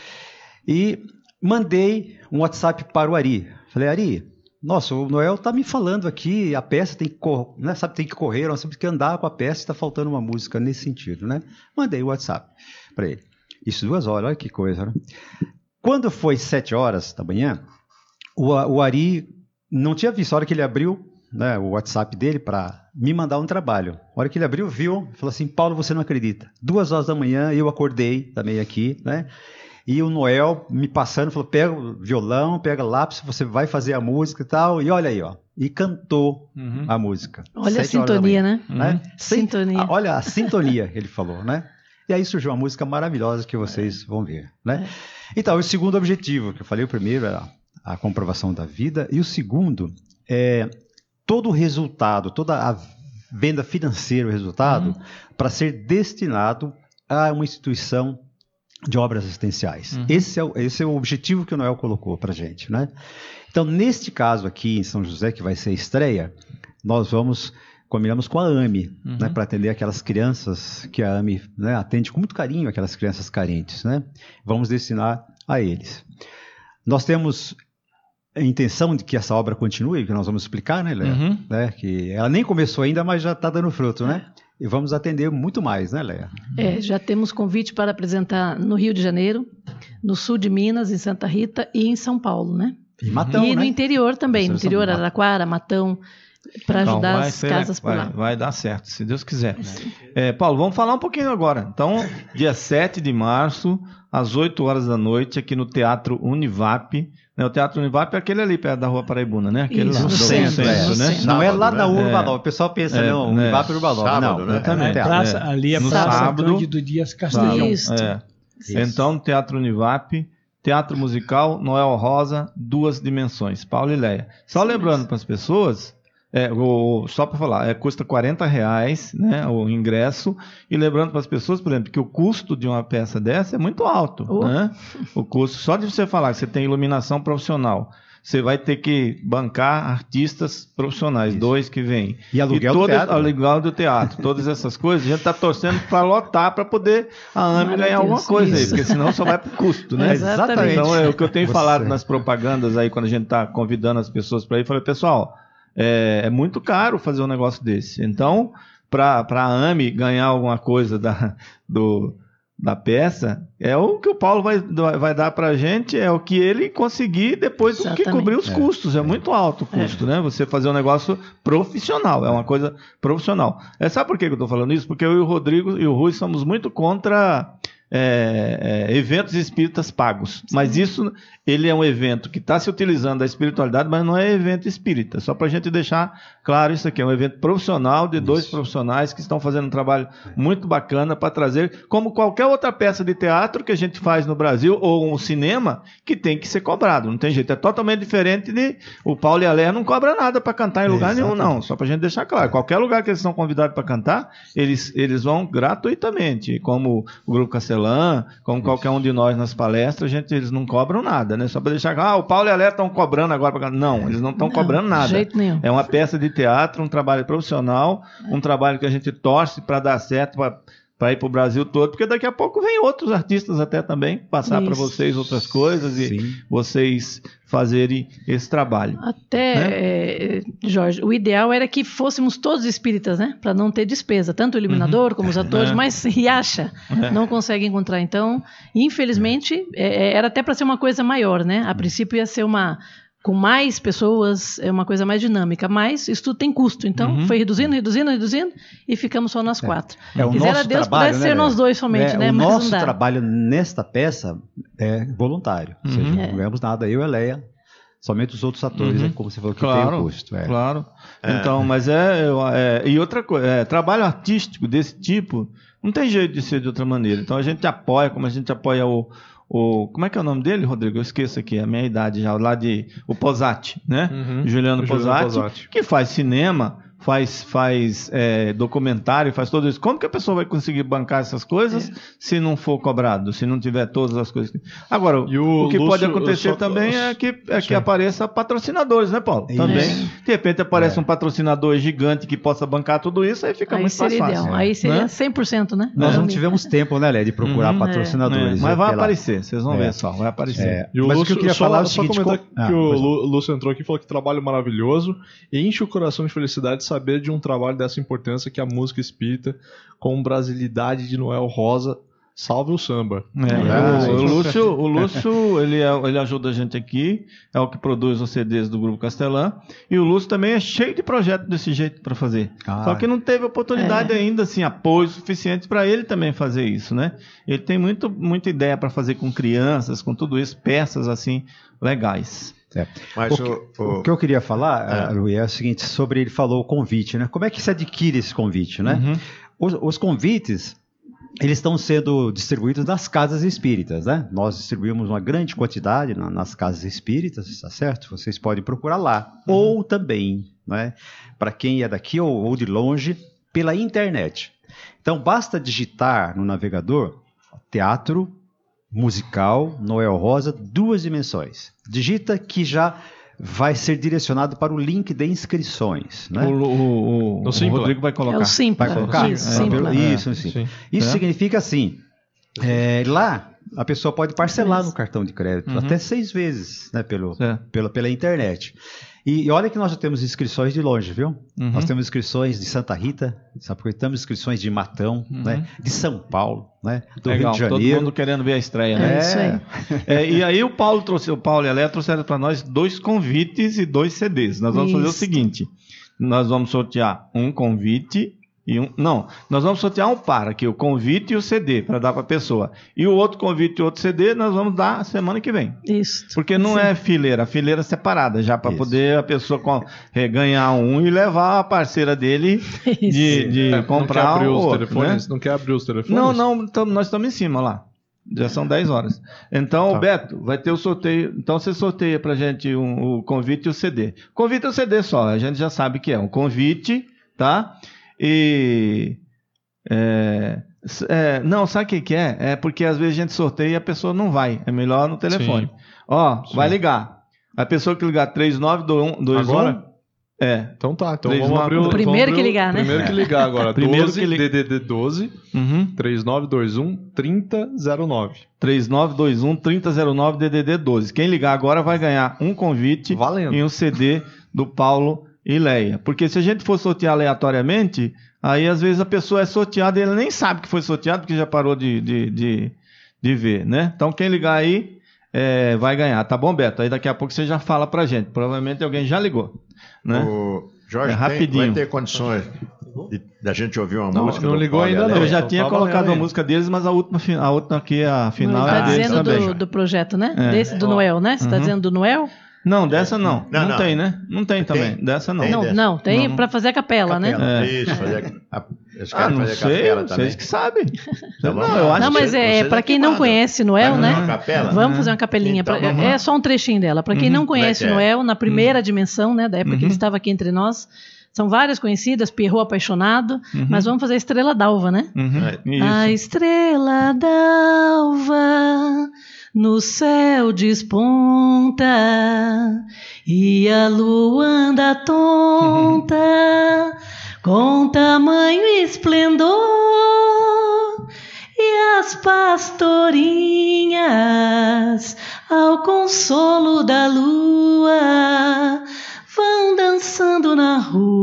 E mandei um WhatsApp para o Ari. Falei, Ari, nossa, o Noel está me falando aqui, a peça tem que, cor... né, sabe, tem que correr, nós temos que andar com a peça, está faltando uma música nesse sentido, né? Mandei o WhatsApp para ele. Isso duas horas, olha que coisa, né? Quando foi sete horas da manhã, o, o Ari não tinha visto, a hora que ele abriu, né, o WhatsApp dele para me mandar um trabalho. A hora que ele abriu, viu, falou assim, Paulo, você não acredita. Duas horas da manhã, eu acordei também aqui, né? E o Noel me passando, falou, pega o violão, pega lápis, você vai fazer a música e tal. E olha aí, ó. E cantou uhum. a música. Olha a sintonia, manhã, né? né? Uhum. Sintonia. A, olha a sintonia que ele falou, né? E aí surgiu uma música maravilhosa que vocês vão ver, né? É. Então, o segundo objetivo, que eu falei, o primeiro era a comprovação da vida. E o segundo é todo o resultado, toda a venda financeira, o resultado, uhum. para ser destinado a uma instituição de obras assistenciais. Uhum. Esse, é o, esse é o objetivo que o Noel colocou para a gente, né? Então, neste caso aqui em São José, que vai ser a estreia, nós vamos, combinamos com a AME, uhum. né, para atender aquelas crianças que a AME, né, atende com muito carinho aquelas crianças carentes, né? Vamos destinar a eles. Nós temos a intenção de que essa obra continue, que nós vamos explicar, né, Léa? Uhum. Né, que ela nem começou ainda, mas já está dando fruto, né? E vamos atender muito mais, né, Léa? É, já temos convite para apresentar no Rio de Janeiro, no sul de Minas, em Santa Rita e em São Paulo, né? E Matão, E no né? interior também, no Vocês interior, são- Araraquara, Matão, para Então, ajudar vai as ser- casas por vai, lá. vai dar certo, se Deus quiser. É, Paulo, vamos falar um pouquinho agora. Então, dia sete de março, às oito horas da noite, aqui no Teatro Univap. Né, o Teatro Univap é aquele ali, perto da Rua Paraibuna, né? Aquele Isso, lá no do centro, né? no centro. Não é lá Sábado, da né? Urba É. Nova. O pessoal pensa, É, não, né? Univap Urba Nova. Sábado, Não, né? Exatamente. É, praça, É. ali é No Praça sábado. Cândido Dias Castelhão. Isso. É. Então, Teatro Univap, Teatro Musical, Noel Rosa, Duas Dimensões, Paulo e Léa. Só lembrando para as pessoas, é, o, só para falar, é, custa quarenta reais, né, o ingresso, e lembrando para as pessoas, por exemplo, que o custo de uma peça dessa é muito alto. Oh. Né? O custo, só de você falar que você tem iluminação profissional, você vai ter que bancar artistas profissionais, Isso. dois que vêm. E aluguel do todas, teatro, né? aluguel do teatro, todas essas coisas, a gente está torcendo para lotar, para poder a AME ganhar alguma Maravilhoso, coisa aí, isso. porque senão só vai para o custo, né? Exatamente. Então, é o que eu tenho Você- falado nas propagandas aí, quando a gente está convidando as pessoas para ir, eu falei, pessoal, é, é muito caro fazer um negócio desse. Então, para a AME ganhar alguma coisa da, do, da peça, é o que o Paulo vai, vai dar para a gente, é o que ele conseguir depois do que Exatamente. cobrir os É. custos. É muito alto o custo, né? Você fazer um negócio profissional, é uma coisa profissional. É, sabe por que eu estou falando isso? Porque eu e o Rodrigo e o Rui somos muito contra é, é, eventos espíritas pagos. Mas isso, ele é um evento que está se utilizando da espiritualidade, mas não é evento espírita. Só para a gente deixar claro isso aqui. É um evento profissional de dois profissionais que estão fazendo um trabalho muito bacana para trazer, como qualquer outra peça de teatro que a gente faz no Brasil, ou um cinema, que tem que ser cobrado. Não tem jeito. É totalmente diferente de... O Paulo e a Léa não cobram nada para cantar em lugar nenhum, não. Só para a gente deixar claro. Qualquer lugar que eles são convidados para cantar, eles, eles vão gratuitamente. Como o Grupo Castelã, como qualquer um de nós nas palestras, a gente, eles não cobram nada, né? Só para deixar claro, ah, o Paulo e a Léa estão cobrando agora para cantar. Não, eles não estão Não, cobrando de nada. jeito nenhum. É uma peça de teatro, um trabalho profissional, um trabalho que a gente torce para dar certo, para ir para o Brasil todo, porque daqui a pouco vem outros artistas até também passar para Isso. vocês outras coisas e Sim. vocês fazerem esse trabalho. Até, Né? é, Jorge, o ideal era que fôssemos todos espíritas, né? Para não ter despesa, tanto o iluminador como os atores, É. mas Riacha É. não consegue encontrar. Então, infelizmente, é, era até para ser uma coisa maior, né? A princípio ia ser uma com mais pessoas, é uma coisa mais dinâmica, mas isso tudo tem custo. Então, Uhum. foi reduzindo, reduzindo, reduzindo e ficamos só nós quatro. É o Quisera nosso Deus trabalho, pudesse né, ser nós Léa? dois somente, É, né? o Mas nosso não dá. trabalho nesta peça é voluntário. Ou seja, Uhum. não ganhamos nada, eu e a Leia. Somente os outros atores, Uhum. é como você falou, que Claro, tem o custo. É. Claro. É. Então, mas é, é- E outra coisa, é, trabalho artístico desse tipo, não tem jeito de ser de outra maneira. Então a gente apoia, como a gente apoia o. o como é que é o nome dele, Rodrigo? Eu esqueço aqui, a minha idade já, lá de. O Posati, né? Uhum. Juliano O Juliano Posati, Posati. que faz cinema. Faz, faz é, documentário, faz tudo isso. Como que a pessoa vai conseguir bancar essas coisas É. se não for cobrado, se não tiver todas as coisas? que- Agora, E o, o que pode Lúcio, acontecer eu só- também é que, é Sim. que apareça patrocinadores, né, Paulo? Isso. Também. De repente aparece É. um patrocinador gigante que possa bancar tudo isso, aí fica Aí muito mais seria fácil. ideal. Aí seria né? cem por cento, né? Nós não Também. tivemos tempo, né, Léa, de procurar Uhum. patrocinadores. É, mas né, vai pela- aparecer, vocês vão É. ver só, vai aparecer. É, E o mas Lúcio, o que eu queria só, falar é o só seguinte... comentar co- que Ah, o pois não. Lu- Lúcio entrou aqui e falou que trabalho maravilhoso e enche o coração de felicidade saber de um trabalho dessa importância que é a música espírita com brasilidade de Noel Rosa. Salve o samba. É, Ah, o, sim. o Lúcio, o Lúcio ele, é- ele ajuda a gente aqui, é o que produz os C Ds do Grupo Castelã, e o Lúcio também é cheio de projetos desse jeito para fazer. Ah, Só que não teve oportunidade É. ainda, assim, apoio suficiente para ele também fazer isso, né? Ele tem muito, muita ideia para fazer com crianças, com tudo isso, peças assim legais. Mas O que, o, o- o que eu queria falar, É. ah, Luiz, é o seguinte, sobre ele falou o convite, né? Como é que se adquire esse convite, né? Uhum. Os, os convites, eles estão sendo distribuídos nas casas espíritas, né? Nós distribuímos uma grande quantidade na- nas casas espíritas, tá certo? Vocês podem procurar lá. Uhum. Ou também, né? Para quem é daqui ou, ou de longe, pela internet. Então, basta digitar no navegador Teatro Musical Noel Rosa, duas dimensões. Digita que já vai ser direcionado para o link de inscrições, né? O, o, o, No o Simpla. Rodrigo vai colocar. É o Simpla. Vai colocar? Isso, É, Simpla. Isso, sim. Sim. Isso É. significa assim, é, lá a pessoa pode parcelar no cartão de crédito, Uhum. até seis vezes, né, pelo, É. pelo, pela internet. E, e olha que nós já temos inscrições de longe, viu? Uhum. Nós temos inscrições de Santa Rita, sabe? Porque temos inscrições de Matão, Uhum. né? De São Paulo, né? Do Legal, Rio de todo Janeiro. mundo querendo ver a estreia, né? É isso aí. É, e aí o Paulo trouxe, o Paulo e a Léa trouxeram para nós dois convites e dois C Ds. Nós vamos fazer o Isso. seguinte: nós vamos sortear um convite e um. Não, nós vamos sortear um par aqui, o convite e o C D, para dar para a pessoa. E o outro convite e outro C D nós vamos dar semana que vem. Isso. Porque não Sim. é fileira, fileira separada, já para Isso. poder a pessoa com- eh, ganhar um e levar a parceira dele de, de É, comprar não quer abrir o os outro, telefones? né? Não quer abrir os telefones? Não, não, tam- nós estamos em cima lá. Já são dez horas. Então, Tá. Beto, vai ter o sorteio. Então, você sorteia pra gente um- o convite e o C D. Convite é o C D só, a gente já sabe que é um convite, tá? E. é, s- é, não, sabe o que, que é? É porque às vezes a gente sorteia e a pessoa não vai. É melhor no telefone. Sim. Ó, Sim. vai ligar. A pessoa que ligar três nove dois um. Agora? É. Então tá, então Três, vamos nove, abrir o... dois. vamos Primeiro abrir que o- ligar, né? Primeiro que ligar agora. Primeiro doze, que li- D D D doze, Uhum. três nove dois um, trinta zero nove. três nove dois um, trinta zero nove, D D D doze. Quem ligar agora vai ganhar um convite Valendo. e um C D do Paulo e Leia. Porque se a gente for sortear aleatoriamente, aí às vezes a pessoa é sorteada e ele nem sabe que foi sorteado porque já parou de, de, de, de ver, né? Então quem ligar aí é, vai ganhar, tá bom, Beto? Aí daqui a pouco você já fala pra gente. Provavelmente alguém já ligou, né? O Jorge É tem- rapidinho. vai ter condições de- da gente ouvir uma Não, música não do ligou Paulo e ainda a não. Leia? Eu já então tinha tá colocado valendo a aí. música deles, mas a última, fi- a última aqui, a final Está é deles dizendo também. do, do projeto, né? É. Desse do Noel, né? Você está Uhum. dizendo do Noel? Não, dessa não. Não, Não, não. tem, né? Não tem também. Tem. Dessa não. Tem Não, dessa. não, tem Não. para fazer a capela, né? Capela. É. Isso, fazer a, eles Ah, querem não fazer sei, capela também. vocês que sabem. Então vamos não, lá. eu acho Não, mas que é vocês para é quem que não mandam. conhece Noel, Vai né? fazer uma capela? Vamos fazer uma capelinha. Então, pra- vamos é lá. só um trechinho dela. Para quem Uhum. não conhece Como é que é? Noel, na primeira dimensão, né? Da época que Uhum. ele estava aqui entre nós, são várias conhecidas, Pierrot Apaixonado, Uhum. mas vamos fazer a Estrela d'Alva, né? Uhum. É. Isso. A estrela d'alva no céu desponta e a lua anda tonta com tamanho esplendor e as pastorinhas ao consolo da lua vão dançando na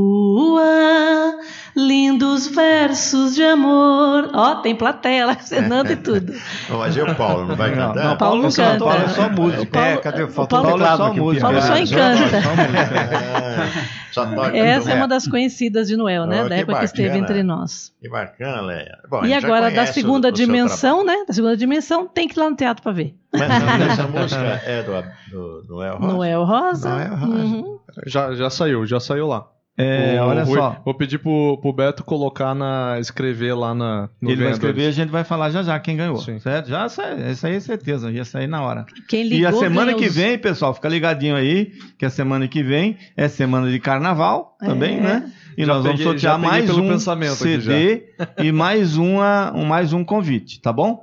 rua lindos versos de amor. Ó, tem plateia lá acenando e tudo. Não, mas e o Paulo? Não vai Não, cantar? não, Paulo não Paulo canta. Paulo é só música. É, cadê? O Faltou Paulo- o teclado Paulo é só aqui, o música. Paulo só piano. encanta. Só música. Ah, só toca Essa é então. uma das conhecidas de Noel, né? Oh, da que época que esteve bacana. entre nós. Que bacana, Leia. Bom, a E gente já agora, da conhece segunda o- o seu dimensão, trabalho. né? Da segunda dimensão, tem que ir lá no teatro para ver. Mas não, essa música é do, do, do Noel Rosa? Noel Rosa. Noel Rosa. Uhum. Já, já saiu, já saiu lá. É, O- olha vou, só. Vou pedir pro, pro Beto colocar na. escrever lá na. No Ele vai Vendors. escrever e a gente vai falar já já quem ganhou. Sim. Certo? Já sai, isso aí é certeza, ia sair na hora. Quem ligou, E a semana ganhou que os- vem, pessoal, fica ligadinho aí, que a semana que vem é semana de carnaval também, É. né? E Já nós vamos peguei- sortear já peguei mais pelo um pensamento aqui C D e mais, uma, um, mais um convite, tá bom?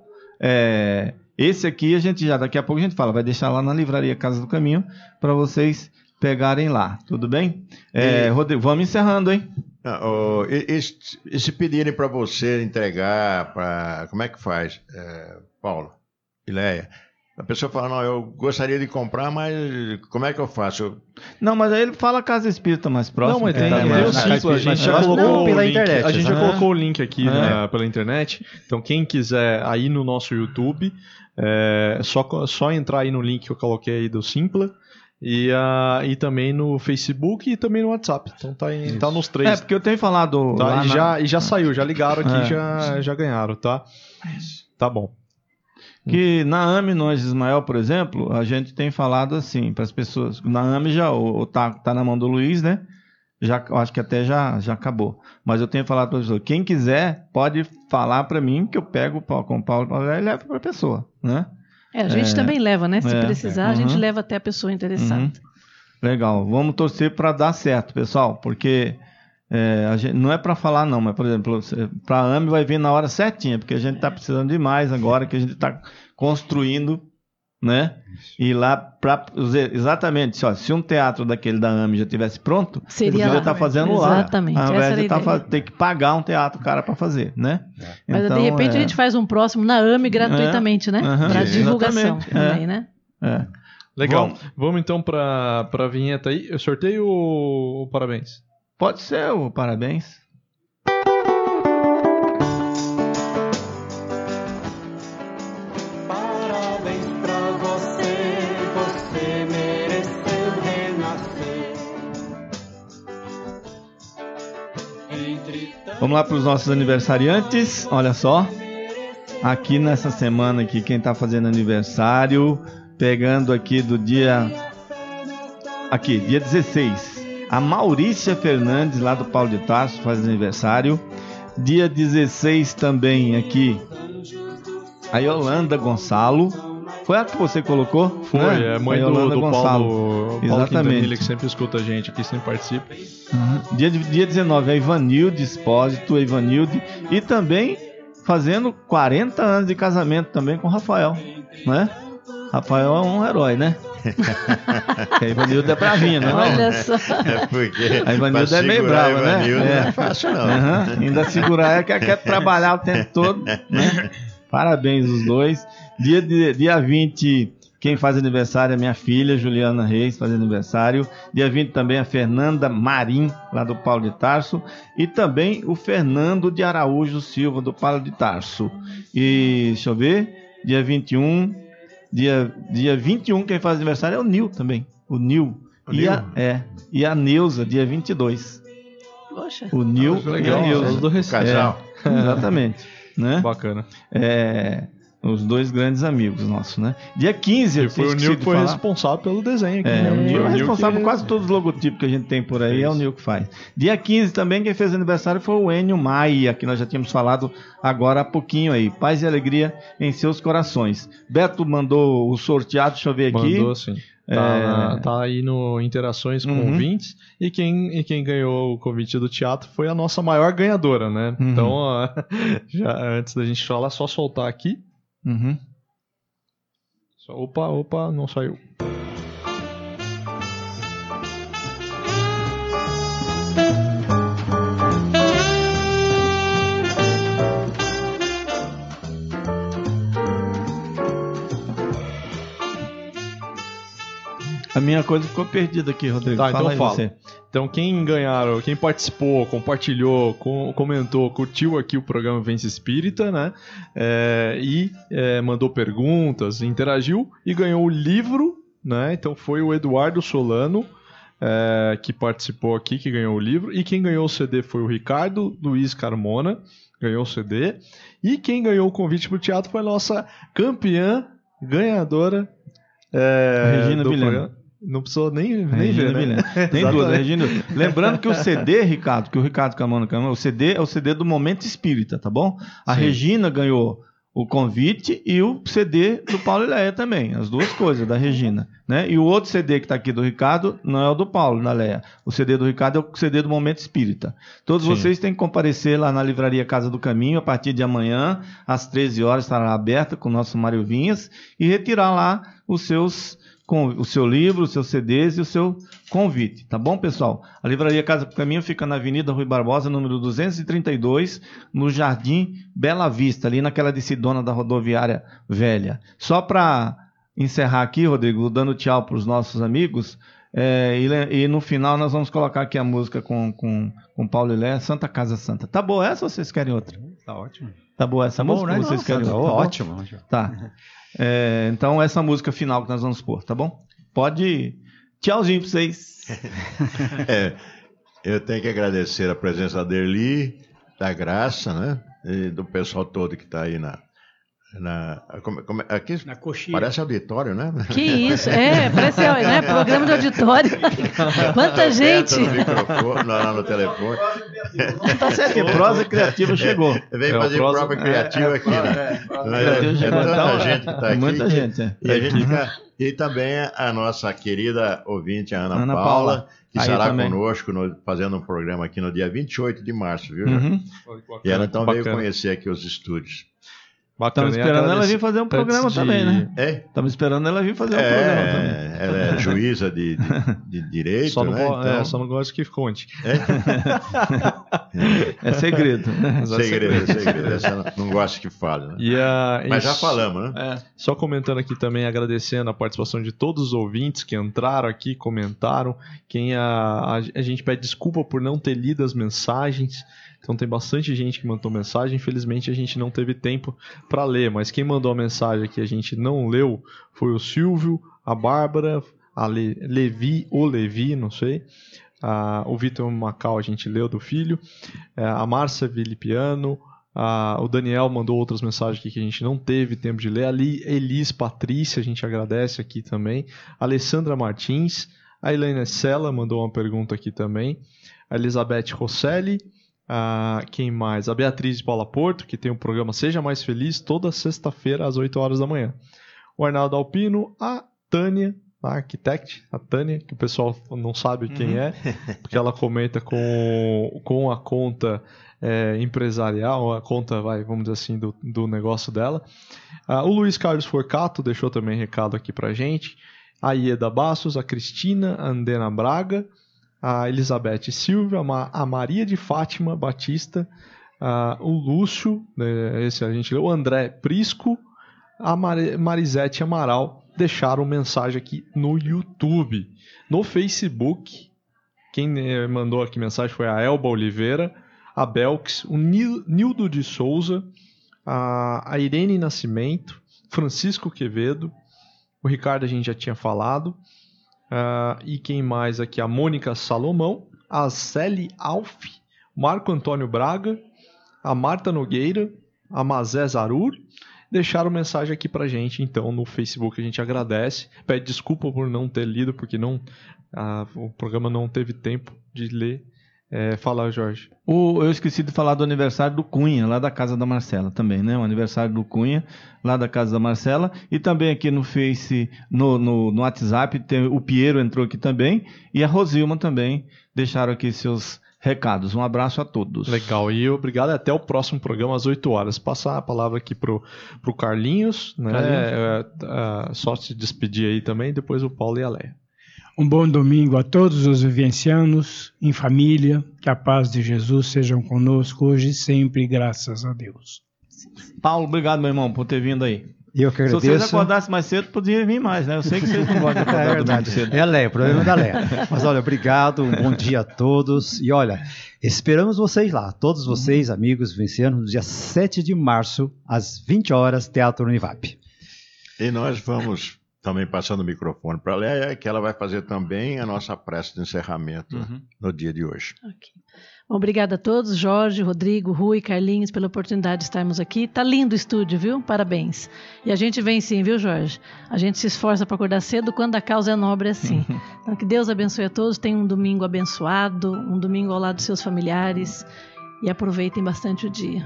É, esse aqui a gente já, daqui a pouco a gente fala, vai deixar lá na livraria Casa do Caminho para vocês pegarem lá, tudo bem? É, E- Rodrigo, vamos encerrando, hein? Não, o- e, e se- e se pedirem para você entregar, para como é que faz, é, Paulo e Leia? A pessoa fala, não, eu gostaria de comprar, mas como é que eu faço? Eu- Não, mas aí ele fala Casa Espírita mais próximo. Não, mas que tem, tá tem mais- o na simples, Casa a gente já Espírita mais colocou Não, o pela link, internet, a gente já né? colocou o link aqui É. na- pela internet. Então quem quiser aí no nosso YouTube, é só, só entrar aí no link que eu coloquei aí do Simpla. E, ah, e também no Facebook e também no WhatsApp. Então tá, em- tá nos três. É, porque eu tenho falado. Tá, lá e, na- já, e já saiu, já ligaram aqui, É. já, já ganharam, tá? Tá bom. Que na AME, nós, Ismael, por exemplo, a gente tem falado assim para as pessoas. Na AME já, o, o tá, tá na mão do Luiz, né? Já, eu acho que até já, já acabou. Mas eu tenho falado para as pessoas: quem quiser, pode falar para mim que eu pego o pau com o Paulo e levo para a pessoa, né? É, a gente É. também leva, né? Se É. precisar, É. a gente Uhum. leva até a pessoa interessada. Uhum. Legal. Vamos torcer para dar certo, pessoal, porque é, a gente, não é para falar não, mas por exemplo, para a AME vai vir na hora certinha, porque a gente está precisando de mais agora, que a gente está construindo né? E lá, pra, exatamente, ó, se um teatro daquele da A M E já tivesse pronto, seria ele está fazendo lá. Exatamente. Ao invés Essa de era a tá, ideia. ter que pagar um teatro cara para fazer, né? É. Mas Então, de repente é... a gente faz um próximo na A M E gratuitamente, é. né? Uhum. Para divulgação Exatamente. também, é. né? É. Legal. Vamos, Vamos então para a vinheta aí. Eu sorteio o, o parabéns? Pode ser o parabéns. Parabéns pra você, você mereceu renascer. Entre Vamos lá para os nossos aniversariantes. Olha só. Aqui nessa semana aqui, quem está fazendo aniversário, pegando aqui do dia... Aqui, dia dezesseis. A Maurícia Fernandes, lá do Paulo de Tarso, faz aniversário. Dia dezesseis também aqui, a Yolanda Gonçalo. Foi a que você colocou? Foi, né? é mãe a do, Yolanda do Gonçalo. Paulo, Paulo Exatamente. Quintanilha, que sempre escuta a gente aqui, sempre participa. Uhum. Dia, dia dezenove, a Ivanilde Espósito, a Ivanilde. E também fazendo quarenta anos de casamento também com o Rafael, né? Rafael é um herói, né? A Ivanilde é bravinha, né? Olha só. É porque a Ivanilde é meio brava, né? Ivanilde É. não é fácil, não. Uhum. Ainda segurar ela, que ela quer trabalhar o tempo todo, né? Parabéns os dois. Dia, de, dia vinte, quem faz aniversário é minha filha, Juliana Reis, faz aniversário. Dia vinte também a Fernanda Marim, lá do Paulo de Tarso. E também o Fernando de Araújo Silva, do Paulo de Tarso. E, deixa eu ver, dia vinte e um... Dia, dia vinte e um, quem faz aniversário é o Nil também. O Nil. O e, Nil? A, é, e a Neuza, dia vinte e dois. Poxa. O Nil Ah, e legal, a Neuza. os dois. O casal. É, exatamente. Né? Bacana. É, os dois grandes amigos nossos, né? Dia quinze, eu E foi o esqueci Nil de que foi falar. responsável pelo desenho aqui. É, né? o Nil é Foi responsável que- por quase todos os logotipos que a gente tem por aí, é o Isso. Nil que faz. Dia quinze também, quem fez aniversário foi o Enio Maia, que nós já tínhamos falado agora há pouquinho aí. Paz e alegria em seus corações. Beto mandou o sorteado, deixa eu ver aqui. Mandou sim. Tá, É. na- tá aí no Interações com Uhum. ouvintes. E quem, e quem ganhou o convite do teatro foi a nossa maior ganhadora, né? Uhum. Então, ó, já, antes da gente falar, só soltar aqui. Uhum. Só- opa, opa, não saiu. A minha coisa ficou perdida aqui, Rodrigo. Tá, Fala então aí fala. você. Então, quem ganharam, quem participou, compartilhou, com- comentou, curtiu aqui o programa Vivência Espírita, né? É, e é, mandou perguntas, interagiu e ganhou o livro, né? Então foi o Eduardo Solano é, que participou aqui, que ganhou o livro. E quem ganhou o C D foi o Ricardo Luiz Carmona, ganhou o C D. E quem ganhou o convite para o teatro foi a nossa campeã, ganhadora. É, A Regina do Vilhena. programa. Não precisou nem, nem Regina ver, né? Vilhena. Tem duas, né, Regina? Lembrando que o C D, Ricardo, que o Ricardo Camano Camano, o C D é o C D do Momento Espírita, tá bom? A Sim. Regina ganhou o convite e o C D do Paulo e Leia também, as duas coisas da Regina, né? E o outro C D que está aqui do Ricardo não é o do Paulo, da Leia. O C D do Ricardo é o C D do Momento Espírita. Todos Sim. vocês têm que comparecer lá na Livraria Casa do Caminho a partir de amanhã, às treze horas, estará aberta com o nosso Mário Vinhas e retirar lá os seus com o seu livro, os seus C Ds e o seu convite, tá bom, pessoal? A Livraria Casa do Caminho fica na Avenida Rui Barbosa, número duzentos e trinta e dois, no Jardim Bela Vista, ali naquela decidona da rodoviária velha. Só para encerrar aqui, Rodrigo, dando tchau para os nossos amigos, é, e, e no final nós vamos colocar aqui a música com, com, com Paulo e Léa, Santa Casa Santa. Tá boa essa ou vocês querem outra? Tá ótimo. Tá boa essa Tá bom, música né? ou vocês Nossa, querem tá outra? Tá bom? ótimo, ótimo. Tá. É, então, essa música final que nós vamos pôr, tá bom? Pode. Tchauzinho pra vocês. É, eu tenho que agradecer a presença da Erli, da Graça, né? E do pessoal todo que está aí na. na como, como, aqui Na coxinha. parece auditório, né? Que isso? É, parece né, programa de auditório. Quanta gente! No microfone, lá no telefone. Tá certo, que prosa criativa chegou. Vem É, fazer prosa- prova criativa é, aqui, né? prosa É, criativa é chegou. tanta Então, gente que está aqui. muita que- gente, é. E, a gente fica- e também a nossa querida ouvinte, a Ana, Ana Paula, Paula, que aí estará também. conosco no- fazendo um programa aqui no dia vinte e oito de março, viu? Uhum. E ela então veio Bacana. conhecer aqui os estúdios. Estamos esperando ela vir fazer um programa de... também, né? É? Estamos esperando ela vir fazer um é, programa também. Ela é juíza de, de, de direito, só não né? Vou, então... é, só não gosto que conte. É, é segredo. É segredo, é segredo. Essa não gosta que fale, né? E, uh, Mas isso, já falamos, né? É, só comentando aqui também, agradecendo a participação de todos os ouvintes que entraram aqui, comentaram. Quem a, a, a gente pede desculpa por não ter lido as mensagens. Então tem bastante gente que mandou mensagem. Infelizmente a gente não teve tempo para ler, mas quem mandou a mensagem que a gente não leu foi o Silvio, a Bárbara, a Le, Levi ou Levi, não sei. Ah, o Vitor Macau a gente leu do filho. É, a Márcia Vilipiano. Ah, o Daniel mandou outras mensagens aqui que a gente não teve tempo de ler. Ali, Elis Patrícia, a gente agradece aqui também. A Alessandra Martins. A Helena Sela mandou uma pergunta aqui também. A Elizabeth Rosselli. Ah, quem mais? A Beatriz de Paula Porto, que tem o programa Seja Mais Feliz toda sexta-feira às oito horas da manhã. O Arnaldo Alpino, a Tânia, a arquitect, a Tânia, que o pessoal não sabe quem uhum. é, porque ela comenta com, com a conta é, empresarial, a conta, vai, vamos dizer assim, do, do negócio dela. Ah, o Luiz Carlos Forcato deixou também recado aqui pra gente. A Ieda Bastos, a Cristina Andena Braga, a Elizabeth Silva, a Maria de Fátima Batista, a, o Lúcio, esse a gente leu, o André Prisco, a Marisete Amaral, deixaram mensagem aqui no YouTube. No Facebook, quem mandou aqui mensagem foi a Elba Oliveira, a Belks, o Nildo de Souza, a, a Irene Nascimento, Francisco Quevedo, o Ricardo a gente já tinha falado. Uh, e quem mais aqui? A Mônica Salomão, a Celi Alf, Marco Antônio Braga, a Marta Nogueira, a Mazé Zarur, deixaram mensagem aqui pra gente, então, no Facebook. A gente agradece, pede desculpa por não ter lido, porque não, uh, o programa não teve tempo de ler. É, fala, Jorge. O, eu esqueci de falar do aniversário do Cunha, lá da casa da Marcela também, né? O aniversário do Cunha, lá da casa da Marcela. E também aqui no Face, no, no, no WhatsApp, tem, o Piero entrou aqui também. E a Rosilma também deixaram aqui seus recados. Um abraço a todos. Legal, e obrigado. Até o próximo programa às oito horas. Passar a palavra aqui pro, pro Carlinhos, né? É, é, só se despedir aí também, depois o Paulo e a Leia. Um bom domingo a todos os vivencianos, em família, que a paz de Jesus sejam conosco hoje e sempre, graças a Deus. Paulo, obrigado, meu irmão, por ter vindo aí. Eu que agradeço. Se vocês acordassem mais cedo, podia vir mais, né? Eu sei que vocês não gostam de acordar é verdade. cedo. É a Leia, o problema é da Leia. Mas olha, obrigado, um bom dia a todos. E olha, esperamos vocês lá, todos vocês, amigos vivencianos, no dia sete de março, às vinte horas, Teatro Univap. E nós vamos... Também passando o microfone para a Leia, que ela vai fazer também a nossa prece de encerramento uhum. no dia de hoje. Okay. Bom, obrigada a todos, Jorge, Rodrigo, Rui, Carlinhos, pela oportunidade de estarmos aqui. Tá lindo o estúdio, viu? Parabéns. E a gente vem sim, viu, Jorge? A gente se esforça para acordar cedo quando a causa é nobre assim. Então, que Deus abençoe a todos. Tenham um domingo abençoado, um domingo ao lado dos seus familiares e aproveitem bastante o dia.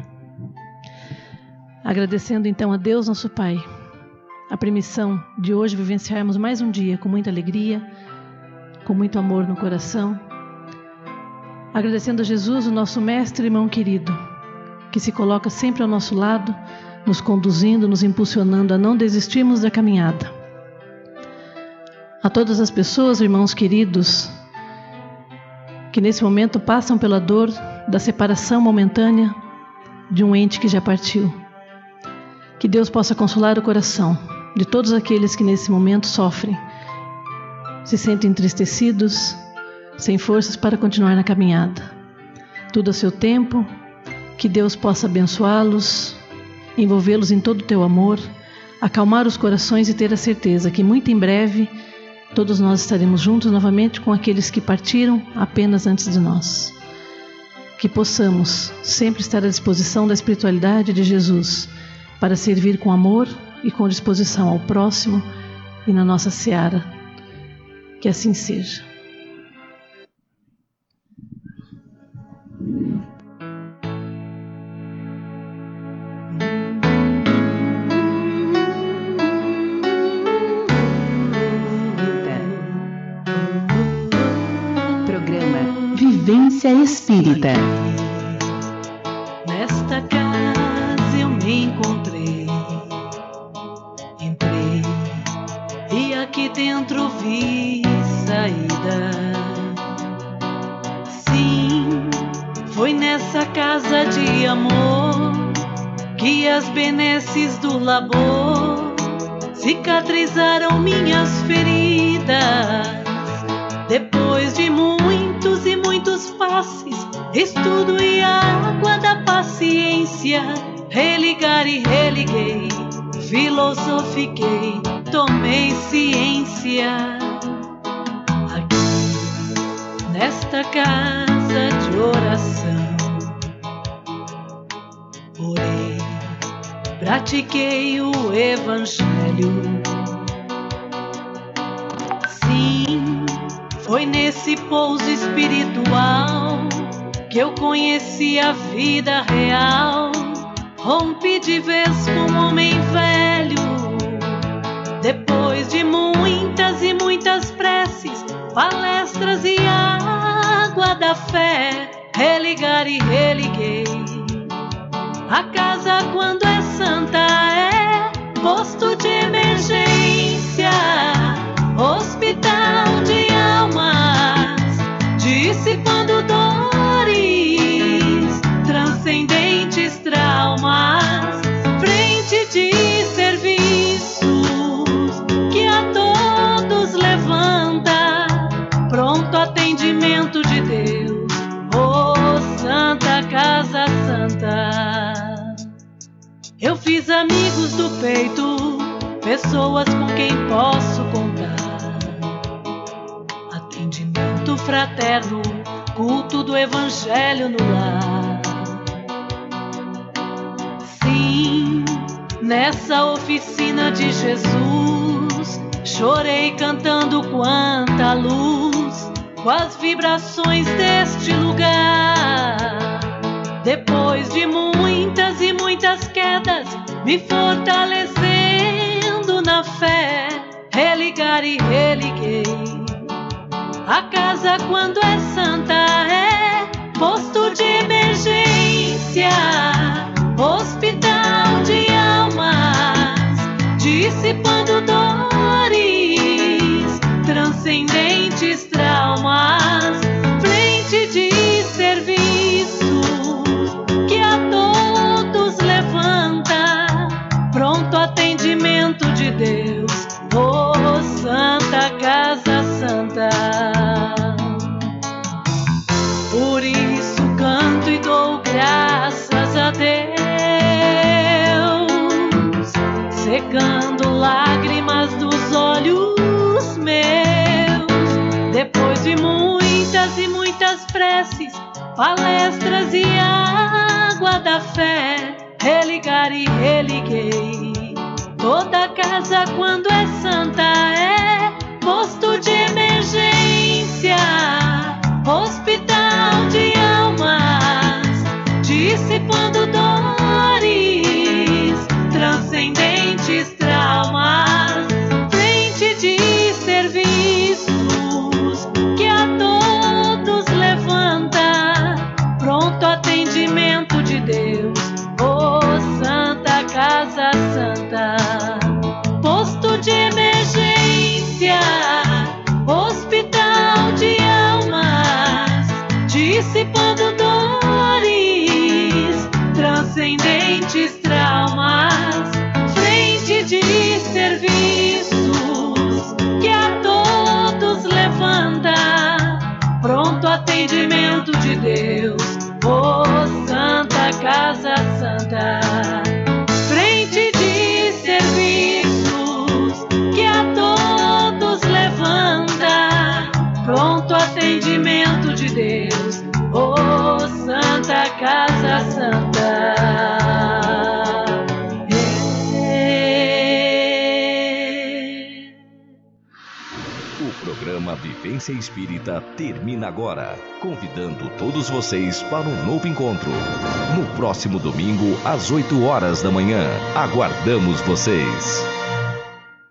Agradecendo então a Deus, nosso Pai, a permissão de hoje vivenciarmos mais um dia com muita alegria, com muito amor no coração. Agradecendo a Jesus, o nosso mestre e irmão querido, que se coloca sempre ao nosso lado, nos conduzindo, nos impulsionando a não desistirmos da caminhada. A todas as pessoas, irmãos queridos, que nesse momento passam pela dor da separação momentânea de um ente que já partiu. Que Deus possa consolar o coração de todos aqueles que nesse momento sofrem, se sentem entristecidos, sem forças para continuar na caminhada. Tudo a seu tempo, que Deus possa abençoá-los, envolvê-los em todo o teu amor, acalmar os corações e ter a certeza que muito em breve todos nós estaremos juntos novamente com aqueles que partiram apenas antes de nós. Que possamos sempre estar à disposição da espiritualidade de Jesus para servir com amor e com disposição ao próximo e na nossa seara. Que assim seja. Programa Vivência Espírita. Nesta casa eu me encontrei aqui dentro vi saída. Sim, foi nessa casa de amor que as benesses do labor cicatrizaram minhas feridas. Depois de muitos e muitos passes, estudo e água da paciência, religar e religuei, filosofiquei, tomei ciência. Aqui, nesta casa de oração, orei, pratiquei o evangelho. Sim, foi nesse pouso espiritual que eu conheci a vida real. Rompi de vez com um homem velho. Depois de muitas e muitas preces, palestras e água da fé, religar e religuei. A casa, quando é santa, é posto de emergência, hospital de almas, dissipando dores, transcendentes traumas, frente de serviços que a todos levanta, pronto atendimento de Deus, oh Santa Casa Santa. Eu fiz amigos do peito, pessoas com quem posso contar, atendimento fraterno, culto do evangelho no lar. Sim, nessa oficina de Jesus, chorei cantando quanta luz, com as vibrações deste lugar. Depois de muitas e muitas quedas, me fortalecendo na fé, religar e religuei. A casa, quando é santa, é posto de emergência, hospital de almas, dissipando dores, transcendentes traumas, frente de serviços que a todos levanta, pronto atendimento de Deus, oh Santa Casa Santa. Por isso canto e dou graças a Deus, secando lágrimas dos olhos meus. Depois de muitas e muitas preces, palestras e água da fé, religar e religuei. Toda casa, quando é santa, é posto de emergência, hospital de almas, dissipando dores, transcendentes traumas, frente de serviços que a todos levanta, pronto atendimento de Deus, oh Santa Casa Santa. Posto de emergência, hospital de almas, dissipando dores, transcendentes traumas, frente de serviços que a todos levanta, pronto atendimento de Deus, oh Santa Casa Santa. Frente de serviços que a todos levanta, pronto atendimento de Deus, oh Santa Casa Santa. O programa Vivência Espírita termina agora, convidando todos vocês para um novo encontro. No próximo domingo, às oito horas da manhã. Aguardamos vocês.